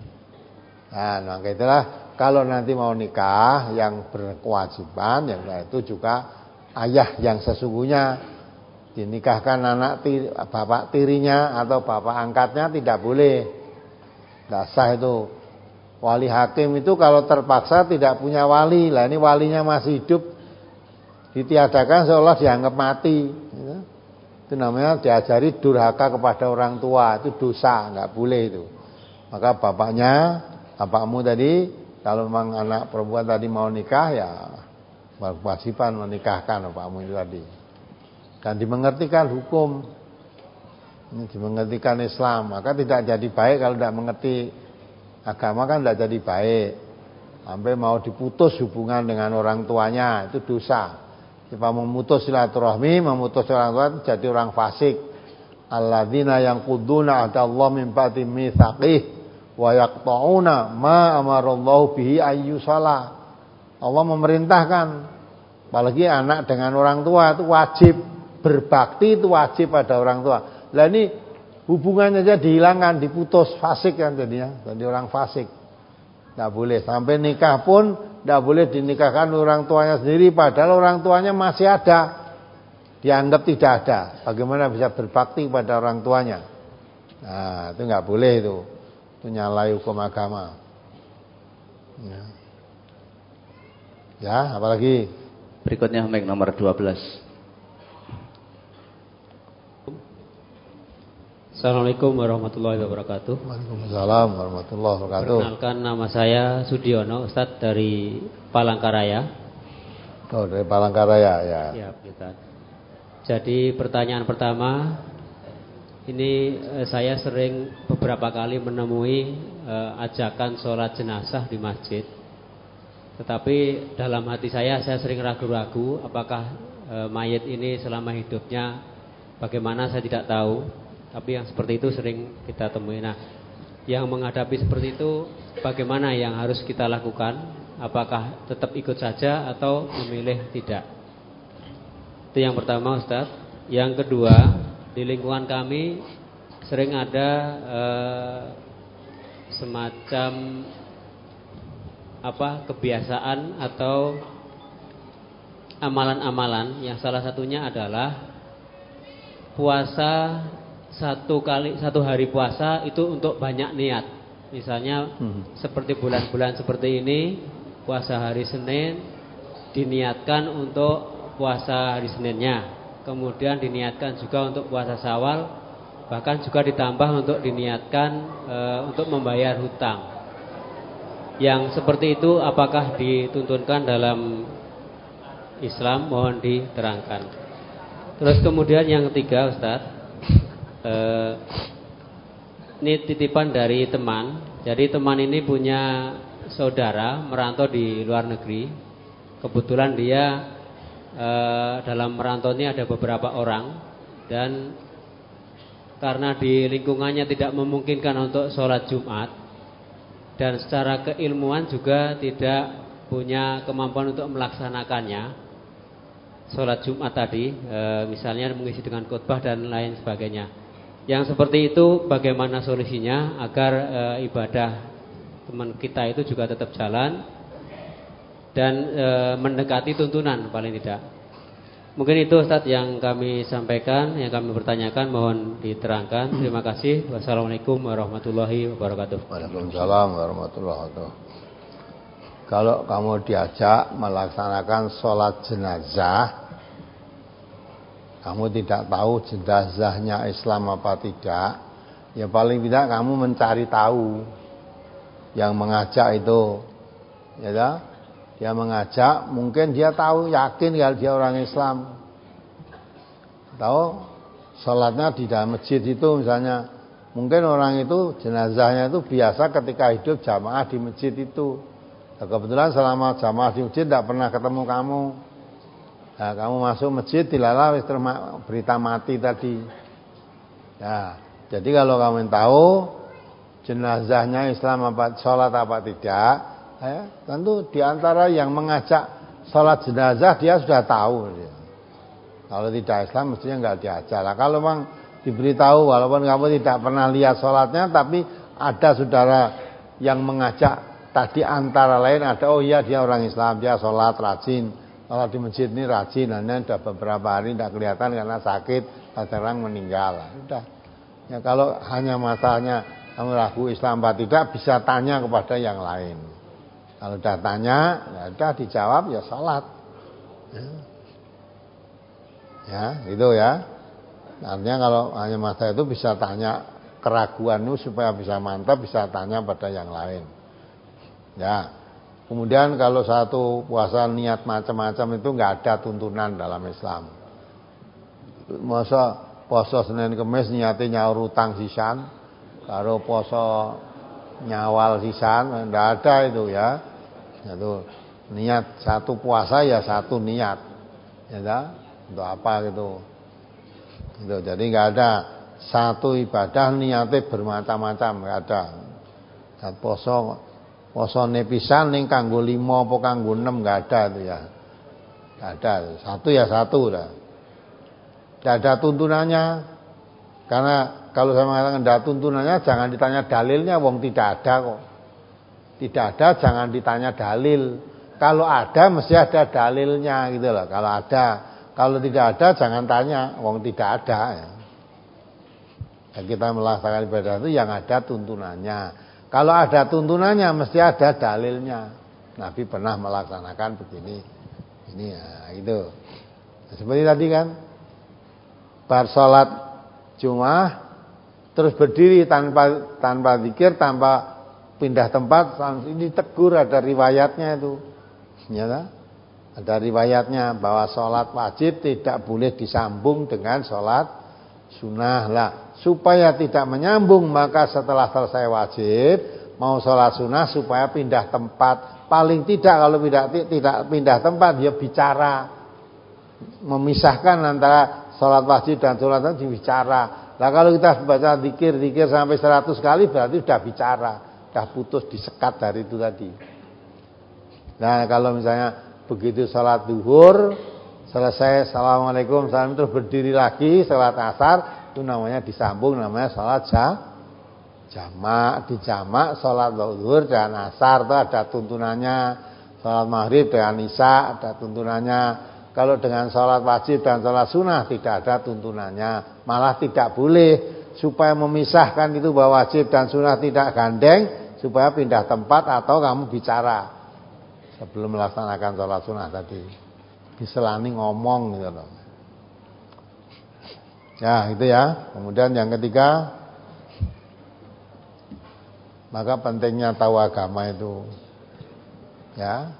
Nah, maka itulah kalau nanti mau nikah yang berkewajiban yang itu juga ayah yang sesungguhnya dinikahkan anak tiri, bapak tirinya atau bapak angkatnya tidak boleh. Tidak sah itu. Wali hakim itu kalau terpaksa tidak punya wali, lah ini walinya masih hidup ditiadakan seolah dianggap mati. Itu namanya diajari durhaka kepada orang tua, itu dosa, enggak boleh itu. Maka bapaknya, bapakmu tadi kalau memang anak perempuan tadi mau nikah ya berkewajiban menikahkan bapakmu itu tadi. Dan dimengertikan hukum, ini dimengertikan Islam, maka tidak jadi baik kalau tidak mengerti agama kan tidak jadi baik. Sampai mau diputus hubungan dengan orang tuanya itu dosa. Jika memutus silaturahmi, memutus orang tua jadi orang fasik. Alladzina yanquduna ahdallahi min ba'di mitsaqih wa yaqta'una ma amarallahu bihi ayyusala. Allah memerintahkan apalagi anak dengan orang tua itu wajib berbakti, itu wajib pada orang tua. Lah ini hubungannya aja dihilangkan, diputus, fasik kan jadinya, jadi orang fasik. Tidak boleh sampai nikah pun tidak boleh dinikahkan orang tuanya sendiri, padahal orang tuanya masih ada, dianggap tidak ada. Bagaimana bisa berbakti pada orang tuanya? Nah, itu nggak boleh itu, itu nyalai hukum agama. Ya, ya apalagi berikutnya mic nomor dua belas. Assalamualaikum warahmatullahi wabarakatuh. Waalaikumsalam warahmatullahi wabarakatuh. Perkenalkan, nama saya Sudiono, Ustadz dari Palangkaraya. Oh, dari Palangkaraya ya. Ya, Ustadz. Jadi pertanyaan pertama, ini eh, saya sering beberapa kali menemui eh, ajakan sholat jenazah di masjid. Tetapi dalam hati saya, saya sering ragu-ragu apakah eh, mayit ini selama hidupnya bagaimana saya tidak tahu. Tapi yang seperti itu sering kita temui. Nah, yang menghadapi seperti itu bagaimana yang harus kita lakukan? Apakah tetap ikut saja atau memilih tidak? Itu yang pertama, Ustadz. Yang kedua, di lingkungan kami sering ada eh, semacam apa kebiasaan atau amalan-amalan yang salah satunya adalah puasa satu kali satu hari puasa itu untuk banyak niat. Misalnya hmm. seperti bulan-bulan seperti ini, puasa hari Senin diniatkan untuk puasa hari Seninnya, kemudian diniatkan juga untuk puasa Syawal Bahkan juga ditambah untuk diniatkan e, untuk membayar hutang. Yang seperti itu apakah dituntunkan dalam Islam? Mohon diterangkan. Terus kemudian yang ketiga, Ustaz, e, ini titipan dari teman. Jadi teman ini punya saudara merantau di luar negeri. Kebetulan dia e, dalam merantau ini ada beberapa orang, dan karena di lingkungannya tidak memungkinkan untuk sholat Jumat, dan secara keilmuan juga tidak punya kemampuan untuk melaksanakannya, sholat Jumat tadi, e, misalnya mengisi dengan khutbah dan lain sebagainya. Yang seperti itu bagaimana solusinya agar e, ibadah teman kita itu juga tetap jalan dan e, mendekati tuntunan paling tidak. Mungkin itu Ustaz yang kami sampaikan, yang kami pertanyakan, mohon diterangkan. Terima kasih. Wassalamualaikum warahmatullahi wabarakatuh. Waalaikumsalam warahmatullahi wabarakatuh. Kalau kamu diajak melaksanakan sholat jenazah, kamu tidak tahu jenazahnya Islam apa tidak, ya paling tidak kamu mencari tahu. Yang mengajak itu, ya dah? Dia mengajak, mungkin dia tahu, yakin kalau dia orang Islam. Tahu sholatnya di dalam masjid itu misalnya, mungkin orang itu jenazahnya itu biasa ketika hidup jamaah di masjid itu. Nah, kebetulan selama jamaah di masjid tidak pernah ketemu kamu. Nah, kamu masuk masjid dilala berita mati tadi. Nah, jadi kalau kamu tahu jenazahnya Islam apa, sholat apa tidak, ya, tentu diantara yang mengajak sholat jenazah dia sudah tahu. Dia. Kalau tidak Islam mestinya nggak diajak. Nah, kalau memang diberitahu, walaupun kamu tidak pernah lihat sholatnya, tapi ada saudara yang mengajak tadi, antara lain ada, oh iya dia orang Islam, dia sholat rajin, sholat di masjid ini rajin, hanya sudah beberapa hari tidak kelihatan karena sakit, kadang meninggal. Sudah. Ya, kalau hanya masalahnya kamu ragu Islam apa tidak, bisa tanya kepada yang lain. Kalau sudah tanya, ya sudah dijawab, ya sholat. Ya, ya gitu ya. Artinya kalau hanya masalah itu bisa tanya, keraguanmu supaya bisa mantap, bisa tanya pada yang lain. Ya. Kemudian kalau satu puasa niat macam-macam itu nggak ada tuntunan dalam Islam. Masa poso Senin Kemis niatnya nyaur utang sisan, kalau poso nyawal sisan, nggak ada itu ya. Itu niat satu puasa ya satu niat, ya dah? Untuk apa gitu? Itu jadi nggak ada satu ibadah niatnya bermacam-macam, nggak ada. Dan poso poso nepisan ning kanggo lima apa kanggo enam nggak ada itu ya, nggak ada. Satu ya satu dah. Nggak ada tuntunannya, karena kalau saya mengatakan tidak tuntunannya, jangan ditanya dalilnya, wong tidak ada kok. Tidak ada, jangan ditanya dalil. Kalau ada, mesti ada dalilnya gitu loh. Kalau ada, kalau tidak ada, jangan tanya, wong tidak ada. Ya. Dan kita melaksanakan ibadah itu yang ada tuntunannya. Kalau ada tuntunannya, mesti ada dalilnya. Nabi pernah melaksanakan begini, ini ya, itu. Nah, seperti tadi kan, bar sholat Jumat terus berdiri tanpa tanpa zikir, tanpa pindah tempat, ini tegur, ada riwayatnya itu. Ya, ada riwayatnya bahwa sholat wajib tidak boleh disambung dengan sholat sunnah lah. Supaya tidak menyambung, maka setelah selesai wajib mau sholat sunnah supaya pindah tempat. Paling tidak kalau tidak tidak pindah tempat, dia bicara, memisahkan antara sholat wajib dan sholat sunnah, bicara. Nah kalau kita baca zikir-zikir sampai seratus kali berarti sudah bicara, sudah putus, disekat dari itu tadi. Nah kalau misalnya begitu sholat duhur selesai assalamualaikum salam terus berdiri lagi sholat asar, itu namanya disambung, namanya sholat jamak. Di jamak sholat duhur dan asar itu ada tuntunannya. Sholat maghrib dengan isya ada tuntunannya. Kalau dengan sholat wajib dan sholat sunnah tidak ada tuntunannya, malah tidak boleh, supaya memisahkan itu bahwa wajib dan sunnah tidak gandeng, supaya pindah tempat atau kamu bicara sebelum melaksanakan sholat sunnah tadi, diselani ngomong gitu loh. Ya, itu ya. Kemudian yang ketiga, maka pentingnya tahu agama itu. Ya.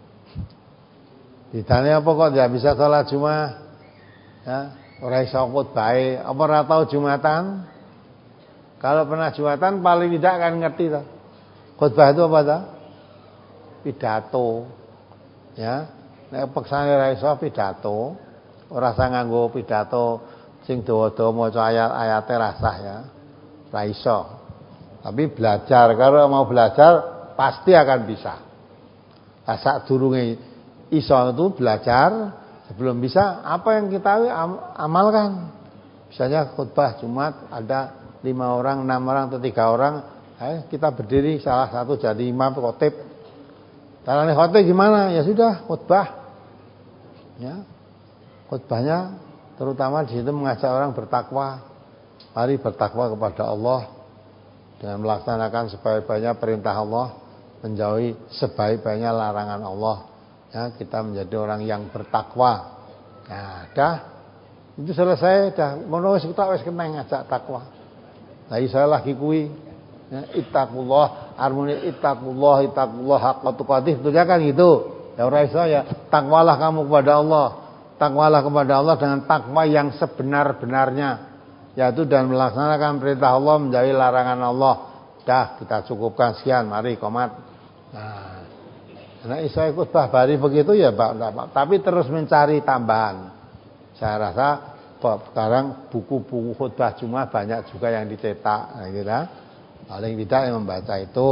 Ditanya apa kok tidak bisa sholat Jumat? Ya, ora iso khotbah, apa ora tau Jumatan? Kalau pernah Jumatan paling tidak kan ngerti toh. Khotbah itu apa toh? Pidato. Ya. Nek peksane ora iso pidato, ora usah nganggo pidato sing dawa-dawa maca ayat-ayate rasah ya. Ora iso. Tapi belajar, kalau mau belajar pasti akan bisa. Nah, sak durunge iso itu belajar, sebelum bisa apa yang kita amalkan. Misalnya khutbah Jumat ada lima orang, enam orang atau tiga orang, eh, kita berdiri salah satu jadi imam khotib. Caranya khotib gimana? Ya sudah khutbah. Ya. Khutbahnya terutama di situ mengajak orang bertakwa. Mari bertakwa kepada Allah dengan melaksanakan sebaik-baiknya perintah Allah, menjauhi sebaik-baiknya larangan Allah. Ya, kita menjadi orang yang bertakwa. Nah, dah itu selesai, dah mono wis kita wis keneng ngajak takwa. Lah saya lagi kuwi, ya, ittaqullah, armune ittaqullah, ittaqullah haqqa tuqatih, betulnya kan gitu. Ya ora iso ya, takwalah kamu kepada Allah. Takwalah kepada Allah dengan takwa yang sebenar-benarnya, yaitu dan melaksanakan perintah Allah, menjauhi larangan Allah. Dah kita cukupkan sekian, mari komat. Nah, karena iso ikut bahbari begitu ya Pak, tapi terus mencari tambahan. Saya rasa sekarang buku-buku khutbah Jumat banyak juga yang dicetak, nah, gitu. Paling tidak yang membaca itu,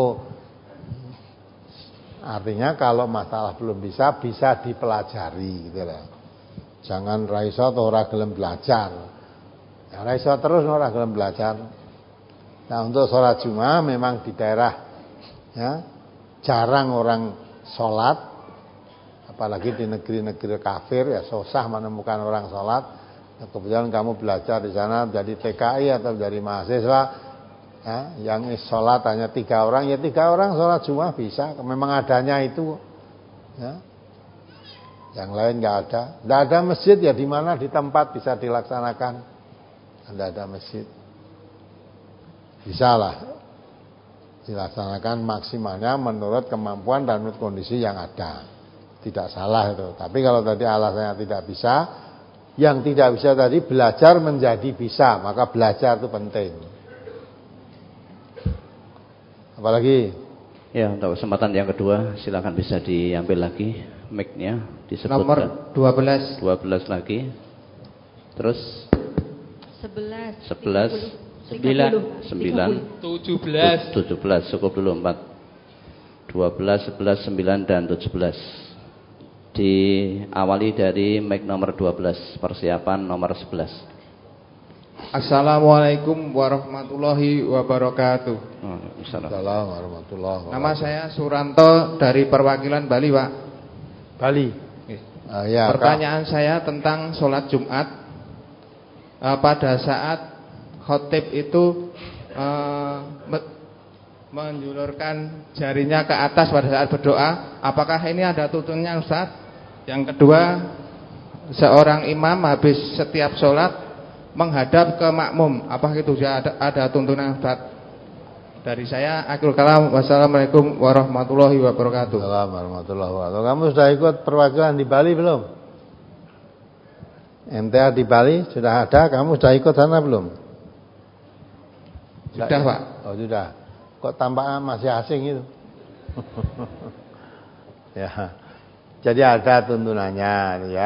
artinya kalau masalah belum bisa, bisa dipelajari gitu lah. Jangan raiso atau ora gelem belajar. Ya raiso terus ora gelem belajar. Nah, untuk sholat Jumat memang di daerah ya jarang orang sholat, apalagi di negeri-negeri kafir ya susah menemukan orang sholat. Nah, kebetulan kamu belajar di sana jadi T K I atau dari mahasiswa ya, yang sholat hanya tiga orang, ya tiga orang sholat Jumat bisa. Memang adanya itu ya. Yang lain nggak ada. Nggak ada masjid ya di mana di tempat bisa dilaksanakan. Nggak ada masjid. Bisa lah dilaksanakan maksimalnya menurut kemampuan dan menurut kondisi yang ada. Tidak salah itu. Tapi kalau tadi alasannya tidak bisa, yang tidak bisa tadi belajar menjadi bisa. Maka belajar itu penting. Apalagi? Ya, untuk kesempatan yang kedua silakan bisa diambil lagi mic-nya, disebutkan. Nomor dua belas. dua belas lagi. Terus sebelas. sebelas. sembilan. sembilan. tujuh belas. tujuh belas, cukup dulu empat. dua belas, sebelas, sembilan dan tujuh belas. Diawali dari mic nomor dua belas, persiapan nomor sebelas. Assalamualaikum warahmatullahi wabarakatuh. Assalamualaikum warahmatullahi wabarakatuh. Nama saya Suranto dari perwakilan Bali, Pak. Bali. Uh, ya, Pertanyaan Kak. saya tentang sholat Jumat. Uh, pada saat khotib itu uh, menjulurkan jarinya ke atas pada saat berdoa, apakah ini ada tuntunannya, Ustaz? Yang kedua, seorang imam habis setiap sholat menghadap ke makmum, apakah itu ada, ada tuntunan, Ustaz? Dari saya akhirul kalam. Wassalamualaikum warahmatullahi wabarakatuh. Assalamualaikum warahmatullahi wabarakatuh. Kamu sudah ikut perwakilan di Bali belum? M T A di Bali sudah ada, kamu sudah ikut sana belum? Sudah, sudah Pak. Oh sudah. Kok tampaknya masih asing itu? Ya. Jadi ada tuntunannya ya.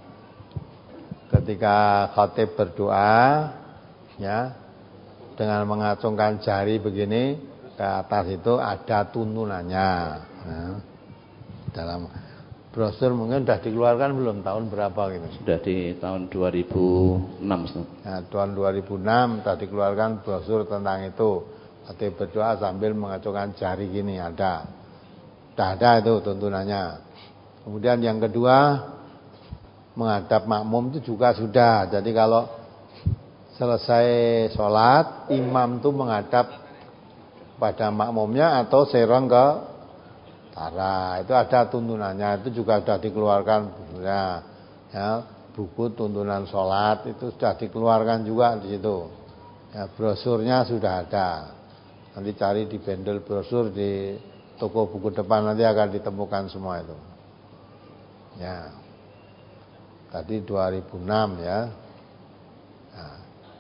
Ketika khatib berdoa ya, dengan mengacungkan jari begini ke atas itu ada tuntunannya. Nah, dalam brosur mungkin sudah dikeluarkan belum, tahun berapa gitu? Sudah di tahun dua ribu enam. Nah, tahun dua ribu enam sudah dikeluarkan brosur tentang itu. Khatib berdoa sambil mengacungkan jari gini, ada. Sudah ada itu tuntunannya. Kemudian yang kedua, menghadap makmum itu juga sudah. Jadi kalau selesai sholat, imam itu menghadap pada makmumnya atau serong ke utara. Itu ada tuntunannya, itu juga sudah dikeluarkan. Ya, ya, buku tuntunan sholat itu sudah dikeluarkan juga di situ. Ya, brosurnya sudah ada. Nanti cari di bendel brosur di toko buku depan nanti akan ditemukan semua itu. Ya. Tadi dua ribu enam ya. Nah.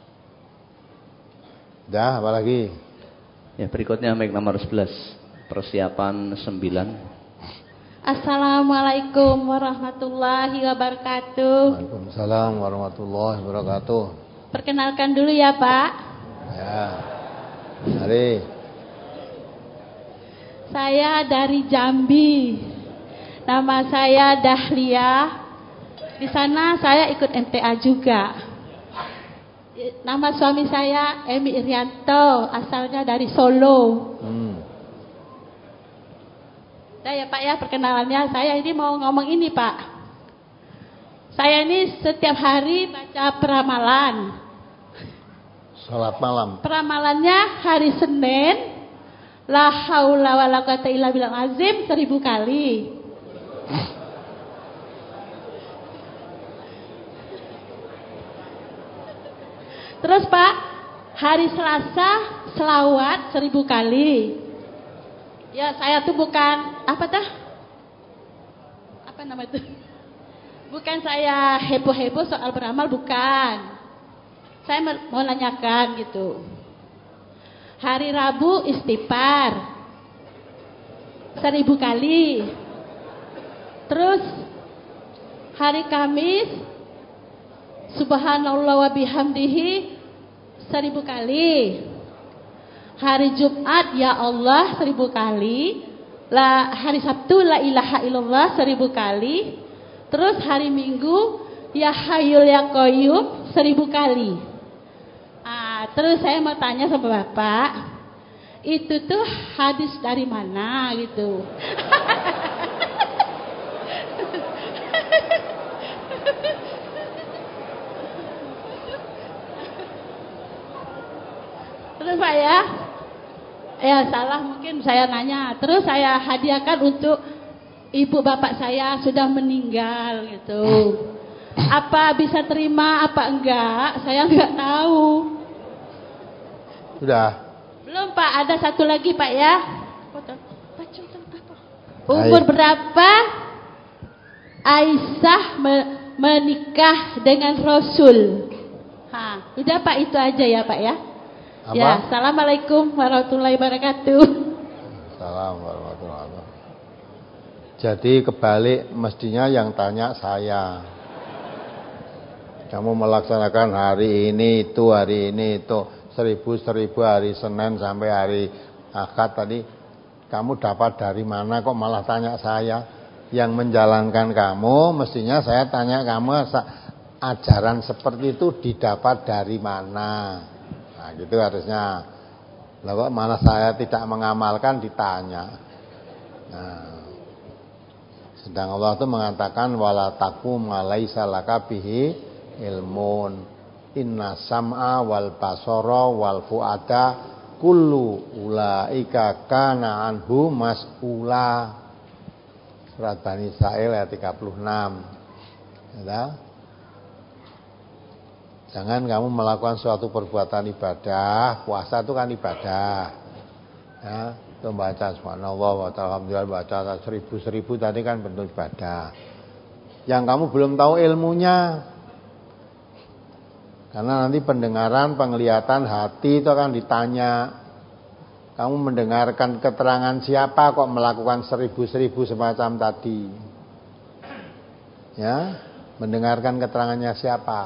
Dah, apa lagi? Ya, berikutnya mic nomor sebelas. Persiapan sembilan. Assalamualaikum warahmatullahi wabarakatuh. Waalaikumsalam warahmatullahi wabarakatuh. Perkenalkan dulu ya Pak. Ya. Mari. Saya dari Jambi. Nama saya Dahlia. Di sana saya ikut M T A juga. Nama suami saya Emi Irianto, asalnya dari Solo. Hmm. Nah ya Pak ya, perkenalannya saya ini mau ngomong ini Pak. Saya ini setiap hari baca peramalan. Salat malam. Peramalannya hari Senin, la haula wala quwata illa billahil azim seribu kali. Terus Pak, hari Selasa selawat seribu kali. Ya saya tuh bukan apa dah? Apa nama itu? Bukan saya heboh-heboh soal beramal, bukan. Saya mau nanyakan gitu. Hari Rabu istighfar seribu kali. Terus hari Kamis Subhanallah wa bihamdihi seribu kali. Hari Jumat ya Allah seribu kali. La, hari Sabtu la ilaha illallah seribu kali. Terus hari Minggu ya Hayyul ya Qayyum seribu kali. Ah, terus saya mau tanya sama Bapak, itu tuh hadis dari mana gitu? Terus Pak ya, ya salah mungkin saya nanya. Terus saya hadiahkan untuk ibu bapak saya sudah meninggal gitu. Apa bisa terima, apa enggak? Saya enggak tahu. Sudah. Belum Pak, ada satu lagi Pak ya. Umur berapa Aisyah menikah dengan Rasul? Ha, udah Pak, itu aja ya Pak ya. Apa? Ya, assalamualaikum warahmatullahi wabarakatuh. Assalamualaikum warahmatullahi wabarakatuh. Jadi kebalik, mestinya yang tanya saya. Kamu melaksanakan hari ini itu, hari ini itu, seribu seribu hari Senin sampai hari Ahad tadi. Kamu dapat dari mana kok malah tanya saya? Yang menjalankan kamu, mestinya saya tanya kamu ajaran seperti itu didapat dari mana? Nah gitu harusnya. Lah kok malah saya tidak mengamalkan ditanya. Nah, sedang Allah itu mengatakan wala taqum alaisa laka bihi ilmun inna sam'a wal basara wal fuada kullu ulaika kana anhu mas'ula. Surat Bani Israil ayat tiga puluh enam. Ya. Jangan kamu melakukan suatu perbuatan ibadah, puasa itu kan ibadah. Ya, itu baca subhanallah wa alhamdulillah, baca seribu-seribu tadi kan bentuk ibadah. Yang kamu belum tahu ilmunya. Karena nanti pendengaran, penglihatan, hati itu akan ditanya. Kamu mendengarkan keterangan siapa kok melakukan seribu-seribu semacam tadi? Ya, mendengarkan keterangannya siapa?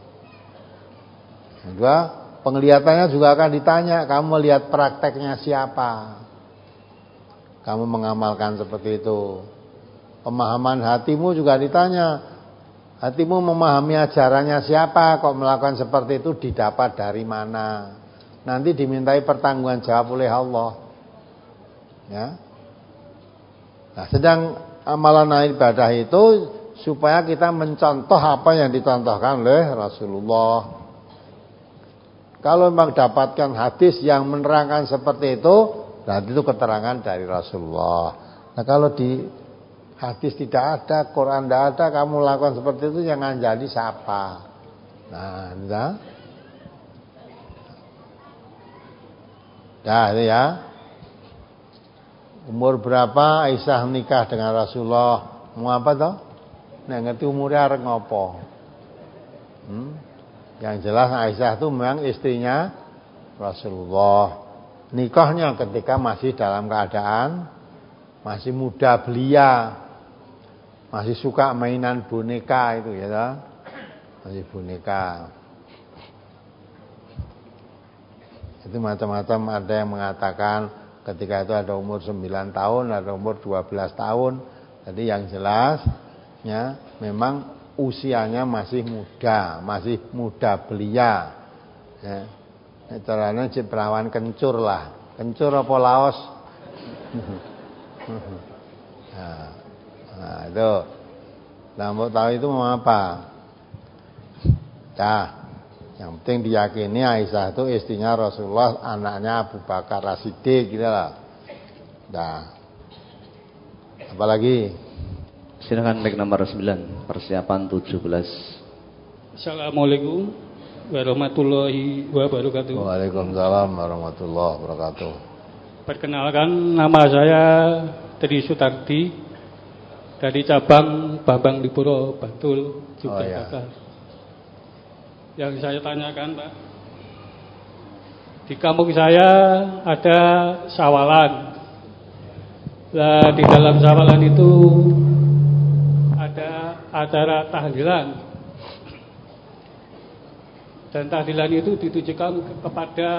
Kedua, penglihatannya juga akan ditanya, kamu melihat prakteknya siapa? Kamu mengamalkan seperti itu. Pemahaman hatimu juga ditanya. Hatimu memahami ajarannya siapa, kok melakukan seperti itu didapat dari mana? Nanti dimintai pertanggungan jawab oleh Allah. Ya. Nah, sedang amalan ibadah itu supaya kita mencontoh apa yang dicontohkan oleh Rasulullah. Kalau memang dapatkan hadis yang menerangkan seperti itu, berarti itu keterangan dari Rasulullah. Nah, kalau di Hadis tidak ada, Quran tidak ada, kamu lakukan seperti itu, jangan jadi siapa? Nah, entah. Nah, itu ya. Umur berapa Aisyah nikah dengan Rasulullah? Mau apa toh? Nek ngerti umurnya arep ngopo? Hmm? Yang jelas Aisyah itu memang istrinya Rasulullah. Nikahnya ketika masih dalam keadaan masih muda belia, masih suka mainan boneka itu ya toh? Masih boneka. Itu macam-macam, ada yang mengatakan ketika itu ada umur sembilan tahun, ada umur dua belas tahun. Jadi yang jelas ya, memang usianya masih muda, masih muda belia. Ya. Caranya cip perawan kencur lah. Kencur apa laos? Nah, nah itu. Nah, mau tahu itu mau apa? Nah, yang penting diyakini Aisyah itu istrinya Rasulullah, anaknya Abu Bakar As-Siddiq gitu lah. Nah, apalagi? Silakan mic nomor sembilan, persiapan tujuh belas. Assalamualaikum warahmatullahi wabarakatuh. Waalaikumsalam warahmatullahi wabarakatuh. Perkenalkan, nama saya Tri Sutardi dari cabang Bambang Lipuro, Bantul, Yogyakarta. Oh, ya. Yang saya tanyakan, Pak, di kampung saya ada sawalan. Nah, di dalam sawalan itu ada acara tahlilan, dan tahlilan itu ditujukan kepada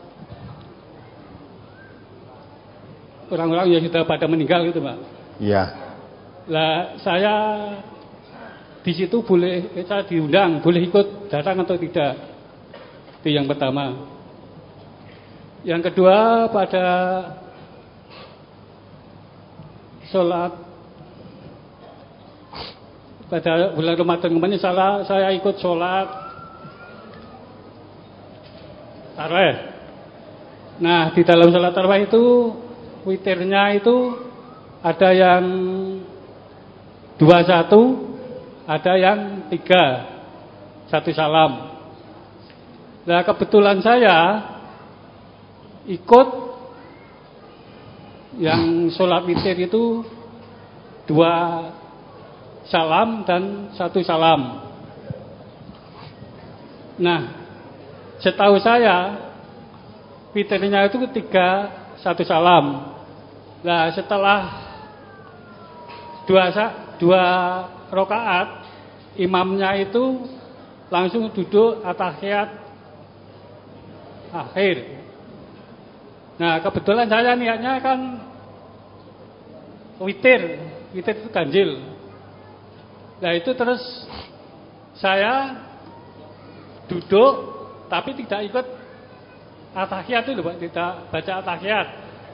orang-orang yang sudah pada meninggal gitu, Pak. Iya. Lah, saya di situ boleh, saya diundang, boleh ikut datang atau tidak? Itu yang pertama. Yang kedua, pada sholat pada bulan Ramadan kemarin saya, saya ikut sholat tarawih. Nah, di dalam sholat tarawih itu witirnya itu ada yang dua satu, ada yang tiga satu salam. Nah, kebetulan saya ikut yang sholat witir itu dua salam dan satu salam. Nah, setahu saya witirnya itu tiga satu salam. Nah, setelah dua dua rakaat, imamnya itu langsung duduk at-tahiyat akhir. Nah, kebetulan saya niatnya kan witir, witir itu ganjil. Nah, itu terus saya duduk tapi tidak ikut at-tahiyat itu, Pak, tidak baca at-tahiyat.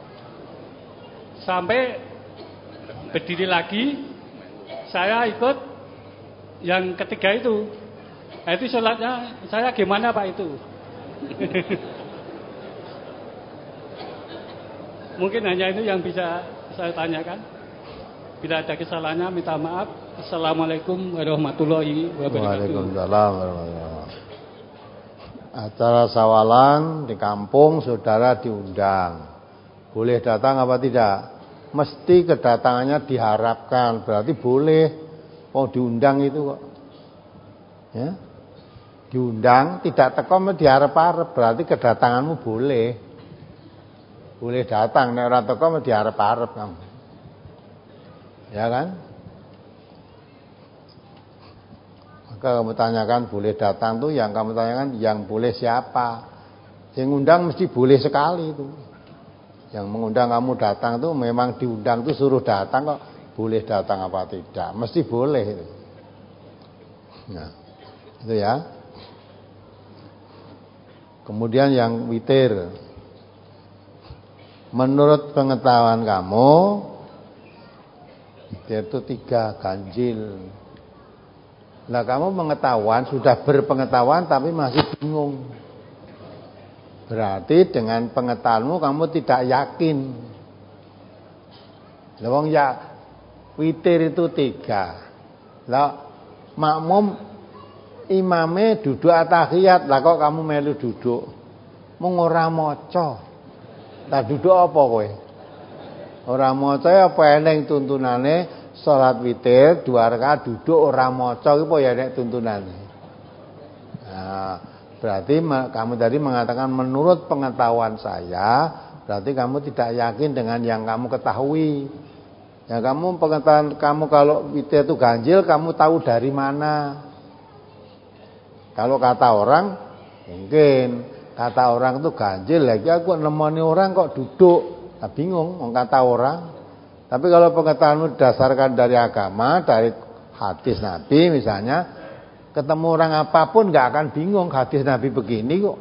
Sampai berdiri lagi, saya ikut yang ketiga itu. Nah, itu sholatnya saya gimana, Pak, itu? Mungkin hanya itu yang bisa saya tanyakan. Bila ada kesalahannya, minta maaf. Assalamualaikum warahmatullahi wabarakatuh. Waalaikumsalam warahmatullahi wabarakatuh. Acara sawalan di kampung, saudara diundang. Boleh datang apa tidak? Mesti kedatangannya diharapkan. Berarti boleh. Oh, diundang itu kok. Ya. Diundang, tidak teko diharap-harap. Berarti kedatanganmu boleh. Boleh datang, nek ora teko diharap-harap kamu. Ya kan? Maka kamu tanyakan boleh datang tuh, yang kamu tanyakan yang boleh siapa? Yang ngundang mesti boleh sekali itu. Yang mengundang kamu datang tuh memang diundang tuh suruh datang kok, boleh datang apa tidak? Mesti boleh itu. Nah, itu ya. Kemudian yang witir. Menurut pengetahuan kamu, itu tiga ganjil. Nah, kamu pengetahuan, sudah berpengetahuan tapi masih bingung. Berarti dengan pengetahuanmu kamu tidak yakin. Lewong ya, witir itu tiga. Lah makmum imame duduk atahiyat, lah kok kamu melu duduk? Mung ora maca. Lah duduk apa kowe? Ora maca ya apa eneng tuntunane salat witir dua rakaat duduk ora maca iki apa ya nek tuntunane. Nah, berarti kamu tadi mengatakan menurut pengetahuan saya, berarti kamu tidak yakin dengan yang kamu ketahui. Ya kamu pengetahuan kamu kalau witir itu ganjil, kamu tahu dari mana? Kalau kata orang mungkin kata orang itu ganjil, lagi aku nemoni orang kok duduk. Nah, bingung mau kata orang. Tapi kalau pengetahuanmu didasarkan dari agama, dari hadis Nabi misalnya, ketemu orang apapun nggak akan bingung, hadis Nabi begini kok.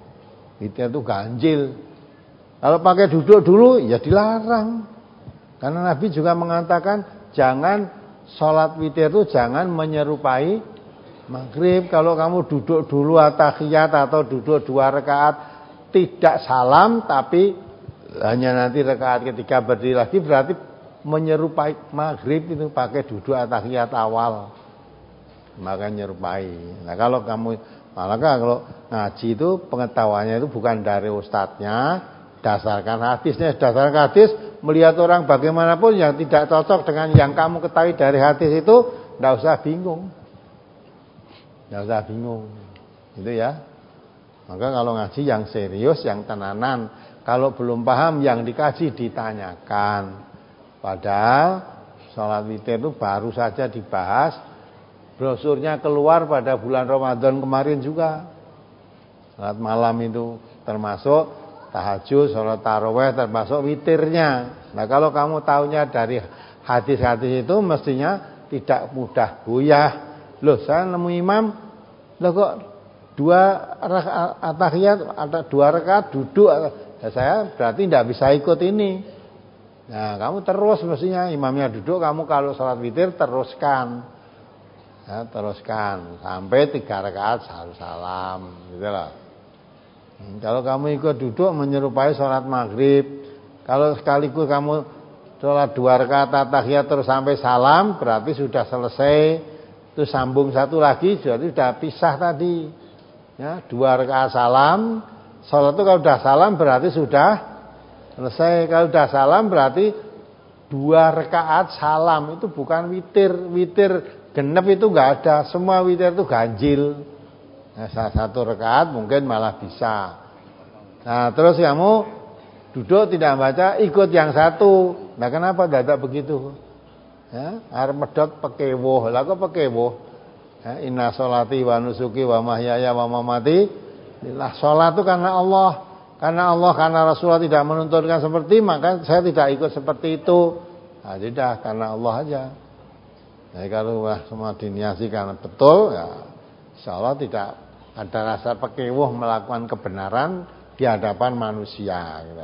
Witir itu ganjil. Kalau pakai duduk dulu ya dilarang. Karena Nabi juga mengatakan jangan sholat witir itu jangan menyerupai maghrib. Kalau kamu duduk dulu atahiyat atau duduk dua rakaat tidak salam tapi hanya nanti rakaat ketiga berdiri lagi, berarti menyerupai maghrib itu pakai duduk atahiyat awal. Maka nyerupai. Nah kalau kamu malah kalau ngaji itu pengetahuannya itu bukan dari ustadznya, dasarkan hadisnya, dasarkan hadis, melihat orang bagaimanapun yang tidak cocok dengan yang kamu ketahui dari hadis itu, tidak usah bingung, tidak usah bingung, gitu ya. Maka kalau ngaji yang serius, yang tenanan, kalau belum paham yang dikaji ditanyakan. Padahal sholat witir itu baru saja dibahas. Brosurnya keluar pada bulan Ramadan kemarin juga. Sholat malam itu termasuk tahajud, sholat tarawih, termasuk witirnya. Nah kalau kamu tahunya dari hadis-hadis itu mestinya tidak mudah goyah. Loh saya nemu imam, loh kok dua rakaat atahiyat, ada dua rakaat duduk. Ya saya berarti tidak bisa ikut ini. Nah kamu terus mestinya imamnya duduk, kamu kalau sholat witir teruskan, ya, teruskan sampai tiga rakaat harus salam, gitu loh. Hmm, kalau kamu ikut duduk menyerupai sholat maghrib, kalau sekaligus kamu sholat dua rakaat tahiyat terus sampai salam, berarti sudah selesai. Terus sambung satu lagi, jadi sudah pisah tadi. Ya, dua rakaat salam. Sholat itu kalau sudah salam berarti sudah selesai. Kalau sudah salam berarti dua rakaat salam, itu bukan witir. Witir genep itu enggak ada. Semua witir itu ganjil. Nah, satu rakaat mungkin malah bisa. Nah terus kamu duduk tidak baca, ikut yang satu. Nah kenapa tidak begitu? Ya, arep medhot pekewoh. Lah kok pekewoh? Ya, inna sholati wa nusuki wa mahyaya wa mamati lillah. Sholat itu karena Allah, karena Allah, karena Rasulullah tidak menuntunkan seperti, maka saya tidak ikut seperti itu. Nah, tidak, karena Allah aja. Jadi kalau semua diniasi karena betul, ya insya Allah tidak ada rasa pekewuh melakukan kebenaran di hadapan manusia. Gitu.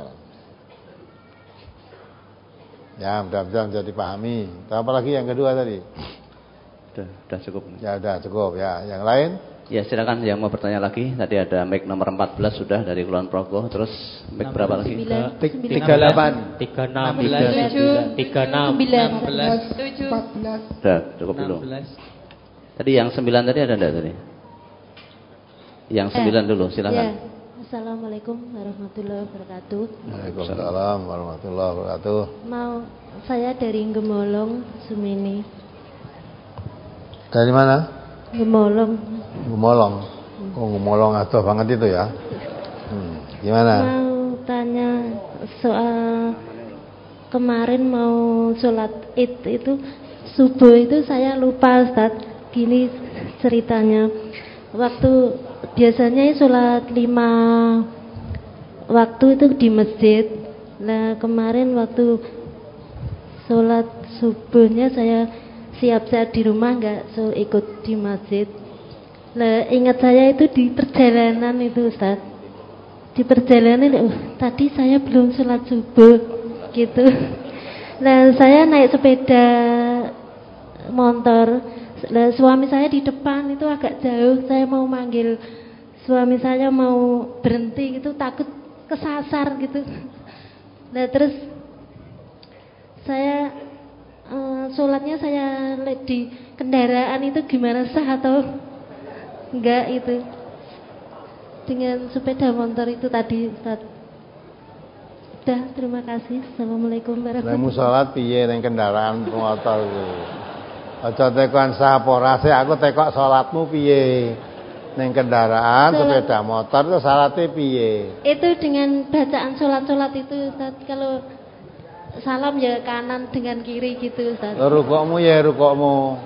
Ya, mudah-mudahan bisa dipahami. Apalagi yang kedua tadi? Sudah, sudah cukup. Ya, sudah cukup. Ya, yang lain? Ya silakan yang mau bertanya lagi. Tadi ada mic nomor empat belas sudah dari Kulon Progo. Terus mic berapa lagi? tiga tiga puluh delapan tiga puluh enam tiga puluh enam tujuh Sudah cukup dulu. Tadi yang sembilan tadi ada enggak tadi? Yang sembilan eh, dulu silakan. Ya. Assalamualaikum warahmatullahi wabarakatuh. Waalaikumsalam warahmatullahi wabarakatuh. Mau saya dari Gemolong Sumini. Dari mana? Gemolong. Gemolong. Oh, Gemolong atau banget itu ya. Hmm, gimana? Mau tanya soal kemarin mau sholat Id itu subuh itu saya lupa Ustaz. Gini ceritanya. Waktu biasanya sholat lima waktu itu di masjid. Nah kemarin waktu sholat subuhnya saya siap-siap di rumah, nggak so ikut di masjid. Nah, ingat saya itu di perjalanan itu Ustaz. Di perjalanan, oh, tadi saya belum sholat subuh, gitu. Nah, saya naik sepeda motor. Nah, suami saya di depan itu agak jauh. Saya mau manggil suami saya mau berhenti gitu, takut kesasar gitu. Nah, terus saya uh, sholatnya saya lihat di kendaraan itu gimana, sah atau enggak itu dengan sepeda motor itu tadi Ustaz. Udah, terima kasih. Assalamualaikum warahmatullahi wabarakatuh. Lemu sholat piye ning kendaraan motor iku. Aja tekoan sah apa ora sih, aku tekok sholatmu piye. Ning kendaraan sholat, sepeda motor itu salate piye? Itu dengan bacaan sholat-sholat itu Ustaz. Kalau salam ya kanan dengan kiri gitu Ustaz. Rukukmu ya rukukmu.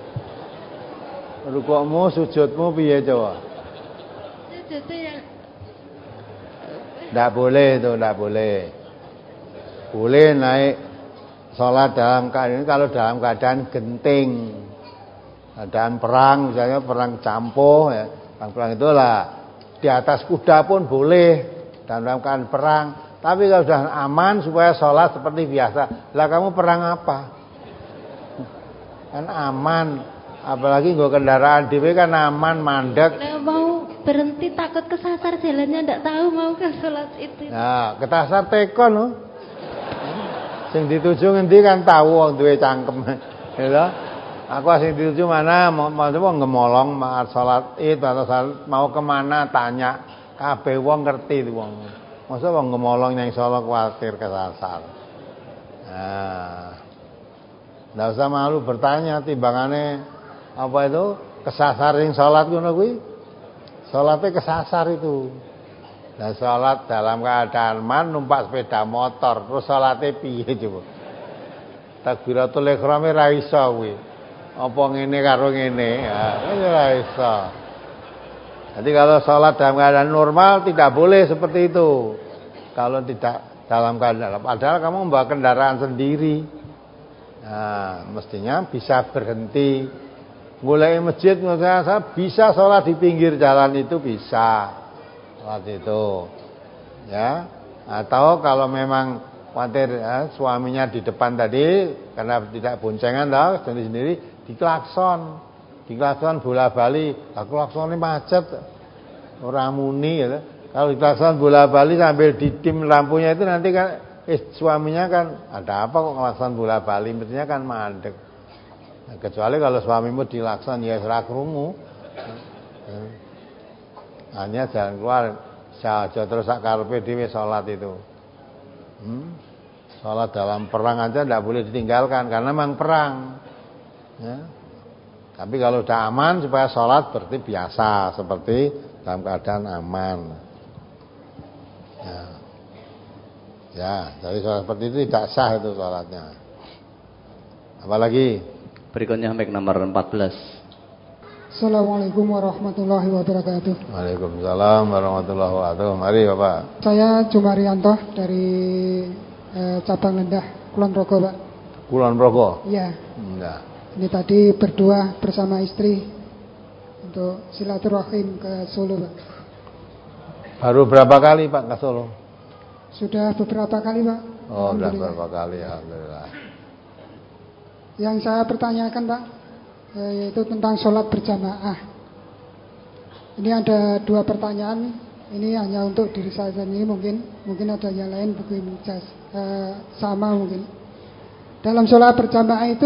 Rukukmu, sujudmu piye coba? Sujudnya ya Tidak boleh itu, tidak boleh. Boleh naik sholat dalam keadaan, kalau dalam keadaan genting, keadaan perang, misalnya perang campuh, ya, perang perang itulah di atas kuda pun boleh dalam keadaan perang. Tapi kalau sudah aman supaya sholat seperti biasa. Lah kamu perang apa? Kan aman, apalagi gue kendaraan D W kan aman, mandek. Nah, mau berhenti takut kesasar jalannya, ndak tahu mau ke sholat itu. Nah, kesasar tekon loh. Sing dituju ngendi kan tahu wong duwe cangkem. Ya. Aku sing dituju mana mau mau ngemolong maat salat Id atau salat mau kemana tanya. Kabeh wong ngerti wong. Masa wong ngemolong nang Solo kuwatir kesasar. Nah. Ndak usah malu bertanya timbangane apa itu kesasar sing salat ngono kuwi. Salatnya kesasar itu. Nah salat dalam keadaan man numpak sepeda motor terus salatnya piye coba? Takbiratul ihram ra iso kuwi. Apa ngene karo ngene? Ya ora iso. Jadi kalau salat dalam keadaan normal tidak boleh seperti itu. Kalau tidak dalam keadaan padahal kamu membawa kendaraan sendiri. Nah, mestinya bisa berhenti. Mulai masjid misalnya saya bisa sholat di pinggir jalan itu bisa sholat itu ya, atau kalau memang khawatir ya, suaminya di depan tadi karena tidak boncengan lah sendiri sendiri diklakson diklakson bola bali lah klaksonnya macet orang muni ya. Kalau diklakson bola bali sambil didim lampunya itu nanti kan eh, suaminya kan ada apa kok klakson bola bali mestinya kan mandek. Kecuali kalau suamimu dilaksan ya ora krungu. Hanya jalan keluar saja terus sak karepe dhewe salat itu. Hmm? Salat dalam perang aja tidak boleh ditinggalkan karena memang perang. Ya. Tapi kalau sudah aman supaya salat seperti biasa, seperti dalam keadaan aman. Ya. Ya, jadi salat seperti itu tidak sah itu salatnya. Apalagi berikutnya sampai nomor empat belas. Assalamualaikum warahmatullahi wabarakatuh. Waalaikumsalam warahmatullahi wabarakatuh. Mari Bapak. Saya Jumarianto dari eh, cabang Lendah, Kulon Progo, Pak. Kulon Progo? Iya. Ya. Ini tadi berdua bersama istri untuk silaturahim ke Solo, Pak. Baru berapa kali Pak ke Solo? Sudah beberapa kali, Pak. Oh, sudah beberapa kali, alhamdulillah. Yang saya pertanyakan Pak, yaitu tentang sholat berjamaah. Ini ada dua pertanyaan. Ini hanya untuk diri saya sendiri mungkin, mungkin ada yang lain mungkin eh, sama mungkin. Dalam sholat berjamaah itu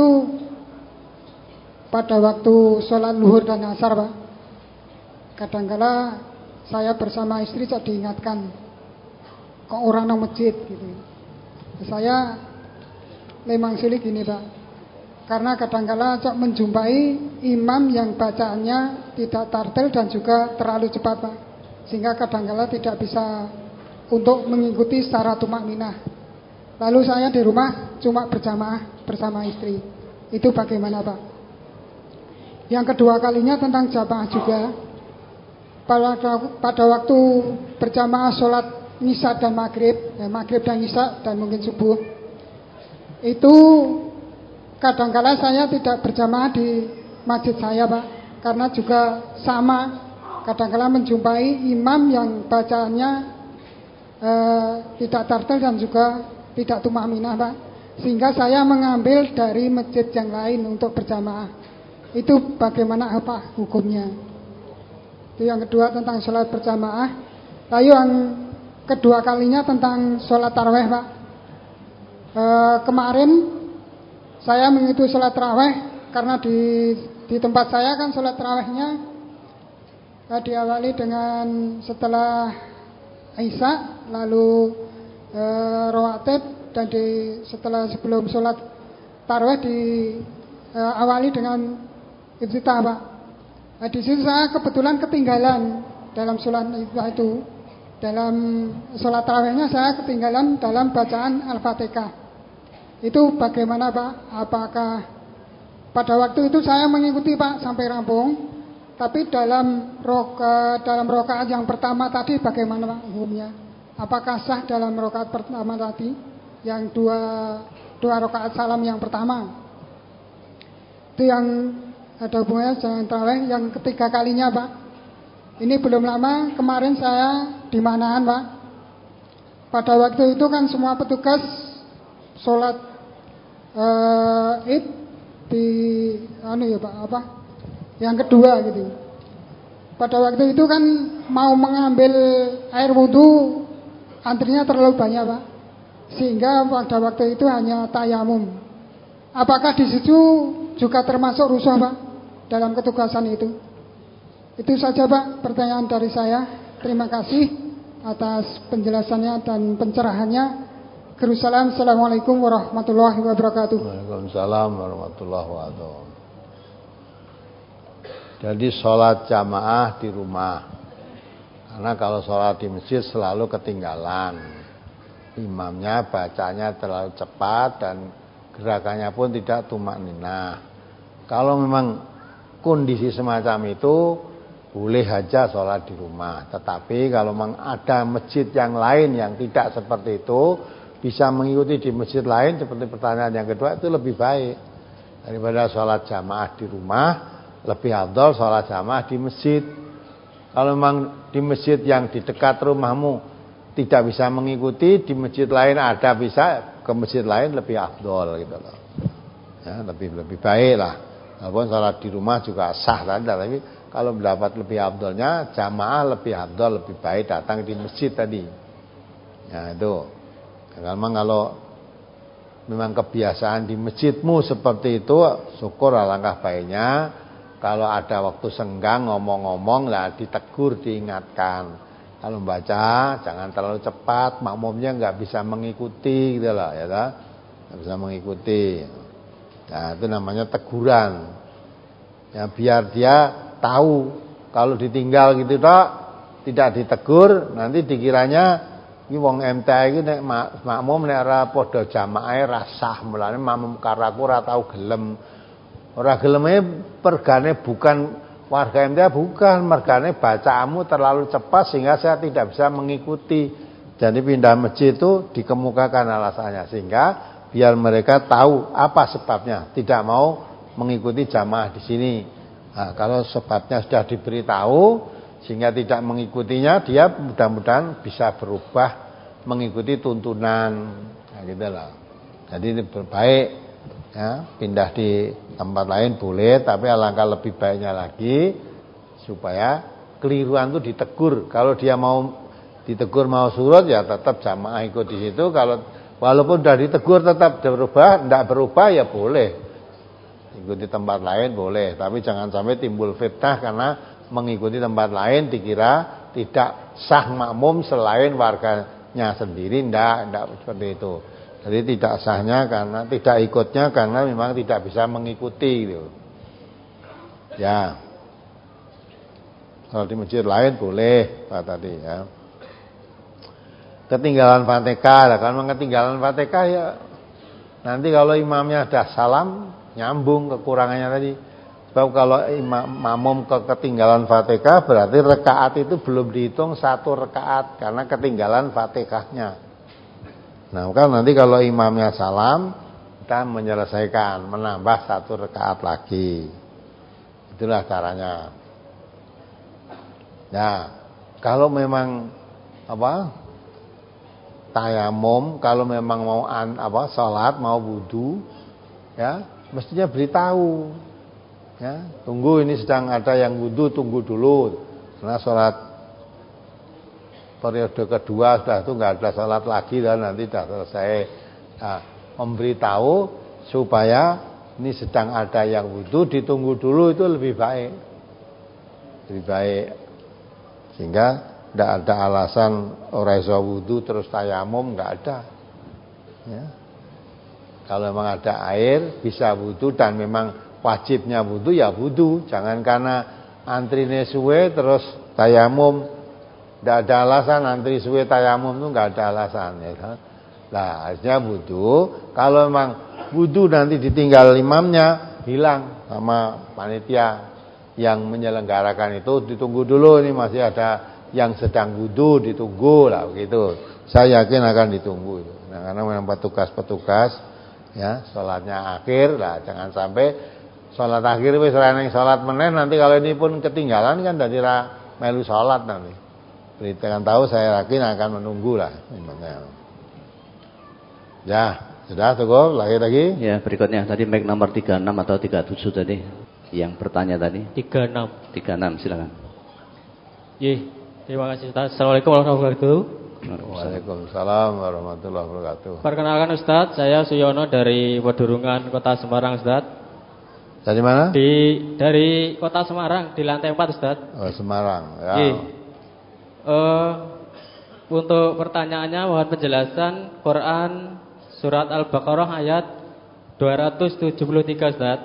pada waktu sholat luhur dan asar Pak, kadangkala saya bersama istri saya diingatkan kok orang nang masjid gitu. Saya memang sulit gini Pak. Karena kadang-kala cok menjumpai imam yang bacaannya tidak tartil dan juga terlalu cepat Pak. Sehingga kadang-kala tidak bisa untuk mengikuti secara tumak minah. Lalu saya di rumah cuma berjamaah bersama istri. Itu bagaimana Pak? Yang kedua kalinya tentang jamaah juga. Pada, pada waktu berjamaah sholat Isya dan Maghrib, ya, Maghrib dan Isya dan mungkin subuh, itu kadang-kala saya tidak berjamaah di masjid saya Pak, karena juga sama kadang-kala menjumpai imam yang bacaannya eh, tidak tartil dan juga tidak tumak minah Pak, sehingga saya mengambil dari masjid yang lain untuk berjamaah. Itu bagaimana apa hukumnya? Itu yang kedua tentang sholat berjamaah. Lalu yang kedua kalinya tentang sholat tarawih Pak. E, kemarin saya mengikuti sholat tarawih karena di di tempat saya kan sholat tarawihnya eh, diawali dengan setelah Isya, lalu eh, rawatib, dan di setelah sebelum sholat tarawih diawali eh, dengan iftitah, Pak. Nah, di situ saya kebetulan ketinggalan dalam sholat itu, dalam sholat tarawihnya saya ketinggalan dalam bacaan Al-Fatihah. Itu bagaimana, Pak? Apakah pada waktu itu saya mengikuti, Pak, sampai rampung, tapi dalam roka, dalam rokaat yang pertama tadi bagaimana, Pak, hukumnya? Apakah sah dalam rokaat pertama tadi, yang dua dua rokaat salam yang pertama? Itu yang ada hubungannya dengan tarawih yang ketiga kalinya, Pak. Ini belum lama kemarin saya di Manahan, Pak. Pada waktu itu kan semua petugas sholat uh, id di anu ya, Pak, apa? Yang kedua gitu. Pada waktu itu kan mau mengambil air wudhu, antrinya terlalu banyak, Pak. Sehingga pada waktu itu hanya tayamum. Apakah di situ juga termasuk rusuh, Pak, dalam ketugasan itu? Itu saja, Pak, pertanyaan dari saya. Terima kasih atas penjelasannya dan pencerahannya. Assalamualaikum Assalamualaikum warahmatullahi wabarakatuh. Waalaikumsalam warahmatullahi wabarakatuh. Jadi sholat jamaah di rumah, karena kalau sholat di masjid selalu ketinggalan, imamnya bacanya terlalu cepat dan gerakannya pun tidak tumak ninah. Kalau memang kondisi semacam itu, boleh saja sholat di rumah. Tetapi kalau memang ada masjid yang lain yang tidak seperti itu, bisa mengikuti di masjid lain, seperti pertanyaan yang kedua, itu lebih baik daripada sholat jamaah di rumah. Lebih afdal sholat jamaah di masjid. Kalau memang di masjid yang di dekat rumahmu tidak bisa mengikuti, di masjid lain ada, bisa ke masjid lain, lebih afdal gitu loh. Ya, lebih lebih baik lah. Walaupun sholat di rumah juga sah tadi, tapi kalau mendapat lebih afdalnya, jamaah lebih afdal, lebih baik datang di masjid tadi. Ya itu. Karena memang kalau memang kebiasaan di masjidmu seperti itu, syukur, alangkah baiknya. Kalau ada waktu senggang ngomong-ngomong lah, ditegur, diingatkan. Kalau membaca jangan terlalu cepat, makmumnya nggak bisa mengikuti gitu loh, ya kan? Nggak bisa mengikuti. Nah, itu namanya teguran. Ya, biar dia tahu kalau ditinggal gitu tok, tidak ditegur, nanti dikiranya iki wong M T A iki nek makmum nek ora padha jamaahe ra sah, mulane makmum karaku ora tau gelem. Ora geleme pergane bukan warga M T A, bukan, mergane bacaanmu terlalu cepat sehingga saya tidak bisa mengikuti. Jadi pindah masjid itu dikemukakan alasannya sehingga biar mereka tahu apa sebabnya tidak mau mengikuti jamaah di sini. Nah, kalau sebabnya sudah diberitahu sehingga tidak mengikutinya, dia mudah-mudahan bisa berubah mengikuti tuntunan. Nah, gitu lah. Jadi ini berbaik ya, pindah di tempat lain boleh, tapi alangkah lebih baiknya lagi supaya keliruan itu ditegur. Kalau dia mau ditegur mau surut, ya tetap jamaah ikut di situ. Kalau walaupun sudah ditegur tetap berubah, tidak berubah, ya boleh ikuti tempat lain boleh. Tapi jangan sampai timbul fitnah karena mengikuti tempat lain dikira tidak sah makmum selain warganya sendiri. Tidak, tidak seperti itu. Jadi tidak sahnya karena tidak ikutnya karena memang tidak bisa mengikuti gitu. Ya. Kalau di masjid lain boleh, Pak tadi ya. Ketinggalan Fatihah, kalau memang ketinggalan Fatihah ya nanti kalau imamnya ada salam nyambung kekurangannya tadi. Sebab kalau imam makmum ke ketinggalan Fatihah berarti rakaat itu belum dihitung satu rakaat karena ketinggalan Fatihahnya. Nah, kan nanti kalau imamnya salam, kita menyelesaikan, menambah satu rakaat lagi. Itulah caranya. Nah, kalau memang apa? Tayamum, kalau memang mau an, apa? Salat, mau wudu, ya, mestinya beritahu. Ya, tunggu ini sedang ada yang wudu, tunggu dulu. Karena salat periode kedua sudah itu nggak ada salat lagi dan nanti sudah selesai. Nah, memberitahu supaya ini sedang ada yang wudu, ditunggu dulu itu lebih baik. Lebih baik. Sehingga tidak ada alasan orang iso wudu terus tayamum, enggak ada. Ya. Kalau memang ada air bisa wudu dan memang wajibnya wudu ya wudu, jangan karena antrine suwe terus tayamum. Tidak ada alasan antri suwe tayamum itu enggak ada alasan ya kan. Nah, harusnya wudu. Kalau memang wudu nanti ditinggal imamnya, hilang sama panitia yang menyelenggarakan itu, ditunggu dulu, ini masih ada yang sedang wudu, ditunggu lah begitu. Saya yakin akan ditunggu itu. Nah, karena memang petugas-petugas ya, sholatnya akhir lah, jangan sampai sholat akhir wis ora nang sholat meneh, nanti kalau ini pun ketinggalan kan dadi ra melu sholat nanti. Beritakan tahu, saya yakin akan menunggu lah imamnya. Ya, sudah cukup, lagi lagi. Ya, berikutnya tadi mic nomor tiga puluh enam atau tiga puluh tujuh tadi yang bertanya tadi. tiga puluh enam. tiga puluh enam, silakan. Ye, terima kasih Ustaz. Assalamualaikum warahmatullahi wabarakatuh. Waalaikumsalam warahmatullahi wabarakatuh. Perkenalkan Ustaz, saya Suyono dari Pedurungan, Kota Semarang, Ustaz. Dari mana? Di dari Kota Semarang, di lantai empat, Ustaz. Oh, Semarang. Ya. Ye. Uh, untuk pertanyaannya mohon penjelasan Quran Surat Al-Baqarah ayat dua ratus tujuh puluh tiga, Ustaz.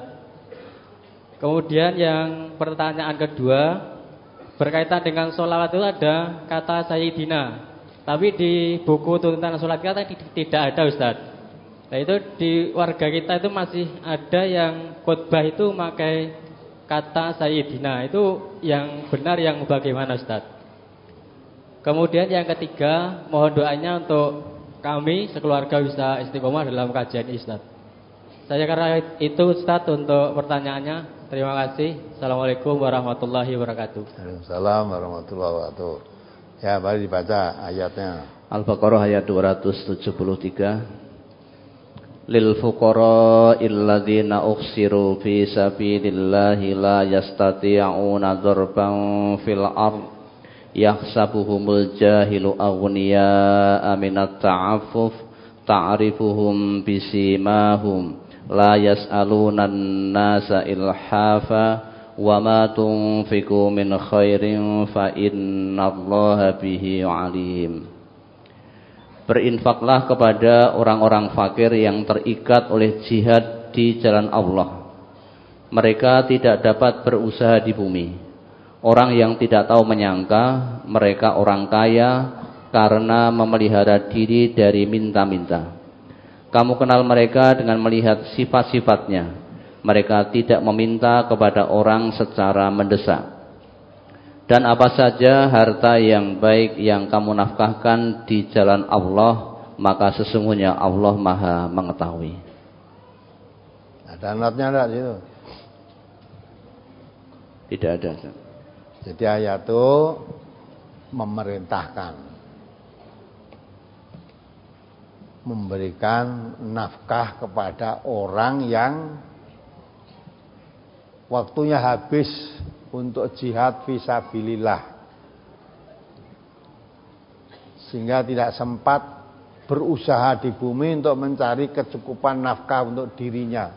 Kemudian yang pertanyaan kedua berkaitan dengan sholawat itu ada kata Sayyidina, tapi di buku tuntunan sholat kita tidak ada, Ustaz. Nah itu di warga kita itu masih ada yang khutbah itu memakai kata Sayyidina. Itu yang benar yang bagaimana, Ustaz? Kemudian yang ketiga, mohon doanya untuk kami sekeluarga bisa istiqomah dalam kajian Ustaz. Saya kira itu Ustaz untuk pertanyaannya. Terima kasih. Assalamualaikum warahmatullahi wabarakatuh. Waalaikumsalam warahmatullahi wabarakatuh. Ya, mari dibaca ayatnya. Al-Baqarah ayat dua ratus tujuh puluh tiga. Lil fuqara illadzina ukhsiru fi sabilillahi la yastati'una darban fil ardh yahsabuhumul jahilu aghniya'a minat ta'affuf ta'rifuhum bisimahum la yas'aluna an-nasa ilhafa wa ma tunfiqu min khairin fa innallaha bihi alim. Berinfaklah kepada orang-orang fakir yang terikat oleh jihad di jalan Allah. Mereka tidak dapat berusaha di bumi. Orang yang tidak tahu menyangka mereka orang kaya karena memelihara diri dari minta-minta. Kamu kenal mereka dengan melihat sifat-sifatnya. Mereka tidak meminta kepada orang secara mendesak. Dan apa saja harta yang baik yang kamu nafkahkan di jalan Allah, maka sesungguhnya Allah Maha mengetahui. Ada notnya enggak situ? Tidak ada. Jadi ayat itu memerintahkan memberikan nafkah kepada orang yang waktunya habis untuk jihad fisabilillah, sehingga tidak sempat berusaha di bumi untuk mencari kecukupan nafkah untuk dirinya.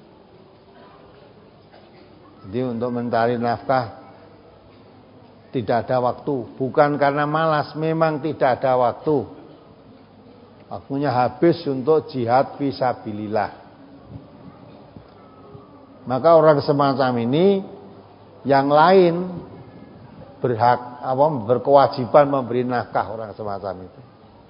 Jadi untuk mencari nafkah tidak ada waktu, bukan karena malas, memang tidak ada waktu. Waktunya habis untuk jihad fisabilillah. Maka orang semacam ini yang lain berhak apa berkewajiban memberi nafkah orang semacam itu.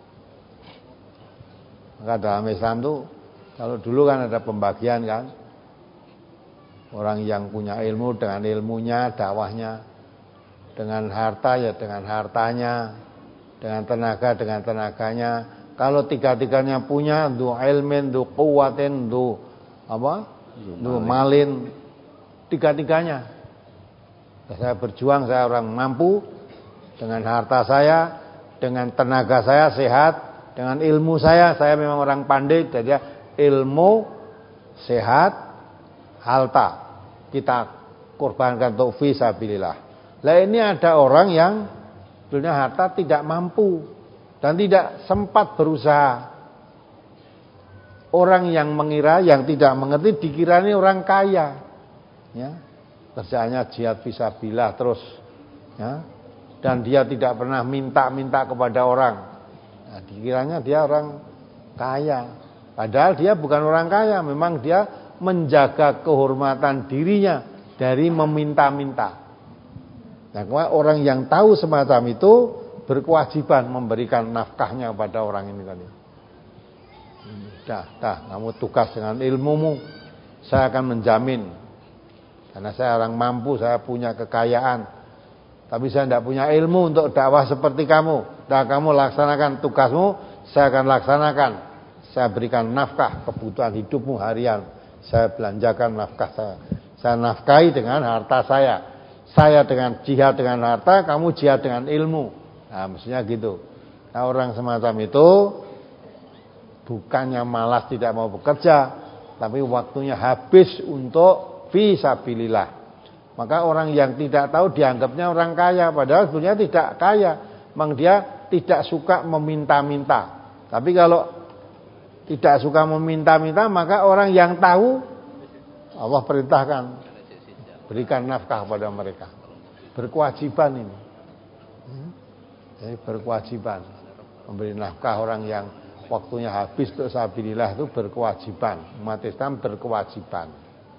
Maka dalam Islam itu kalau dulu kan ada pembagian kan, orang yang punya ilmu dengan ilmunya, dakwahnya, dengan harta ya dengan hartanya, dengan tenaga dengan tenaganya. Kalau tiga-tiganya punya, du ilmin, du quwwatin, du apa? Du malin, tiga-tiganya. Saya berjuang, saya orang mampu, dengan harta saya, dengan tenaga saya sehat, dengan ilmu saya, saya memang orang pandai, jadi ilmu, sehat, harta kita korbankan untuk fisabilillah. Lah ini ada orang yang punya harta tidak mampu dan tidak sempat berusaha. orang yang mengira, yang tidak mengerti dikirani orang kaya. Ya. Kerjaannya jihad fisabilillah terus. Ya. Dan dia tidak pernah minta-minta kepada orang. Nah, dikiranya dia orang kaya. Padahal dia bukan orang kaya, memang dia menjaga kehormatan dirinya dari meminta-minta. Nah, orang yang tahu semacam itu berkewajiban memberikan nafkahnya kepada orang ini tadi. Dah, dah, kamu tugas dengan ilmumu, saya akan menjamin. Karena saya orang mampu, saya punya kekayaan. Tapi saya tidak punya ilmu untuk dakwah seperti kamu. Dah, kamu laksanakan tugasmu, saya akan laksanakan. Saya berikan nafkah kebutuhan hidupmu harian. Saya belanjakan nafkah saya. Saya nafkahi dengan harta saya. Saya dengan jihad dengan harta, kamu jihad dengan ilmu. Nah, mestinya gitu. Nah, orang semacam itu bukannya malas tidak mau bekerja, tapi waktunya habis untuk fisabilillah. Maka orang yang tidak tahu dianggapnya orang kaya, padahal sebenarnya tidak kaya. Memang dia tidak suka meminta-minta. Tapi kalau tidak suka meminta-minta, maka orang yang tahu Allah perintahkan berikan nafkah kepada mereka. Berkewajiban ini. Jadi berkewajiban memberi nafkah orang yang waktunya habis untuk sabilillah itu berkewajiban. Umat Islam berkewajiban.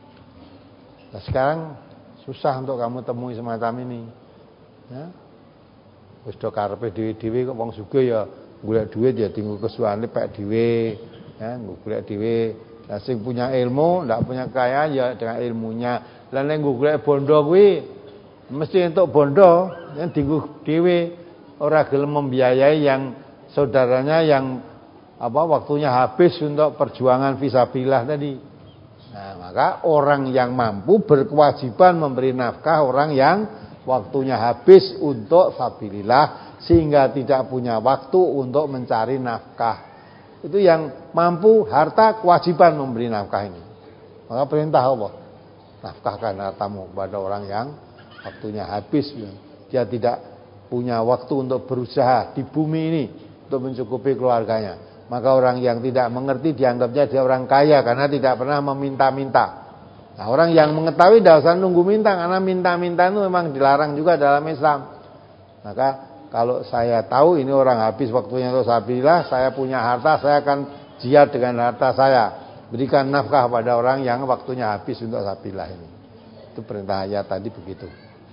Nah, sekarang susah untuk kamu temui semacam ini. Ya. Wis do karepe dhewe-dhewe kok wong sugih ya golek duit ya tinggal kesuwane pek dhewe, ya golek dhewe. Lah sing punya ilmu, ndak punya kekayaan ya dengan ilmunya. Lah nek golek bondo kuwi mesti entuk bondo, yang tinggal dhewe ora gelem membiayai yang saudaranya yang apa waktunya habis untuk perjuangan fisabilillah tadi. Nah, maka orang yang mampu berkewajiban memberi nafkah orang yang waktunya habis untuk sabilillah sehingga tidak punya waktu untuk mencari nafkah. Itu yang mampu harta kewajiban memberi nafkah ini. Maka perintah Allah, nafkahkan hartamu kepada orang yang waktunya habis. Dia tidak punya waktu untuk berusaha di bumi ini untuk mencukupi keluarganya. Maka orang yang tidak mengerti dianggapnya dia orang kaya karena tidak pernah meminta-minta. Nah, orang yang mengetahui tidak usah nunggu minta, karena minta-minta itu memang dilarang juga dalam Islam. Maka kalau saya tahu ini orang habis waktunya untuk sabilillah, saya punya harta, saya akan jihad dengan harta saya. Berikan nafkah pada orang yang waktunya habis untuk sabilillah ini. Itu perintah ayat tadi begitu.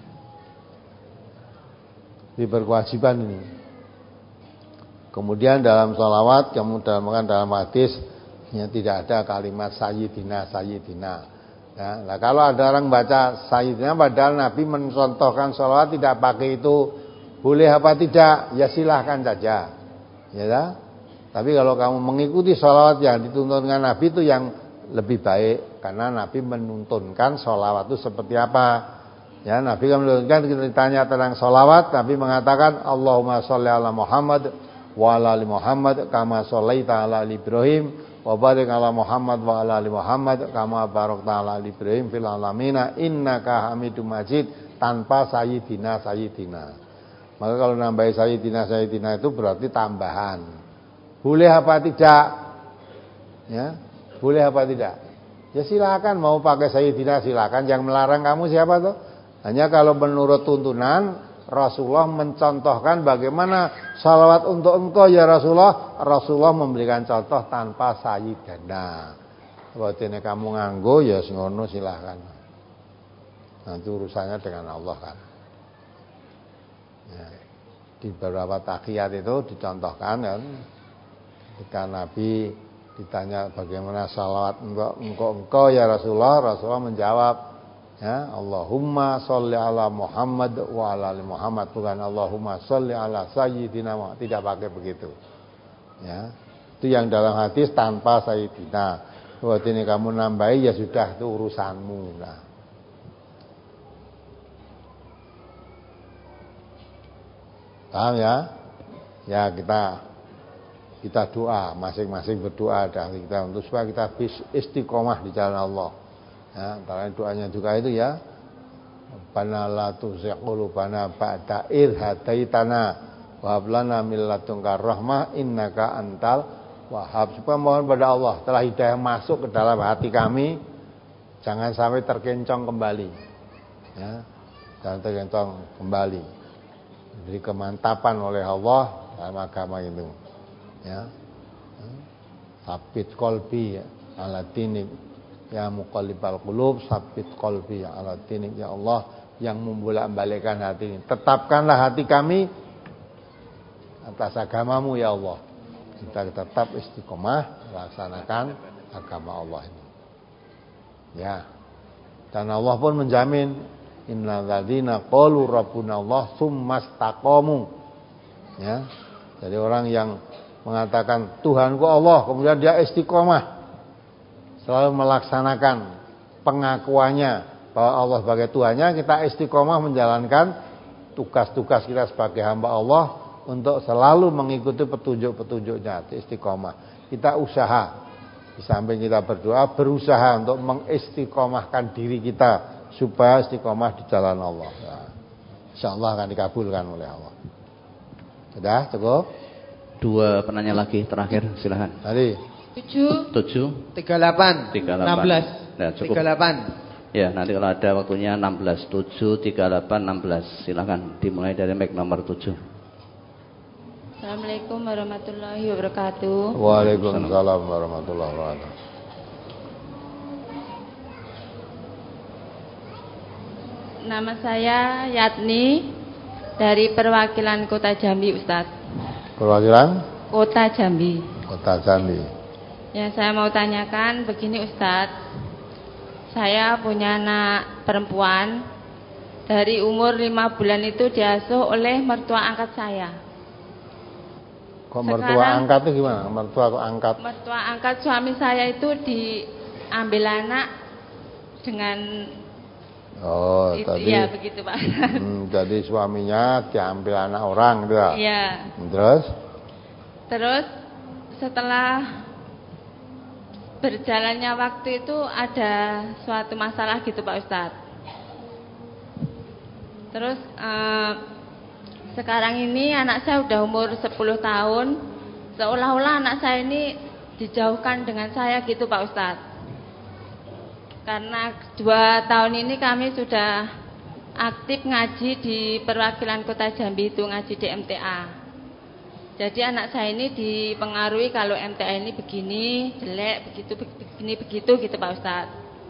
Ini berkewajiban ini. Kemudian dalam sholawat, kemudian dalam hadis ya, tidak ada kalimat sayyidina sayyidina. Ya, nah kalau ada orang baca sayyidina padahal Nabi mencontohkan sholawat tidak pakai itu, boleh apa tidak? Ya silahkan saja. Ya, ya. Tapi kalau kamu mengikuti sholawat yang dituntunkan Nabi itu yang lebih baik, karena Nabi menuntunkan sholawat itu seperti apa. Ya, Nabi kan menuntunkan, kita ditanya tentang sholawat, Nabi mengatakan Allahumma sholli ala Muhammad wa ala ali Muhammad kama shallaita ala ali Ibrahim wa barik ala Muhammad wa ala ali Muhammad kama barakta ala ali Ibrahim fil alamin innaka Hamidum Majid, tanpa sayyidina sayyidina. Maka kalau nambahi sayyidina sayyidina itu berarti tambahan. Boleh apa tidak? Ya, boleh apa tidak? Ya silakan, mau pakai sayyidina silakan, yang melarang kamu siapa tuh? Hanya kalau menurut tuntunan Rasulullah mencontohkan bagaimana salawat untuk engkau ya Rasulullah. Rasulullah memberikan contoh tanpa sayyidana. Kalau ini kamu nganggo ya ngono silahkan. Nanti urusannya dengan Allah kan. Ya, di beberapa tahiyat itu dicontohkan kan. Ketika Nabi ditanya bagaimana salawat engkau, engkau, engkau ya Rasulullah, Rasulullah menjawab, ya, Allahumma sholli ala Muhammad wa ala ali Muhammad, bukan Allahumma sholli ala sayyidina Muhammad, tidak pakai begitu. Ya. Itu yang dalam hadis tanpa sayyidina. Buat ini kamu nambahi ya sudah, itu urusanmu. Nah. Paham ya? Ya kita kita doa, masing-masing berdoa dari kita untuk supaya kita istiqomah di jalan Allah. Ya, antara doanya juga itu ya. Rabbana la tuzigh qulubana ba'da idh hadaitana wa hab lana min ladunka rahmah innaka antal Wahab, supaya mohon pada Allah telah hidayah masuk ke dalam hati kami, jangan sampai terkencong kembali, ya, jangan terkencong kembali, diberi kemantapan oleh Allah dalam agama itu, ya. Sabit qalbi ala dinik, ya muqallibal qulub, sabit qalbi ala dinik, ya Allah yang membolak-balikkan hati ini, tetapkanlah hati kami atas agamamu ya Allah. Kita tetap istiqomah melaksanakan agama Allah ini. Ya. Dan Allah pun menjamin innal ladzina qalu rabbuna Allah tsumastaqamu. Ya. Jadi orang yang mengatakan Tuhanku Allah, kemudian dia istiqomah selalu melaksanakan pengakuannya bahwa Allah sebagai Tuhannya, kita istiqomah menjalankan tugas-tugas kita sebagai hamba Allah untuk selalu mengikuti petunjuk-petunjuknya, istiqomah. Kita usaha, di samping kita berdoa, berusaha untuk mengistiqomahkan diri kita supaya istiqomah di jalan Allah. Nah, insyaallah akan dikabulkan oleh Allah. Sudah cukup? Dua penanya lagi terakhir, silakan. Tadi. Tujuh. Tujuh. Tiga delapan. Tiga delapan. Enam belas. Nah, cukup. Tiga delapan. Ya, nanti kalau ada waktunya enam belas. Tujuh, tiga delapan, enam belas. Silakan dimulai dari mic nomor tujuh. Assalamualaikum warahmatullahi wabarakatuh. Waalaikumsalam warahmatullahi wabarakatuh. Nama saya Yatni dari perwakilan Kota Jambi, Ustadz. Perwakilan? Kota Jambi. Kota Jambi. Ya, saya mau tanyakan begini Ustadz. Saya punya anak perempuan, dari umur lima bulan itu diasuh oleh mertua angkat saya. Kok mertua Sekarang, angkat itu gimana? Mertua kok angkat? Mertua angkat suami saya itu diambil anak dengan Oh, itu, tadi. Ya, begitu Pak. Hmm, jadi suaminya diambil anak orang gitu ya? Iya. Terus? Terus setelah berjalannya waktu itu ada suatu masalah gitu Pak Ustadz. Terus eh, sekarang ini anak saya udah umur sepuluh tahun, seolah-olah anak saya ini dijauhkan dengan saya gitu Pak Ustadz. Karena dua tahun ini kami sudah aktif ngaji di perwakilan Kota Jambi itu, ngaji di M T A. Jadi anak saya ini dipengaruhi kalau M T A ini begini, jelek, begitu, begini, begitu gitu Pak Ustadz.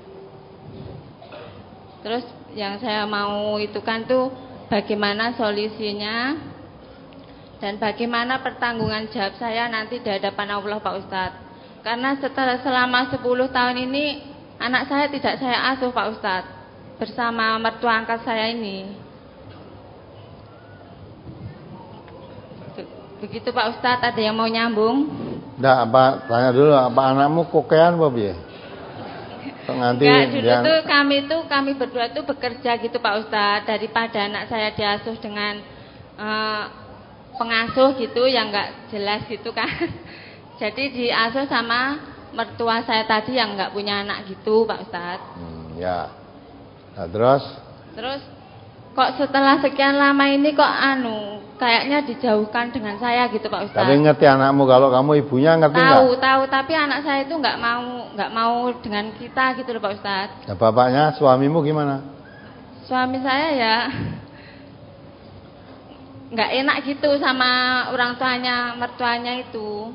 Terus yang saya mau itu kan tuh bagaimana solusinya dan bagaimana pertanggungan jawab saya nanti di hadapan Allah Pak Ustadz. Karena setelah selama sepuluh tahun ini anak saya tidak saya asuh Pak Ustadz bersama mertua angkat saya ini. Begitu Pak Ustadz, ada yang mau nyambung? Nggak, apa tanya dulu, apa anakmu kokean apa ya? Nganti Enggak, dulu yang... tuh kami tuh kami berdua tuh bekerja gitu Pak Ustadz, daripada anak saya diasuh dengan uh, pengasuh gitu yang nggak jelas gitu kan. Jadi diasuh sama mertua saya tadi yang nggak punya anak gitu Pak Ustadz. Hmm, ya. Nah, terus? Terus kok setelah sekian lama ini kok anu kayaknya dijauhkan dengan saya gitu Pak Ustadz. Tapi ngerti anakmu kalau kamu ibunya ngerti nggak? Tahu, tahu, tapi anak saya itu nggak mau nggak mau dengan kita gitu loh Pak Ustadz. Ya, bapaknya, suamimu gimana? Suami saya ya nggak enak gitu sama orang tuanya, mertuanya itu.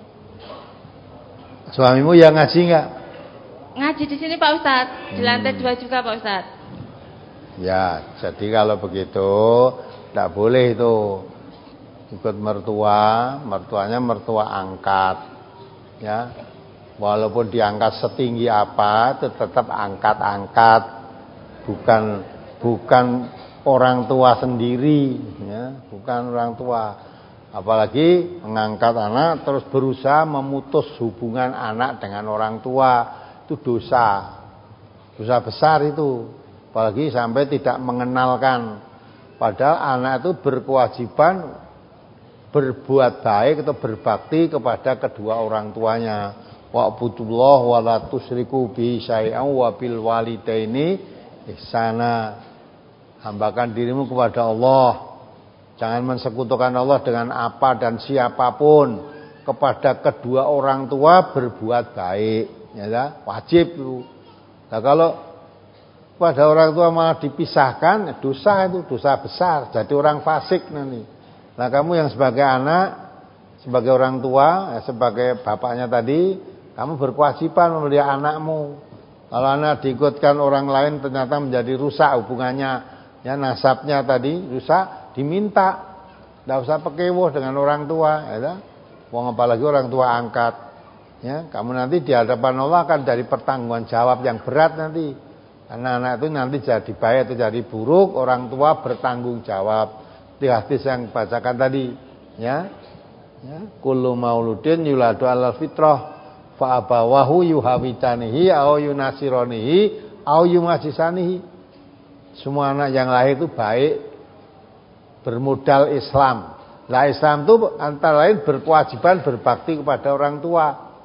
Suamimu yang ngaji nggak? Ngaji di sini Pak Ustadz, di lantai hmm. dua juga Pak Ustadz. Ya, jadi kalau begitu tidak boleh itu ikut mertua, mertuanya mertua angkat, ya. Walaupun diangkat setinggi apa, itu tetap angkat-angkat, bukan bukan orang tua sendiri, ya, bukan orang tua. Apalagi mengangkat anak terus berusaha memutus hubungan anak dengan orang tua, itu dosa, dosa besar itu. Apalagi sampai tidak mengenalkan. Padahal anak itu berkewajiban berbuat baik atau berbakti kepada kedua orang tuanya. Wa'budullah wa la tusyriku bihi syai'an wa bil walidaini ihsana. Hambakan dirimu kepada Allah. Jangan mensekutukan Allah dengan apa dan siapapun. kepada kedua orang tua berbuat baik, ya, wajib itu. Nah, kalau pada orang tua malah dipisahkan, dosa itu dosa besar, jadi orang fasik nanti. Nah, kamu yang sebagai anak, sebagai orang tua, ya, sebagai bapaknya tadi, kamu berkewajiban memelihara anakmu. Kalau anak diikutkan orang lain ternyata menjadi rusak hubungannya, ya, nasabnya tadi rusak, diminta. Tidak usah pekewoh dengan orang tua, ya. Wong apalagi orang tua angkat, ya. Kamu nanti di hadapan Allah akan dari pertanggungan jawab yang berat nanti. Karena anak itu nanti jadi baik atau jadi buruk, orang tua bertanggung jawab. Di hadis yang bacakan tadi, ya. Ya, kullu mauludin yuladu alal fitrah fa abawahu yuhawidanihi au yunasironihi au yumajisanihi. Semua anak yang lahir itu baik, bermodal Islam. Lah Islam itu antara lain berkewajiban berbakti kepada orang tua,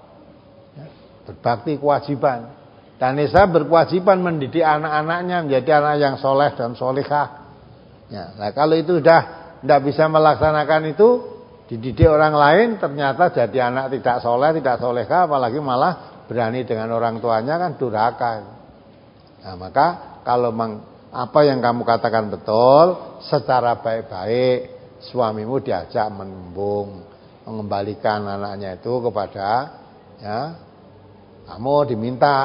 ya, berbakti kewajiban. Dan Islam berkewajiban mendidik anak-anaknya menjadi anak yang soleh dan solehah. Ya, nah kalau itu sudah tidak bisa melaksanakan itu, dididik orang lain, ternyata jadi anak tidak soleh, tidak solehah, apalagi malah berani dengan orang tuanya, kan durhaka. Nah, maka kalau meng, apa yang kamu katakan betul, secara baik-baik suamimu diajak menembung, mengembalikan anaknya itu kepada, ya, kamu diminta,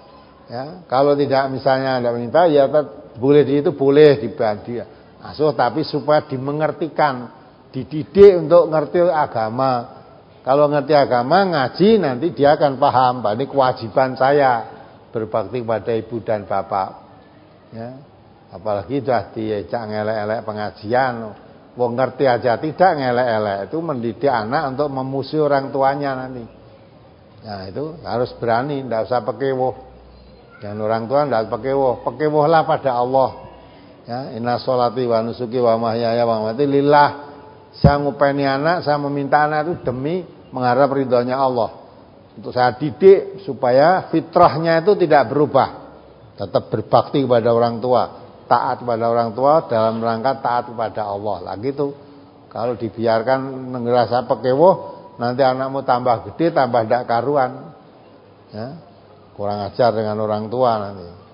ya. Kalau tidak misalnya tidak minta, ya boleh di itu boleh dibagi asuh, tapi supaya dimengertikan, dididik untuk ngerti agama. Kalau ngerti agama, ngaji, nanti dia akan paham, bahwa ini kewajiban saya berbakti kepada ibu dan bapak, ya. Apalagi sudah diajak ngelek-elek pengajian, wong ngerti aja tidak ngelek-elek, itu mendidik anak untuk memusuhi orang tuanya nanti. Nah itu harus berani, tidak usah pekewoh. Dan orang tua tidak pekewoh, pekewohlah pada Allah. Ya, inna sholati wa nusuki wa mahyaya wa mamati lillah. Saya ngupeni anak, saya meminta anak itu demi mengharap ridhonya Allah. Untuk saya didik supaya fitrahnya itu tidak berubah, tetap berbakti kepada orang tua, taat kepada orang tua dalam rangka taat kepada Allah. Lah gitu. Kalau dibiarkan ngerasa pekewoh, nanti anakmu tambah gede, tambah tidak karuan, ya, kurang ajar dengan orang tua nanti.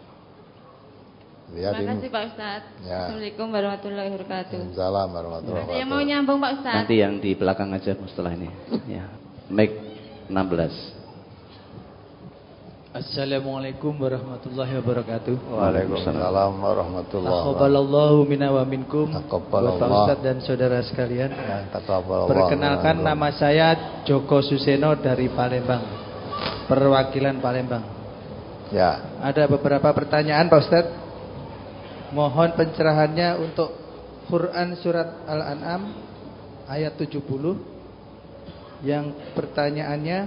Ya, terima kasih Pak Ustaz. Ya. Assalamualaikum warahmatullahi wabarakatuh. Assalamualaikum warahmatullahi wabarakatuh. Yang mau nyambung Pak Ustaz. Nanti yang di belakang aja setelah ini. Ya. Mic enam belas. Assalamualaikum warahmatullahi wabarakatuh. Waalaikumsalam warahmatullahi wabarakatuh. Taqabbalallahu minna wa minkum. Bapak Ustaz dan saudara sekalian. Perkenalkan, nama saya Joko Suseno dari Palembang, perwakilan Palembang. Ya. Ada beberapa pertanyaan Pak Ustaz. Mohon pencerahannya untuk Quran surat Al-An'am ayat tujuh puluh. Yang pertanyaannya,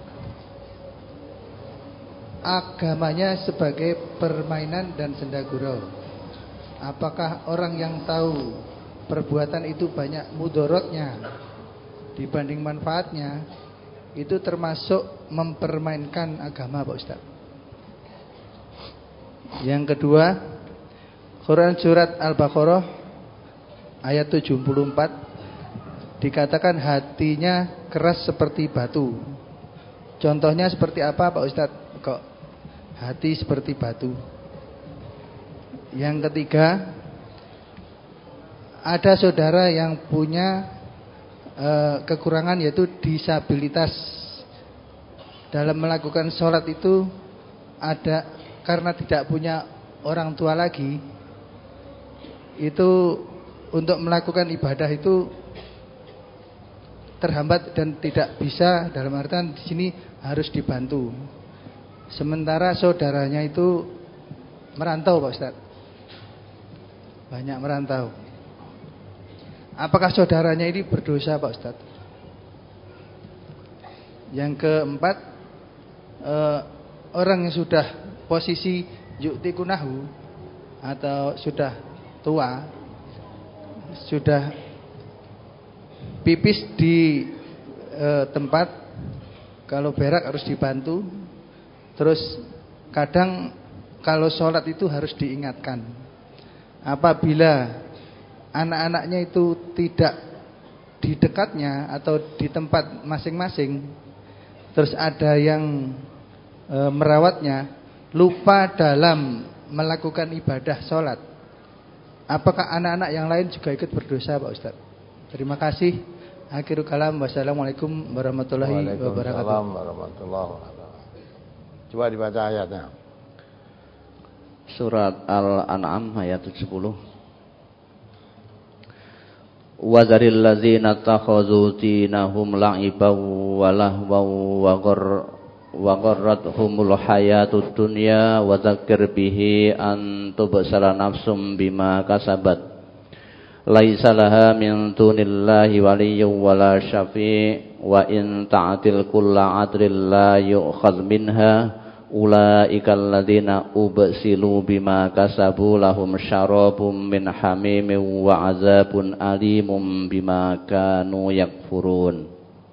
agamanya sebagai permainan dan senda gurau. Apakah orang yang tahu perbuatan itu banyak mudorotnya dibanding manfaatnya, itu termasuk mempermainkan agama Pak Ustaz? Yang kedua, Quran surat Al-Baqarah ayat tujuh puluh empat dikatakan hatinya keras seperti batu. Contohnya seperti apa Pak Ustaz? Kok hati seperti batu? Yang ketiga, ada saudara yang punya e, kekurangan yaitu disabilitas. Dalam melakukan sholat itu ada, karena tidak punya orang tua lagi, itu untuk melakukan ibadah itu terhambat dan tidak bisa, dalam artian di sini harus dibantu. Sementara saudaranya itu merantau Pak Ustaz, banyak merantau. Apakah saudaranya ini berdosa Pak Ustaz? Yang keempat, eh, orang yang sudah posisi yu'tikunahu atau sudah tua, sudah pipis di e, tempat, kalau berak harus dibantu. Terus kadang kalau sholat itu harus diingatkan. Apabila anak-anaknya itu tidak di dekatnya atau di tempat masing-masing, terus ada yang e, merawatnya, lupa dalam melakukan ibadah sholat, apakah anak-anak yang lain juga ikut berdosa Pak Ustaz? Terima kasih. Akhirul kalam. Wassalamualaikum warahmatullahi wabarakatuh. Waalaikumsalam warahmatullahi wabarakatuh. Coba dibaca ayatnya. Surat Al-An'am ayat tujuh puluh. Wa zaril ladzina takhadhu dinahum la'ibaw wa lahwaw wa ghar wa gharrathumul hayatud dunya wa dzakkir bihi an tubsala nafsum bima kasabat laisa laha min dunillahi waliyyun wala syafi' wa in ta'til kulla 'adlin la yu'khadh minha ulaikal ladzina ubsilu bima kasabu lahum syarabum min hamimin wa 'adzabun alimum bima kanu yakfurun.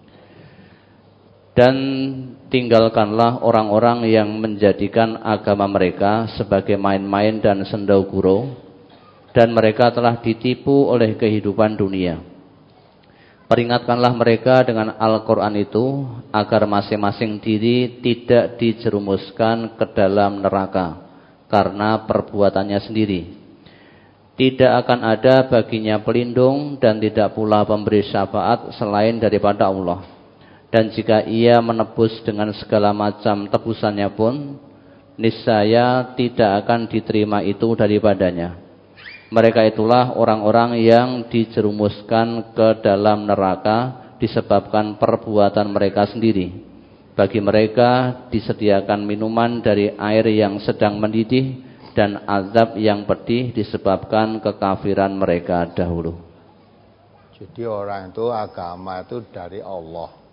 Dan tinggalkanlah orang-orang yang menjadikan agama mereka sebagai main-main dan sendau gurau, dan mereka telah ditipu oleh kehidupan dunia. Peringatkanlah mereka dengan Al-Quran itu agar masing-masing diri tidak dijerumuskan ke dalam neraka karena perbuatannya sendiri. Tidak akan ada baginya pelindung dan tidak pula pemberi syafaat selain daripada Allah. Dan jika ia menebus dengan segala macam tebusannya pun, niscaya tidak akan diterima itu daripadanya. Mereka itulah orang-orang yang dijerumuskan ke dalam neraka disebabkan perbuatan mereka sendiri. Bagi mereka disediakan minuman dari air yang sedang mendidih dan azab yang pedih disebabkan kekafiran mereka dahulu. Jadi orang itu agama itu dari Allah.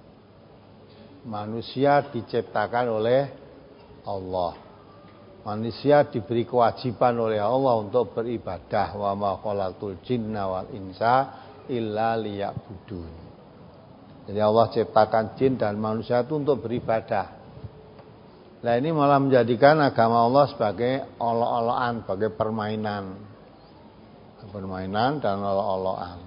Manusia diciptakan oleh Allah. Manusia diberi kewajiban oleh Allah untuk beribadah. Wa ma khalaqtul jinna wal insa illa liya'budun. Jadi Allah ciptakan jin dan manusia itu untuk beribadah. Nah ini malah menjadikan agama Allah sebagai olok-olokan, sebagai permainan. Permainan dan olok-olokan.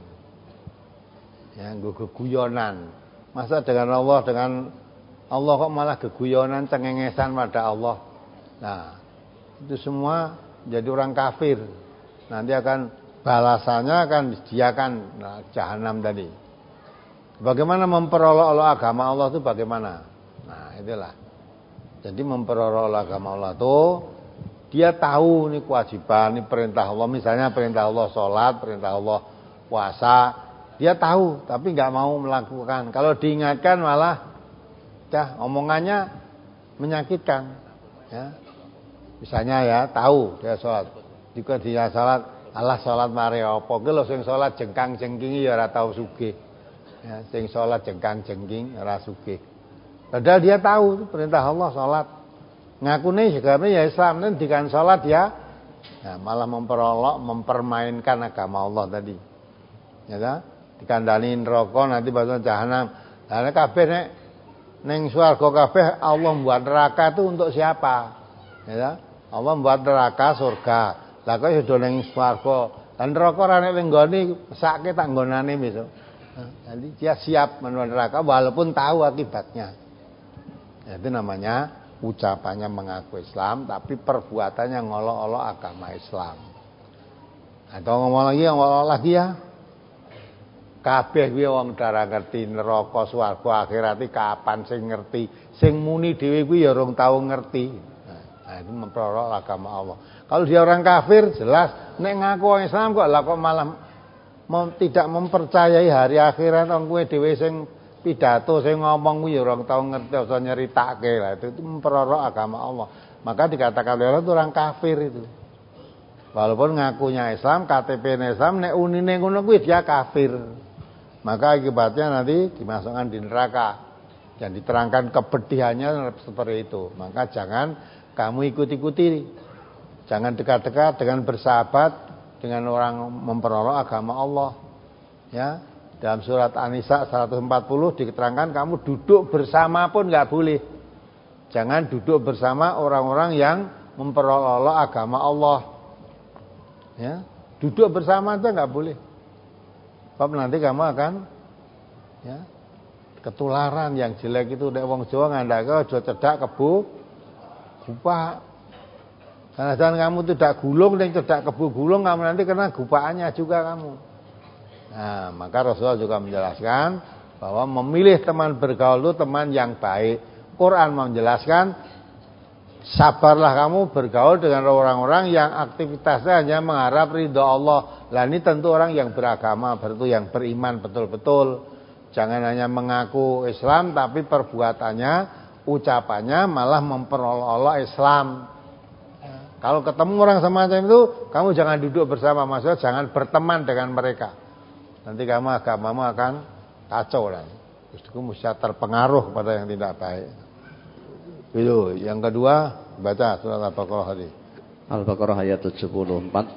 Ya, guyonan. Masa dengan Allah dengan Allah kok malah geguyonan, cengengesan pada Allah. Nah, itu semua jadi orang kafir. Nanti akan balasannya akan disediakan nah, jahanam tadi. Bagaimana memperolok-olok agama Allah itu bagaimana? Nah, itulah. Jadi memperolok-olok agama Allah itu dia tahu ini kewajiban, ini perintah Allah. Misalnya perintah Allah sholat, perintah Allah puasa. Dia tahu, tapi nggak mau melakukan. Kalau diingatkan malah dah omongannya menyakitkan. Ya. Misalnya ya tahu dia sholat, jika dia sholat, Allah sholat mari apa? Kalau sing sholat jengkang jengking ya ora tau sugih. Ya, sing sholat jengkang jengking ora sugih. Padahal dia tahu perintah Allah sholat. Ngakune sebenarnya ya Islam nih dikan sholat ya, nah, malah memperolok, mempermainkan agama Allah tadi. Ya kan? Dikandani neraka nanti bakal jahanam. Lah kabeh nek ning swarga kabeh Allah membuat neraka itu untuk siapa? Ya. Allah membuat neraka surga. Lah kok sudah ning swarga. Lan neraka ora nek nggone mesake tak nggonane besok. Jadi dia siap menuju neraka walaupun tahu akibatnya. Ya, itu namanya ucapannya mengaku Islam tapi perbuatannya ngolok-olok agama Islam. Atau ngomong lagi ngolok lagi ya. Kabeh kuwi wong dara ngerti neraka swarga akhirat iki kapan sing ngerti. Sing muni dhewe kuwi ya urung tau ngerti. Nah, itu memperolok agama Allah. Kalau dia orang kafir jelas nek ngaku orang Islam kok lah kok malah mem, tidak mempercayai hari akhirat wong kuwi dhewe sing pidato sing ngomong kuwi ya urung tau ngerti usah nyeritake lah itu, itu memperolok agama Allah. Maka dikatakan oleh itu orang kafir itu. Walaupun ngakunya Islam, K T P-ne Islam nek unine ngono kuwi dia kafir. Maka akibatnya nanti dimasukkan di neraka dan diterangkan kepedihannya seperti itu. Maka jangan kamu ikut-ikuti, jangan dekat-dekat dengan bersahabat dengan orang memperolok agama Allah. Ya, dalam surat An-Nisa seratus empat puluh diterangkan kamu duduk bersama pun nggak boleh. Jangan duduk bersama orang-orang yang memperolok agama Allah. Ya, duduk bersama aja nggak boleh. Sebab nanti kamu akan Ya. Ketularan yang jelek itu nek wong Jawa ngandake aja cedak kebu gupak. Karena jangan kamu tidak gulung dan cedak kebu gulung, kamu nanti kena gupaannya juga kamu. Nah, maka Rasulullah juga menjelaskan bahwa memilih teman bergaul itu teman yang baik. Quran menjelaskan, sabarlah kamu bergaul dengan orang-orang yang aktivitasnya hanya mengharap ridha Allah. Lah ini tentu orang yang beragama, berarti yang beriman betul-betul. Jangan hanya mengaku Islam tapi perbuatannya, ucapannya malah memperolok-olok Islam. Kalau ketemu orang semacam itu, kamu jangan duduk bersama, maksudnya jangan berteman dengan mereka. Nanti kamu agamamu akan kacau lah. Terus kamu bisa terpengaruh kepada yang tidak baik. Itu. Yang kedua, baca surat Al-Baqarah tadi. Al-Baqarah ayat tujuh puluh empat.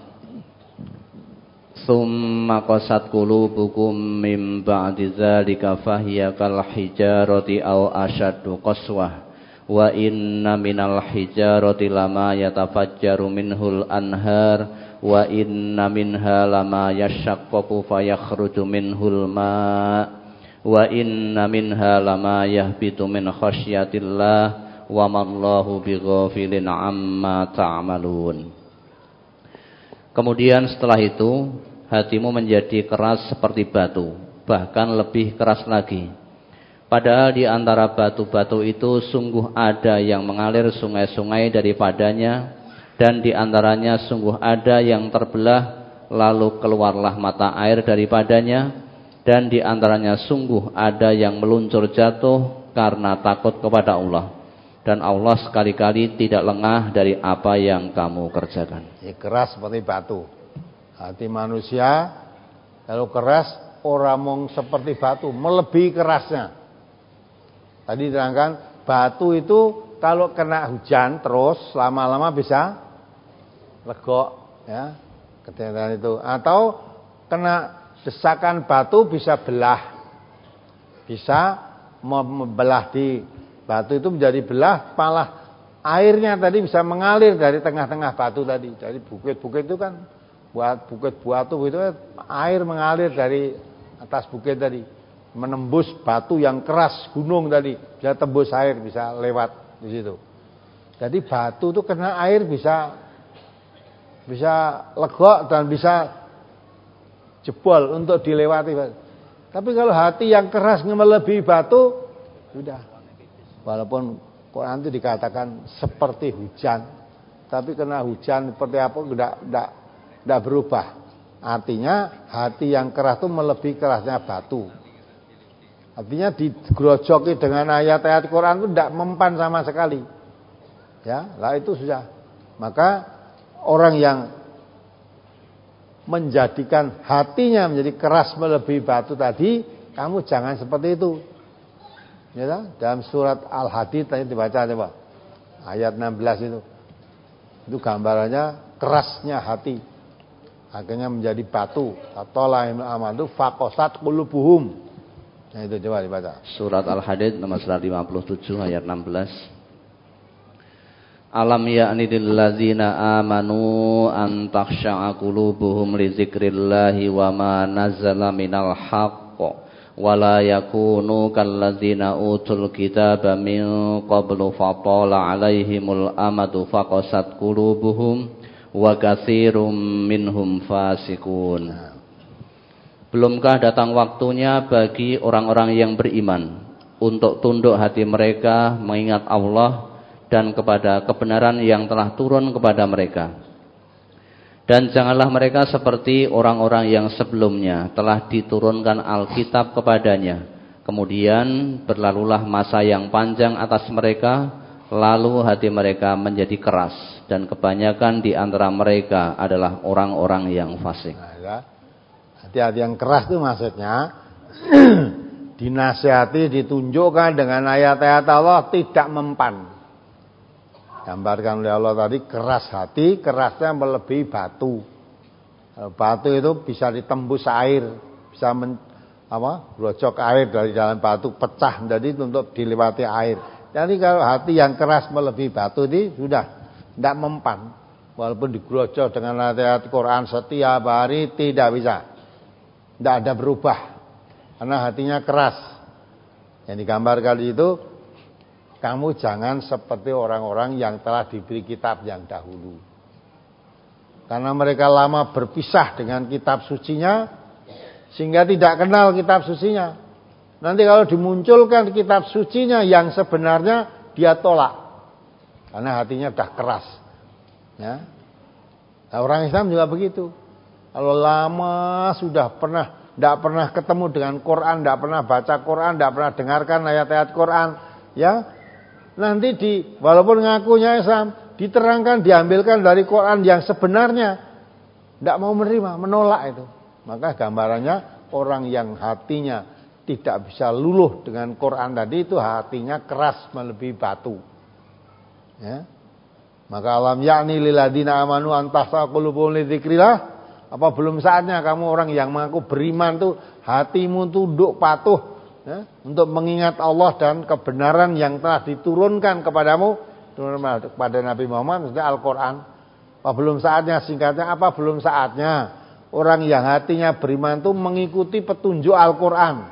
Summa qasat qulubukum mim ba'di dzalika fahiya kal hijarati aw ashaddu qaswah wa inna minal hijarati lama yatafajjaru minhul anhar wa inna minha lama yashaqqaqu fayakhruju minhul ma' wa inna minha lama yahbitu min khasyatillah wa mallahu bighafilin amma ta'malun. Kemudian setelah itu hatimu menjadi keras seperti batu, bahkan lebih keras lagi. Padahal di antara batu-batu itu sungguh ada yang mengalir sungai-sungai daripadanya, dan di antaranya sungguh ada yang terbelah lalu keluarlah mata air daripadanya, dan di antaranya sungguh ada yang meluncur jatuh karena takut kepada Allah. Dan Allah sekali-kali tidak lengah dari apa yang kamu kerjakan. Ya, keras seperti batu. Hati manusia kalau keras, orang mong seperti batu, melebihi kerasnya. Tadi diterangkan, batu itu kalau kena hujan terus lama-lama bisa legok, ya, ketinggalan itu. Atau kena desakan batu bisa belah, bisa membelah di batu itu menjadi belah, malah airnya tadi bisa mengalir dari tengah-tengah batu tadi. Dari bukit-bukit itu kan, buat bukit batu itu air mengalir dari atas bukit tadi, menembus batu yang keras gunung tadi, bisa tembus air, bisa lewat di situ. Jadi batu itu kena air bisa bisa legok dan bisa jebol untuk dilewati. Tapi kalau hati yang keras melebihi batu, sudah. Walaupun Quran itu dikatakan seperti hujan, tapi kena hujan seperti apa tidak tidak tidak berubah. Artinya hati yang keras itu melebihi kerasnya batu. Artinya digrojoki dengan ayat-ayat Quran itu tidak mempan sama sekali. Ya, lah itu sudah. Maka orang yang menjadikan hatinya menjadi keras melebihi batu tadi, kamu jangan seperti itu. Ya, dalam surat Al-Hadid tadi dibaca coba. Ayat enam belas itu. Itu gambarannya kerasnya hati. Akhirnya menjadi batu. Atolahim amadu faqasat qulubuhum. Nah itu coba dibaca. Surat Al-Hadid nomor seratus lima puluh tujuh ayat enam belas. Alam ya'ni lil ladzina amanu an takhsha'a qulubuhum li dzikrillahi wa ma nazzala minal haqq wala yakunu kalladzina utul kitaba min qablu fatala alaihimul amadu faqasat qulubuhum wa katsirum minhum fasikun. Belumkah datang waktunya bagi orang-orang yang beriman untuk tunduk hati mereka mengingat Allah dan kepada kebenaran yang telah turun kepada mereka. Dan janganlah mereka seperti orang-orang yang sebelumnya telah diturunkan Alkitab kepadanya. Kemudian berlalulah masa yang panjang atas mereka, lalu hati mereka menjadi keras. Dan kebanyakan di antara mereka adalah orang-orang yang fasik. Hati-hati yang keras itu maksudnya dinasihati, ditunjukkan dengan ayat-ayat Allah tidak mempan. Gambarkan oleh Allah tadi keras hati, kerasnya melebihi batu. Batu itu bisa ditembus air, bisa men, apa, brojok air dari dalam batu pecah jadi untuk dilewati air. Jadi kalau hati yang keras melebihi batu ini sudah tidak mempan. Walaupun digrojok dengan ayat Quran setiap hari tidak bisa, tidak ada berubah. karena hatinya keras. Yang digambarkan itu, kamu jangan seperti orang-orang yang telah diberi kitab yang dahulu. Karena mereka lama berpisah dengan kitab sucinya, sehingga tidak kenal kitab sucinya. Nanti kalau dimunculkan kitab sucinya yang sebenarnya, dia tolak. Karena hatinya sudah keras. Ya. Nah, orang Islam juga begitu. Kalau lama sudah pernah, tidak pernah ketemu dengan Quran, tidak pernah baca Quran, tidak pernah dengarkan ayat-ayat Quran, ya, nanti di walaupun ngakunya Islam, diterangkan, diambilkan dari Quran yang sebenarnya, tidak mau menerima, menolak itu. Maka gambarannya orang yang hatinya tidak bisa luluh dengan Quran tadi itu hatinya keras melebihi batu. Ya. Maka alam yakni liladina amanu antasa qulubuhum lidzikrillah. Apa belum saatnya kamu orang yang mengaku beriman tuh hatimu tunduk patuh, ya, untuk mengingat Allah dan kebenaran yang telah diturunkan kepadamu, kepada Nabi Muhammad, maksudnya Al-Quran. Apa belum saatnya, singkatnya apa belum saatnya orang yang hatinya beriman tuh mengikuti petunjuk Al-Quran.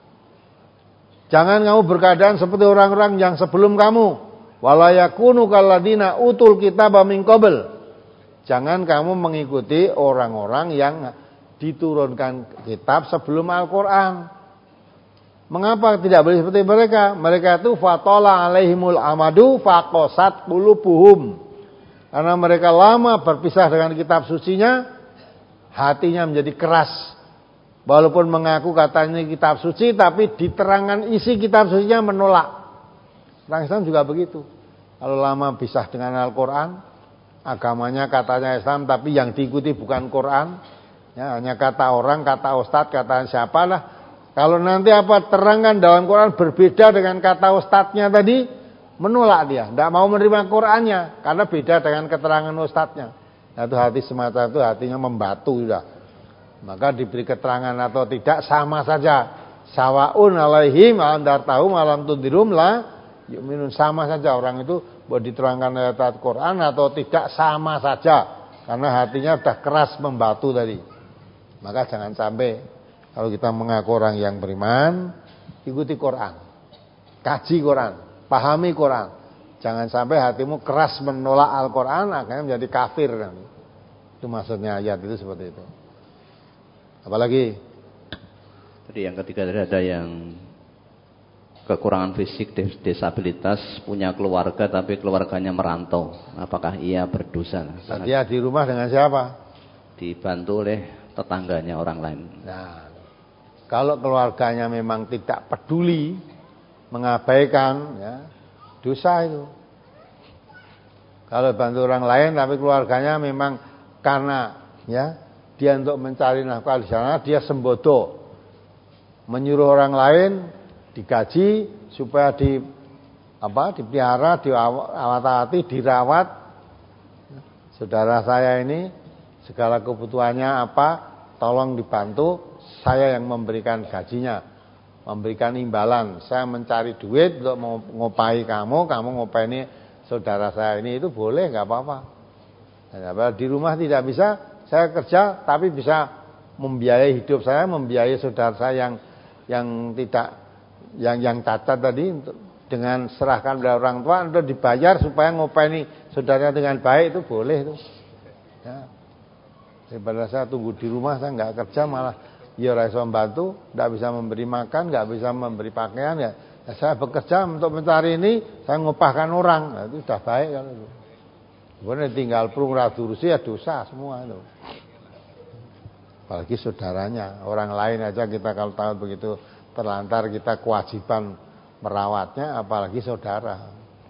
Jangan kamu berkeadaan seperti orang-orang yang sebelum kamu. Wala yakunu kalladina utul kitaba min qabl. Jangan kamu mengikuti orang-orang yang diturunkan kitab sebelum Al-Quran. Mengapa tidak boleh seperti mereka? Mereka itu fatala alaihimul amadu faqasat qulubuhum. Karena mereka lama berpisah dengan kitab sucinya, hatinya menjadi keras. Walaupun mengaku katanya kitab suci, tapi diterangkan isi kitab sucinya menolak. Orang Islam juga begitu. Kalau lama pisah dengan Al-Quran, agamanya katanya Islam, tapi yang diikuti bukan Quran, ya, hanya kata orang, kata ustadz, kata siapalah. Kalau nanti apa terangkan dalam Quran berbeda dengan kata ustadznya tadi, menolak dia, tidak mau menerima Qurannya, karena beda dengan keterangan ustadznya. Nah, itu hati semacam itu hatinya membatu sudah. Maka diberi keterangan atau tidak sama saja. Sawaun alaihim andartahum alam tundirum la yu'minun, sama saja orang itu boleh diterangkan ayat Al-Quran atau tidak, sama saja, karena hatinya sudah keras membatu tadi. Maka jangan sampai kalau kita mengaku orang yang beriman, ikuti Quran, kaji Quran, pahami Quran. Jangan sampai hatimu keras menolak Al-Quran, akhirnya menjadi kafir. Itu maksudnya ayat itu seperti itu. Apalagi tadi yang ketiga tadi ada yang kekurangan fisik, disabilitas, punya keluarga tapi keluarganya merantau. Apakah ia berdosa? Dia di rumah dengan siapa? Dibantu oleh tetangganya orang lain. Nah, kalau keluarganya memang tidak peduli, mengabaikan, ya, dosa itu. Kalau bantu orang lain tapi keluarganya memang karena, ya, dia untuk mencari nafkah di sana, dia sembodo, menyuruh orang lain digaji supaya di apa dipelihara, diawat-awati, dirawat. Saudara saya ini segala kebutuhannya apa, tolong dibantu, saya yang memberikan gajinya, memberikan imbalan. Saya mencari duit untuk ngopai kamu, kamu ngopaini saudara saya ini, itu boleh, nggak apa-apa. Di rumah tidak bisa, saya kerja tapi bisa membiayai hidup saya, membiayai saudara saya yang yang tidak yang yang cacat tadi, dengan serahkan pada orang tua untuk dibayar supaya ngopaini saudaranya dengan baik, itu boleh itu. Ya. Daripada saya tunggu di rumah, saya nggak kerja malah ya ora iso membantu, nggak bisa memberi makan, nggak bisa memberi pakaian, ya, ya saya bekerja untuk mencari ini, saya ngupahkan orang, nah, itu sudah baik kalau itu. Bukan tinggal prung radurusi, ya dosa semua itu. Apalagi saudaranya, orang lain aja kita kalau tahu begitu terlantar, kita kewajiban merawatnya, apalagi saudara.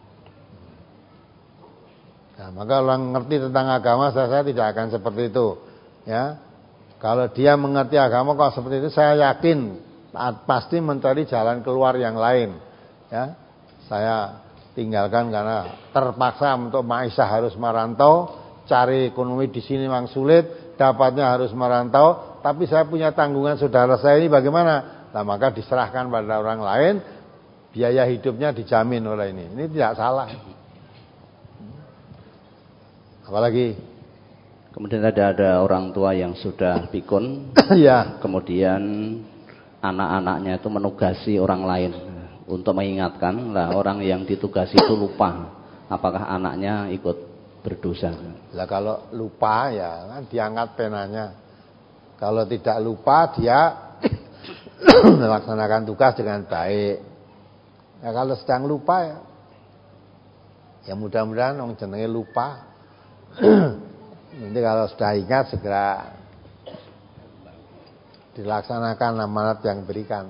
Nah, maka orang ngerti tentang agama, saya, saya tidak akan seperti itu. Ya, kalau dia mengerti agama kalau seperti itu, saya yakin pasti mencari jalan keluar yang lain. Ya, saya tinggalkan karena terpaksa untuk maisha harus merantau, cari ekonomi di sini memang sulit, dapatnya harus merantau. Tapi saya punya tanggungan saudara saya ini bagaimana? Nah, maka diserahkan pada orang lain, biaya hidupnya dijamin oleh ini. Ini tidak salah. Apalagi kemudian ada ada orang tua yang sudah pikun, ya. Kemudian anak-anaknya itu menugasi orang lain untuk mengingatkan. Lah orang yang ditugasi itu lupa, apakah anaknya ikut berdosa? Lah kalau lupa ya kan diangkat penanya. Kalau tidak lupa dia melaksanakan tugas dengan baik. Ya kalau sedang lupa ya, ya mudah-mudahan orang jenenge lupa. Nanti kalau sudah ingat segera dilaksanakan amanat yang diberikan.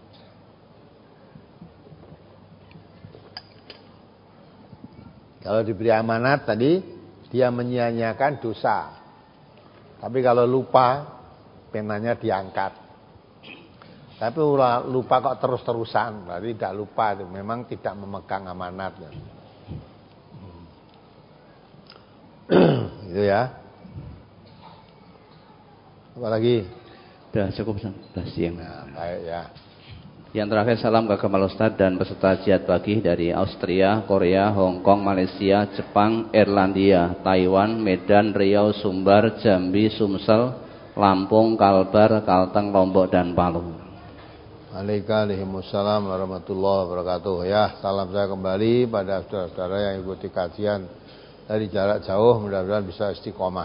Kalau diberi amanat tadi dia menyia-nyiakan dosa. Tapi kalau lupa penanya diangkat. Tapi lupa kok terus-terusan, berarti tidak lupa itu memang tidak memegang amanat. Gitu ya. Apa lagi? Sudah cukup, sudah siang. Nah, baik ya. Yang terakhir salam Kakamal Ustadz dan peserta jihad pagi dari Austria, Korea, Hong Kong, Malaysia, Jepang, Irlandia, Taiwan, Medan, Riau, Sumbar, Jambi, Sumsel, Lampung, Kalbar, Kalteng, Lombok dan Palu. Waalaikumsalam warahmatullahi wabarakatuh. Ya, salam saya kembali pada saudara-saudara yang ikuti kajian dari jarak jauh, mudah-mudahan bisa istiqomah.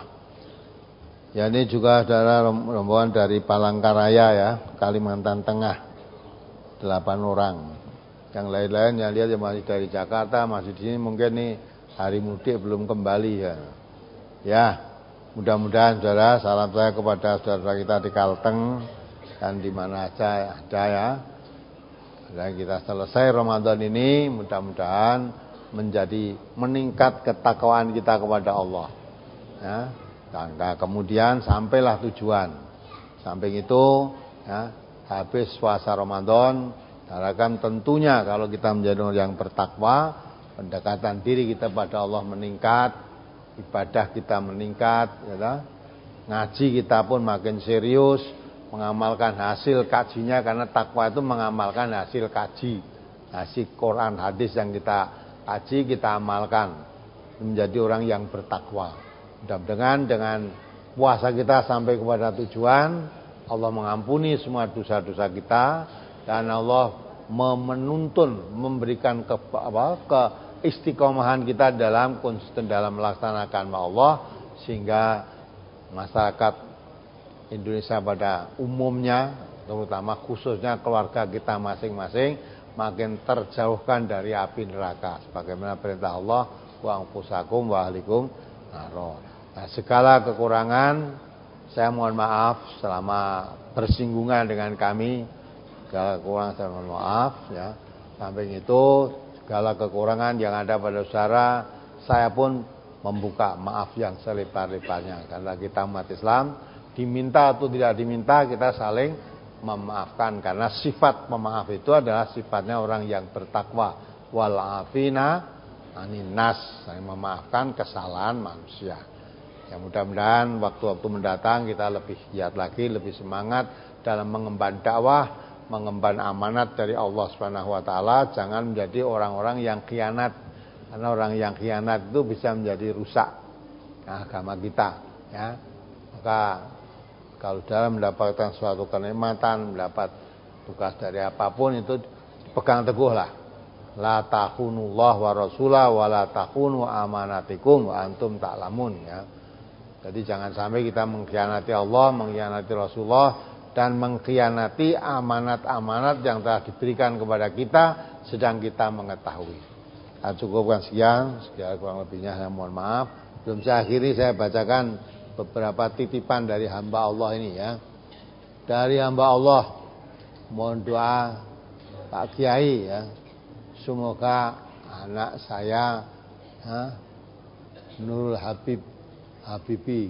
Ya, ini juga saudara rombongan dari Palangkaraya ya, Kalimantan Tengah, delapan orang. Yang lain-lain yang lihat yang masih dari Jakarta, masih di sini mungkin nih hari mudik belum kembali ya. Ya, mudah-mudahan saudara, salam saya kepada saudara kita di Kalteng dan di mana aja ada ya. Dan kita selesai Ramadan ini mudah-mudahan menjadi meningkat ketakwaan kita kepada Allah. Ya, dan kemudian sampailah tujuan. Samping itu ya, habis puasa Ramadan, harapkan tentunya kalau kita menjadi orang yang bertakwa, pendekatan diri kita pada Allah meningkat, ibadah kita meningkat, ya, ngaji kita pun makin serius, mengamalkan hasil kajinya, karena takwa itu mengamalkan hasil kaji, hasil Quran hadis yang kita kaji kita amalkan, menjadi orang yang bertakwa. Mudah-mudahan dengan puasa kita sampai kepada tujuan, Allah mengampuni semua dosa-dosa kita dan Allah menuntun, memberikan ke, apa, ke istiqomahan kita dalam konsisten dalam melaksanakan Allah, sehingga masyarakat Indonesia pada umumnya, terutama khususnya keluarga kita masing-masing, makin terjauhkan dari api neraka sebagaimana perintah Allah, wa anfusakum wa ahlikum nar. Nah, segala kekurangan saya mohon maaf selama bersinggungan dengan kami, segala kekurangan saya mohon maaf ya. Samping itu segala kekurangan yang ada pada saudara, saya pun membuka maaf yang selebar-lebarnya, karena kita umat Islam diminta atau tidak diminta kita saling memaafkan, karena sifat pemaaf itu adalah sifatnya orang yang bertakwa. Wal afina anin nas, saling memaafkan kesalahan manusia. Ya, mudah-mudahan waktu-waktu mendatang kita lebih giat lagi, lebih semangat dalam mengemban dakwah, mengemban amanat dari Allah Subhanahu wa taala, jangan menjadi orang-orang yang khianat. Karena orang yang khianat itu bisa menjadi rusak agama kita, ya. Maka kalau dalam mendapatkan suatu kenikmatan, mendapat tugas dari apapun, itu pegang teguhlah. La takhunullah wa rasulah wa la takhunu amanatikum wa antum ta'lamun, ya. Jadi jangan sampai kita mengkhianati Allah, mengkhianati Rasulullah, dan mengkhianati amanat-amanat yang telah diberikan kepada kita sedang kita mengetahui. Saya cukupkan sekian, sekian kurang lebihnya saya mohon maaf. Belum saya akhiri, saya bacakan beberapa titipan dari hamba Allah ini ya. Dari hamba Allah, mohon doa Pak Kiai ya. Semoga anak saya ha, Nurul Habib Habibi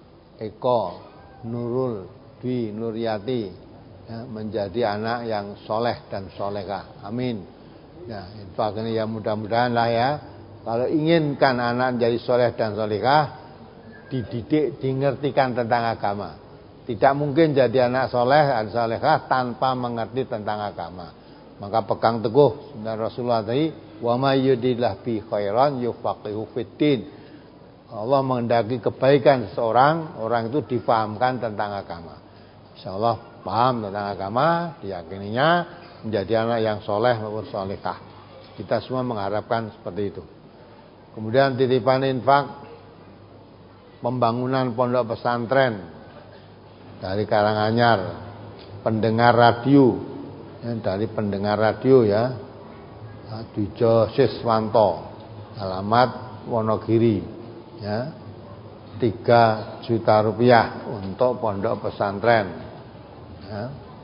Eko Nurul Dwi Nuryati ya, menjadi anak yang soleh dan solehah. Amin. Ya, infak ini ya mudah-mudahan lah ya. Kalau inginkan anak menjadi soleh dan solehah, dididik, dingertikan tentang agama. Tidak mungkin jadi anak soleh dan solehah tanpa mengerti tentang agama. Maka pegang teguh sunnah Rasulullah tadi, wa may yuridillahu bi khairan yufaqihu fiddin. Allah menghendaki kebaikan seseorang, orang itu difahamkan tentang agama. insya Allah paham tentang agama, diyakininya, menjadi anak yang soleh maupun solehah. Kita semua mengharapkan seperti itu. Kemudian titipan infak pembangunan pondok pesantren dari Karanganyar, pendengar radio, ya, dari pendengar radio ya, Dwijo Siswanto, alamat Wonogiri, ya, tiga juta rupiah untuk pondok pesantren, ya.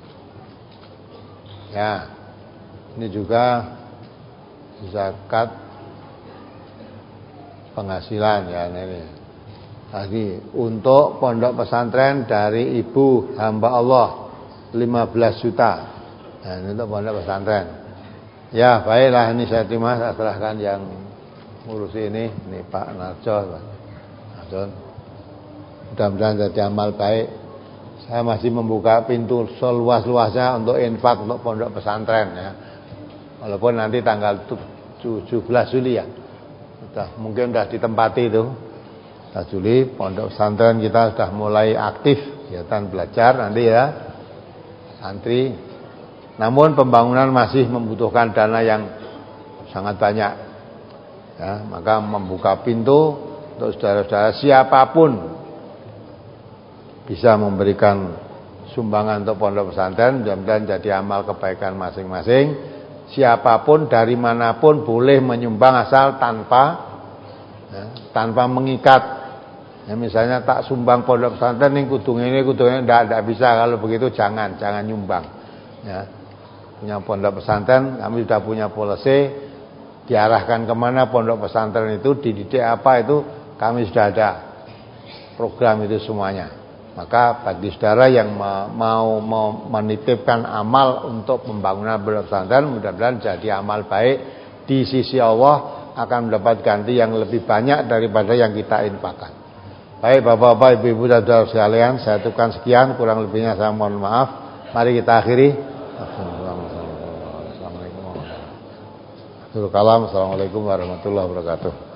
Ya, ini juga zakat penghasilan ya ini. Lagi untuk pondok pesantren dari ibu hamba Allah lima belas juta. Nah, ini untuk pondok pesantren. Ya, baiklah, ini saya terima, saya serahkan yang ngurusi ini, ini Pak Narjo, Pak Narjo. Mudah-mudahan jadi amal baik. Saya masih membuka pintu seluas-luasnya untuk infak untuk pondok pesantren ya. Walaupun nanti tanggal tujuh belas Juli ya. Sudah mungkin sudah ditempati itu. Juli pondok pesantren kita sudah mulai aktif kegiatan belajar nanti ya santri. Namun pembangunan masih membutuhkan dana yang sangat banyak ya, maka membuka pintu untuk saudara-saudara siapapun bisa memberikan sumbangan untuk pondok pesantren, mudah-mudahan jadi amal kebaikan masing-masing. Siapapun dari manapun boleh menyumbang asal tanpa ya, tanpa mengikat. Ya, misalnya tak sumbang pondok pesantren ini kudung ini kudung ini tidak tidak bisa. Kalau begitu jangan jangan nyumbang. Ya, punya pondok pesantren kami sudah punya polisi, diarahkan kemana pondok pesantren itu, dididik apa itu kami sudah ada program itu semuanya. Maka bagi saudara yang mau mau menitipkan amal untuk pembangunan pondok pesantren, mudah-mudahan jadi amal baik di sisi Allah, akan mendapat ganti yang lebih banyak daripada yang kita infakkan. Baik Bapak-bapak, Ibu-ibu dan saudara sekalian, saya tutupkan sekian, kurang lebihnya saya mohon maaf. Mari kita akhiri. Assalamualaikum warahmatullahi wabarakatuh.